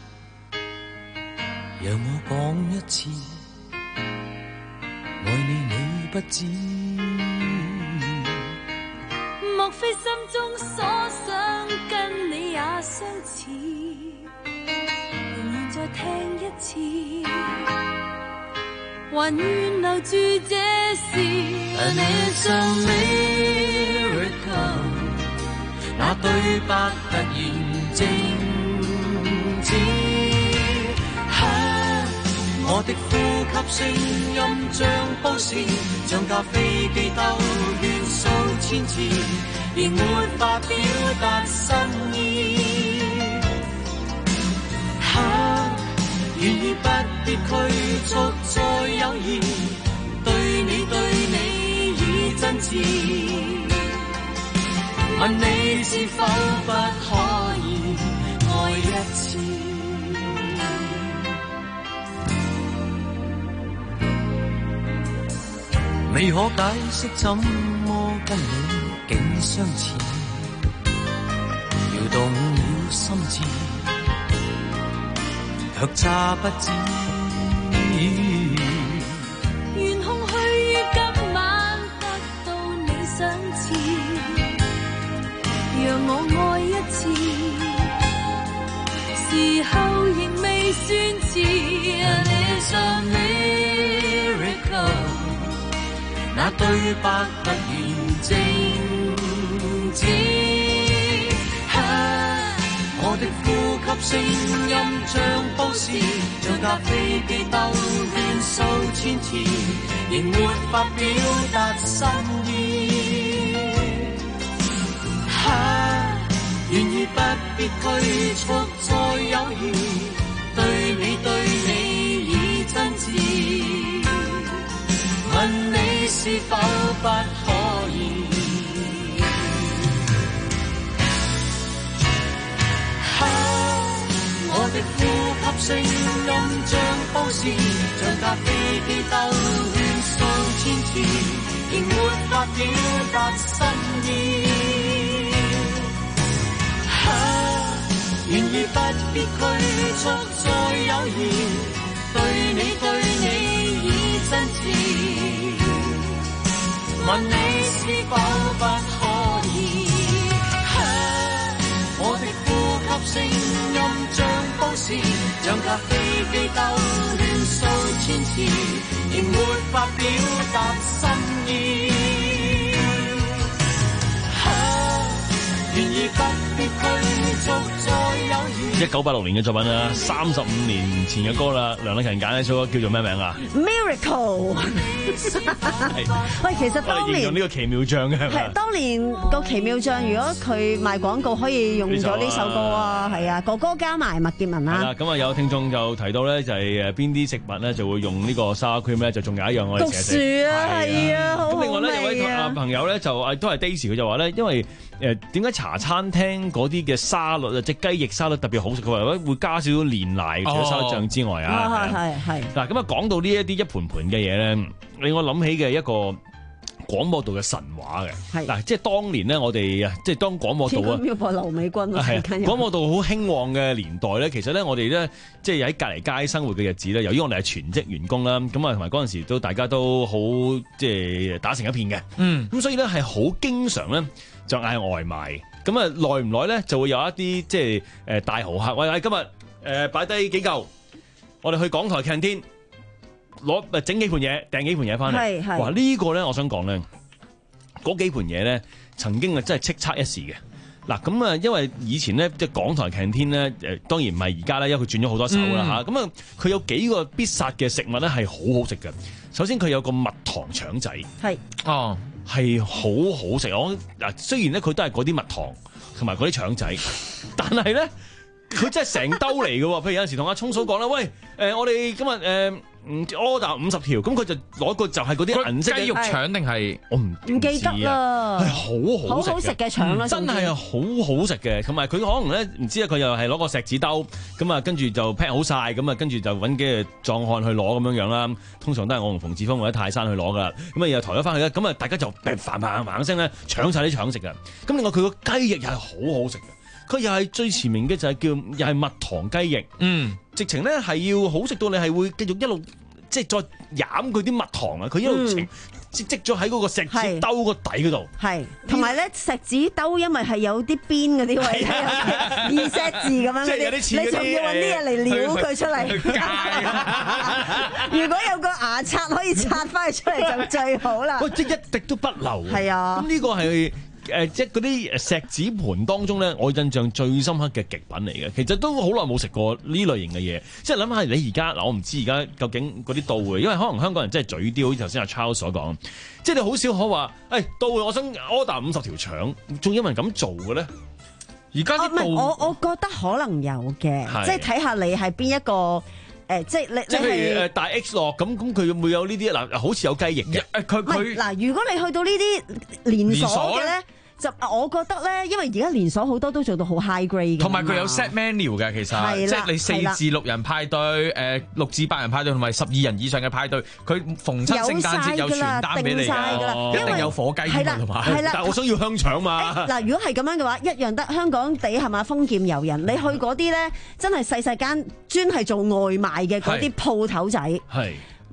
讓我講一次，愛你你不知。 莫非心中所想跟你也相似，仍然再聽一次，還願留住這時。 And it's a miracle， 那對白突然靜止，我的呼吸聲音像報時，像架飛機兜圈數千次，仍沒法表達心意。願意不必拘束再友誼，對你對你已真摯，問你是否不可以愛一次。未可解釋怎麼跟你竟相似，搖動了心智，卻詐不知。 願空虛於今晚得到你賞賜，讓我愛一次，時候仍未算遲。And it's a miracle， 那對白突然靜止。我的呼吸聲音像報時，像咖啡機兜圈數千次，仍沒法表達心意。啊，願意不必拘束再猶豫，對你對你已真摯，問你是否不可以？我的呼吸聲音像報時，像咖啡機兜圈數千次，仍沒法表達心意。啊，願意不必拘束再猶豫，對你對你已真摯，問你是否不可以？啊，我的呼吸聲音像報時，像咖啡機兜圈數千次，仍沒法表達心意。啊，願意不必拘束再猶豫。 一九八六年嘅作品啦，三十五年前嘅歌啦，梁禮勤揀呢首歌叫做咩名啊 ？Miracle。喂，其實當年用呢個奇妙醬嘅係咪？ 係當年個奇妙醬，如果佢賣廣告可以用咗呢首歌啊，係啊，哥哥加埋麥潔文啦。 係啦，咁啊有聽眾就提到咧，就係誒邊啲食物咧就會用呢個 sour cream 咧，就仲有一樣我哋成日食。 焗薯啊，係啊，好好味啊。 咁另外咧有位朋友咧就誒都係 Daisy，佢就話咧，因為誒點解茶餐廳嗰啲嘅沙律啊，即係雞翼沙律特別好食，佢話會加少少煉奶除咗沙律醬之外啊。 係係係。嗱咁啊講到呢一啲一盤盤嘅嘢咧，令我諗起嘅一個廣播道嘅神話嘅，嗱，即係當年咧，我哋啊，即係當廣播道啊， 要播劉美君啊， 係廣播道好興旺嘅年代咧，其實咧，我哋咧，即係喺隔離街生活嘅日子咧，由於我哋係全職員工啦，咁啊，同埋嗰陣時都大家都好即係打成一片嘅，嗯，咁所以咧係好經常咧就嗌外賣，咁啊耐唔耐咧就會有一啲即係誒大豪客，喂，今日誒擺低幾嚿，我哋去港台 canteen。攞誒整幾盤嘢，訂幾盤嘢翻嚟。哇！呢個咧，我想講咧，嗰幾盤嘢咧，曾經啊真係叱咤一時嘅。嗱咁啊，因為以前咧即係港台 canteen咧，誒當然唔係而家啦，因為佢轉咗好多手啦嚇。咁啊、嗯，佢有幾個必殺嘅食物咧係好好食嘅。首先佢有個蜜糖腸仔，係哦，係好好食。我嗱雖然咧佢都係嗰啲蜜糖同埋嗰啲腸仔，但係咧佢真係成兜嚟嘅喎。譬如有陣時同阿聰嫂講啦，喂誒、呃，我哋今日誒。呃唔 order 五十條，咁佢就攞個就係嗰啲銀色嘅雞肉腸定係我唔唔記得啦， 係好好好好食嘅腸啦， 真係啊好好食嘅，同埋佢可能咧唔知啊，佢又係攞個錫紙兜，咁啊跟住就 pack 好晒，咁啊跟住就揾幾個壯漢去攞咁樣樣啦。通常都係我同馮志峰或者泰山去攞噶啦，咁啊又抬咗翻去啦，咁啊大家就嘭嘭嘭嘭聲咧搶晒啲腸食嘅。咁另外佢個雞翼又係好好食嘅。佢又係最前面嘅就係叫又係蜜糖雞翼，嗯，直情咧係要好食到你係會繼續一路即係再飲佢啲蜜糖啊，佢一路積積積咗喺嗰個錫紙兜個底嗰度，係同埋咧錫紙兜因為係有啲邊嗰啲位二錫字咁樣嗰啲，你仲要揾啲嘢嚟撩佢出嚟，如果有個牙刷可以刷翻佢出嚟就最好啦。 喂，即係一滴都不留， 係啊， 咁呢個係。誒即係嗰啲錫紙盤當中咧，我印象最深刻嘅極品嚟嘅，其實都好耐冇食過呢類型嘅嘢。即係諗下你而家嗱，我唔知而家究竟嗰啲到會，因為可能香港人真係嘴刁，好似頭先阿 Charles 所講，即係你好少可話，誒到會我想 order 五十條腸，仲有人咁做嘅咧？而家啲到我我覺得可能有嘅，即係睇下你係邊一個。誒，即係你， 即係譬如誒大 X 落咁，咁佢會有呢啲嗱，好似有雞翼嘅。誒，佢佢嗱，如果你去到呢啲連鎖嘅咧，就我覺得咧，因為而家連鎖好多都做到好 high grade 嘅， 同埋佢有 set menu 嘅，其實即係你四至六人派對，誒六至八人派對，同埋十二人以上嘅派對，佢逢親聖誕節有傳單俾你㗎，一定有火雞㗎嘛，同埋。 但係我想要香腸嘛。 嗱，如果係咁樣嘅話，一樣得香港地係嘛，豐儉由人，你去嗰啲咧，真係細細間專係做外賣嘅嗰啲鋪頭仔。係。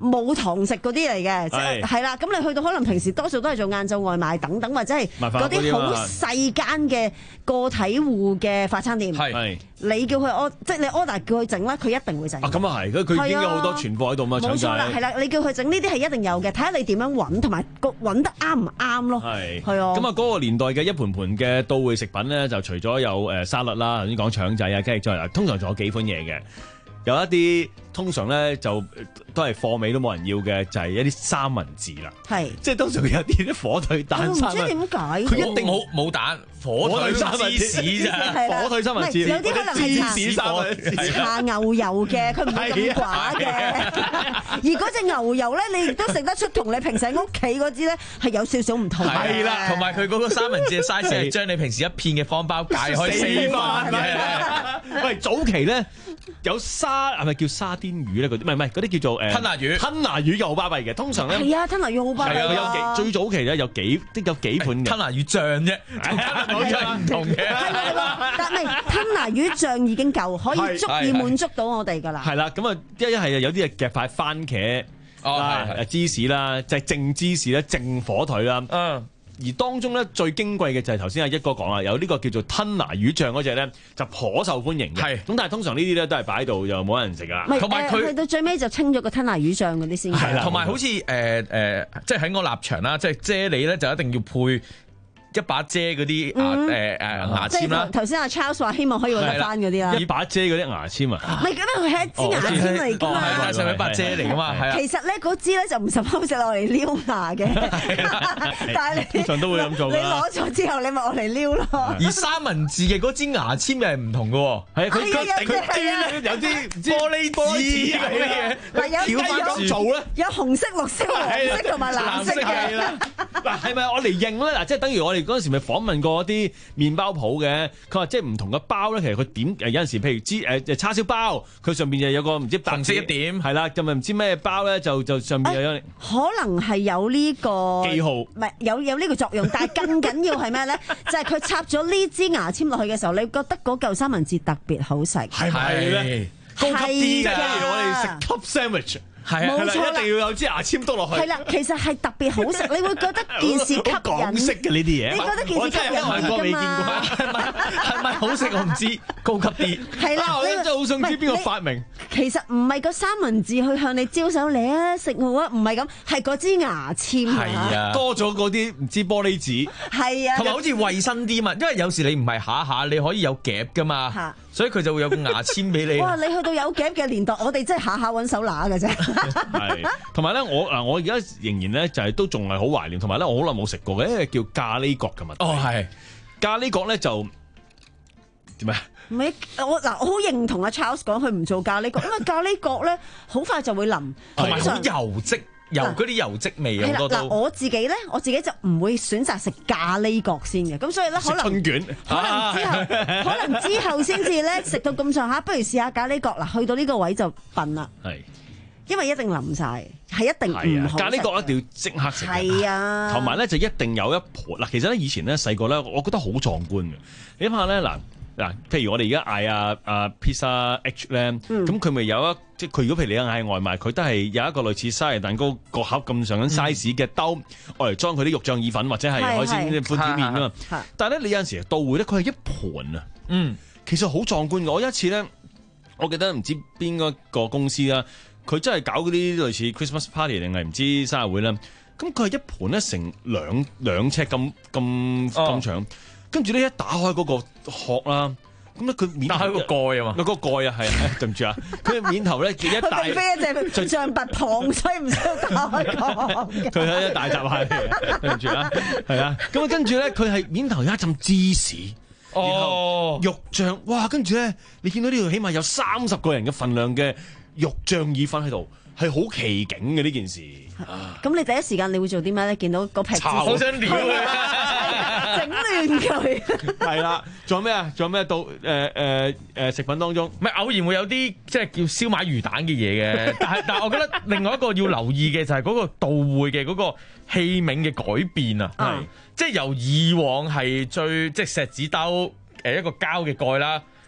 冇堂食嗰啲嚟嘅，即係係啦。咁你去到可能平時多數都係做晏晝外賣等等，或者係嗰啲好細間嘅個體戶嘅快餐店。係你叫佢 order，即係你 order 叫佢整啦，佢一定會整。 啊，咁啊係，佢已經有好多存貨喺度嘛， 冇錯啦，係啦，你叫佢整呢啲係一定有嘅，睇下你點樣揾，同埋個揾得啱唔啱咯。係係啊。咁啊， 嗰個年代嘅一盤盤嘅到會食品咧，就除咗有誒沙律啦，頭先講腸仔啊、雞翼再通常仲有幾款嘢嘅。有一啲通常咧就都係貨尾都冇人要嘅，就係、是、一啲三文治啦。係，即係通常有啲啲火腿蛋三文治。我唔知點解，佢一定冇冇蛋，火腿三文治咋？火腿三文治， 有啲可能係搽牛油嘅，佢唔係咁寡嘅。而嗰隻牛油咧，你亦都食得出同你平時喺屋企嗰支咧係有少少唔同。 係啦，同埋佢嗰個三文治嘅 size 係將你平時一片嘅方包解開四份嘅。 喂，早期咧有沙係咪叫沙甸魚咧？嗰啲唔係唔係嗰啲叫做誒吞拿魚， 吞拿魚又好巴閉嘅。通常咧係啊，吞拿魚好巴閉。係啊， 有幾最早期咧有幾即有幾盤嘅吞拿魚醬啫，講出嚟唔同嘅。 但係吞拿魚醬已經夠，可以足以滿足到我哋㗎啦。 係啦，咁啊一一係有啲係夾塊番茄啦、芝士啦，就係淨芝士咧、淨火腿啦。嗯。而當中咧最矜貴嘅就係頭先阿一哥講啦，有呢個叫做吞拿魚醬嗰隻咧就頗受歡迎嘅。係咁，但係通常呢啲咧都係擺喺度又冇人食噶啦。 同埋佢去到最尾就清咗個吞拿魚醬嗰啲先。 係啦，同埋好似誒誒，即係喺我立場啦，即係啫喱咧就一定要配一把遮嗰啲牙誒誒牙籤啦。 頭先阿 Charles 話希望可以揾得翻嗰啲啦。 一把遮嗰啲牙籤啊？ 唔係，咁樣佢係一支牙籤嚟㗎嘛。 係係一把遮嚟㗎嘛。係啊。 其實咧嗰支咧就唔十分食落嚟撩牙嘅。但係你通常都會咁做。 你攞咗之後，你咪攞嚟撩咯。 而三文治嘅嗰支牙籤又係唔同嘅喎。係佢佢佢端咧有啲玻璃紙咁嘅嘢。 嗱有有做咧， 有紅色、綠色、黃色同埋藍色嘅。 嗱係咪我嚟認咧？嗱即係等於我哋嗰陣時咪訪問過一啲麵包鋪嘅，佢話即係唔同嘅包咧，其實佢點誒有陣時，譬如知誒叉燒包，佢上邊就有個唔知白色一點，係啦，就咪唔知咩包咧，就就上邊有可能係有呢個記號， 唔係有有呢個作用，但係更緊要係咩咧？就係佢插咗呢支牙籤落去嘅時候，你覺得嗰嚿三文治特別好食， 係咪咧？高級啲嘅，譬如我哋食 club sandwich。係啊， 冇錯啦， 一定要有支牙籤篤落去。 係啦，其實係特別好食，你會覺得件事吸引。 港式嘅呢啲嘢， 你覺得件事吸引㗎嘛？ 係咪係咪好食我唔知，高級啲。 係啦， 我真係好想知邊個發明。 其實唔係個三文治去向你招手嚟啊，食我啊，唔係咁，係嗰支牙籤。 係啊， 多咗嗰啲唔知玻璃紙。 係啊， 同埋好似衞生啲嘛，因為有時你唔係下下你可以有夾㗎嘛，所以佢就會有個牙籤俾你。 哇！你去到有夾嘅年代，我哋真係下下揾手拿㗎啫。 係，同埋咧，我嗱，我而家仍然咧就係都仲係好懷念，同埋咧，我好耐冇食過嘅，因為叫咖喱角嘅問題。 哦，係咖喱角咧就點啊？ 唔係我嗱，我好認同阿 Charles 講，佢唔做咖喱角，因為咖喱角咧好快就會腍， 同埋好油漬。油嗰啲油漬味好多都。 嗱，我自己咧，我自己就唔會選擇食咖喱角先嘅，咁所以咧可能春卷， 可能之後，可能之後先至咧食到咁上下，不如試下咖喱角嗱，去到呢個位就笨啦。係，因為一定淋晒，係一定唔好食。 咖喱角一定要即刻食。 係啊， 同埋咧就一定有一盤嗱，其實咧以前咧細個咧，我覺得好壯觀嘅。你諗下咧嗱。嗱，譬如我哋而家嗌啊啊 Pizza H 咧，咁佢咪有一即係佢如果譬如你嗌外賣，佢都係有一個類似沙梨蛋糕個盒咁上緊 size 嘅兜，愛嚟裝佢啲肉醬意粉或者係海鮮寬條麵啊嘛。但係咧，你有陣時到會咧，佢係一盤啊。嗯，其實好壯觀嘅。我有一次咧，我記得唔知邊個個公司啦，佢真係搞嗰啲類似 Christmas party 定係唔知生日會啦。咁佢係一盤咧成兩兩尺咁咁咁長。跟住咧一打開嗰個殼啦，咁咧佢面打開個蓋啊嘛， 個蓋啊係啊，對唔住啊，佢面頭咧一大， 並非一隻象拔蚌，所以唔需要打開殼。 佢係一大閘蟹嚟嘅，對唔住啊，係啊，咁啊跟住咧佢係面頭有一浸芝士，然後肉醬，哇！跟住咧你見到呢度起碼有三十個人嘅份量嘅肉醬意粉喺度。係好奇景嘅呢件事。 咁你第一時間你會做啲咩咧？見到個劈子， 好想撩佢， 整亂佢。 係啦，仲有咩啊？仲有咩到誒誒誒食品當中？ 咪偶然會有啲即係叫燒賣魚蛋嘅嘢嘅，但係但係我覺得另外一個要留意嘅就係嗰個到會嘅嗰個器皿嘅改變啊，係即係由以往係最即係錫紙兜誒一個膠嘅蓋啦。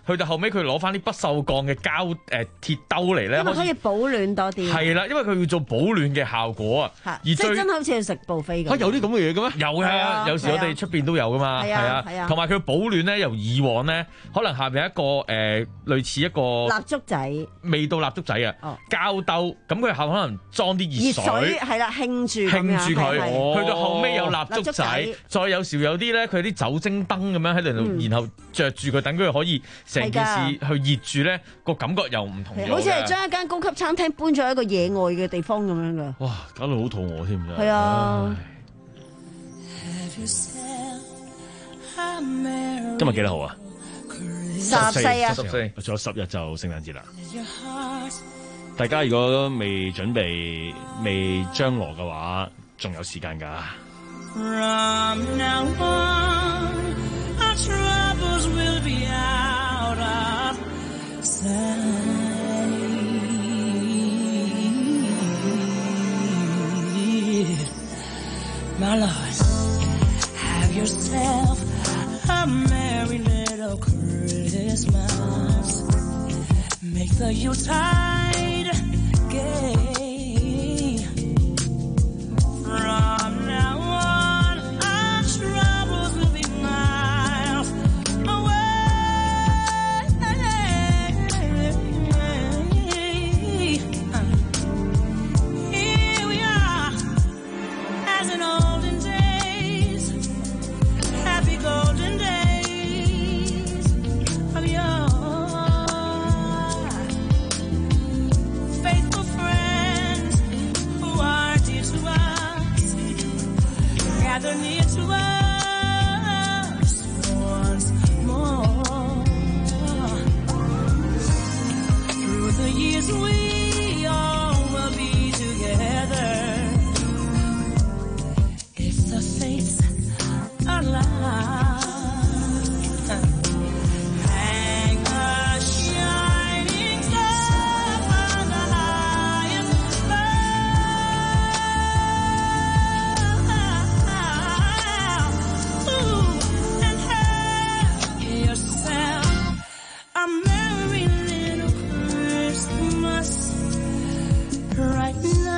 去到後尾佢攞翻啲不鏽鋼嘅膠誒鐵兜嚟咧， 因為可以保暖多啲。 係啦，因為佢要做保暖嘅效果啊。而即係真係好似去食 buffet 咁。 嚇有啲咁嘅嘢嘅咩？ 有嘅，有時我哋出邊都有噶嘛。係啊，係啊。同埋佢保暖咧，由以往咧，可能下邊一個誒類似一個蠟燭仔， 未到蠟燭仔啊，膠兜，咁佢後可能裝啲熱水， 係啦，興住興住佢，去到後尾有蠟燭仔，再有時有啲咧，佢啲酒精燈咁樣喺度，然後着住佢，等佢可以成件事去熱住咧，個感覺又唔同咗。 好似係將一間高級餐廳搬咗一個野外嘅地方咁樣噶。 哇！搞到好肚餓添，真係。 係啊。 今日幾多號啊？ 十四啊， 十四，仲有十日就聖誕節啦。大家如果未準備、未張羅嘅話，仲有時間㗎。From now on, our troubles will be out of sight. My Lord, have yourself a merry little Christmas. Make the Yuletide gay. From now on, our troubles will be miles away. Here we are, as in olden days, happy golden days of yore. Faithful friends who are dear to us, gather near to us once more. Through the years we all will be together. If the fates allow. Hang a shining star on the highest bough. Ooh, and have yourself a merry little Christmas right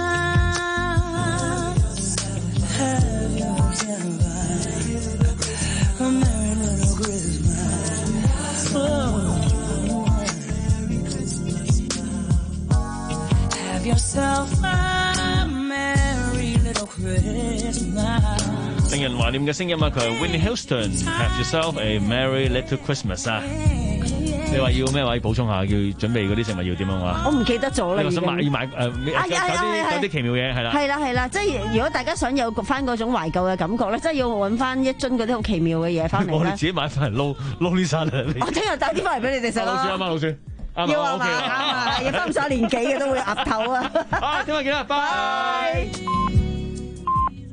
now. Have yourself a merry little Christmas. Oh. Have yourself a merry little Christmas. 令人懷念嘅聲音啊！佢係 Whitney Houston，Have yourself a merry little Christmas 啊！你話要咩話？補充下，要準備嗰啲食物要點樣啊？ 我唔記得咗啦。 你話想買要買誒？有啲有啲奇妙嘢係啦。 係啦係啦，即係如果大家想有翻嗰種懷舊嘅感覺咧，即係要揾翻一樽嗰啲好奇妙嘅嘢翻嚟。 我哋自己買翻嚟撈撈啲山啊！ 我聽日帶啲翻嚟俾你哋食咯。 老鼠啱啱老鼠。 要啊嘛，啱啊！要翻上年紀嘅都會岌頭啊！ 啊，聽日見啦，拜。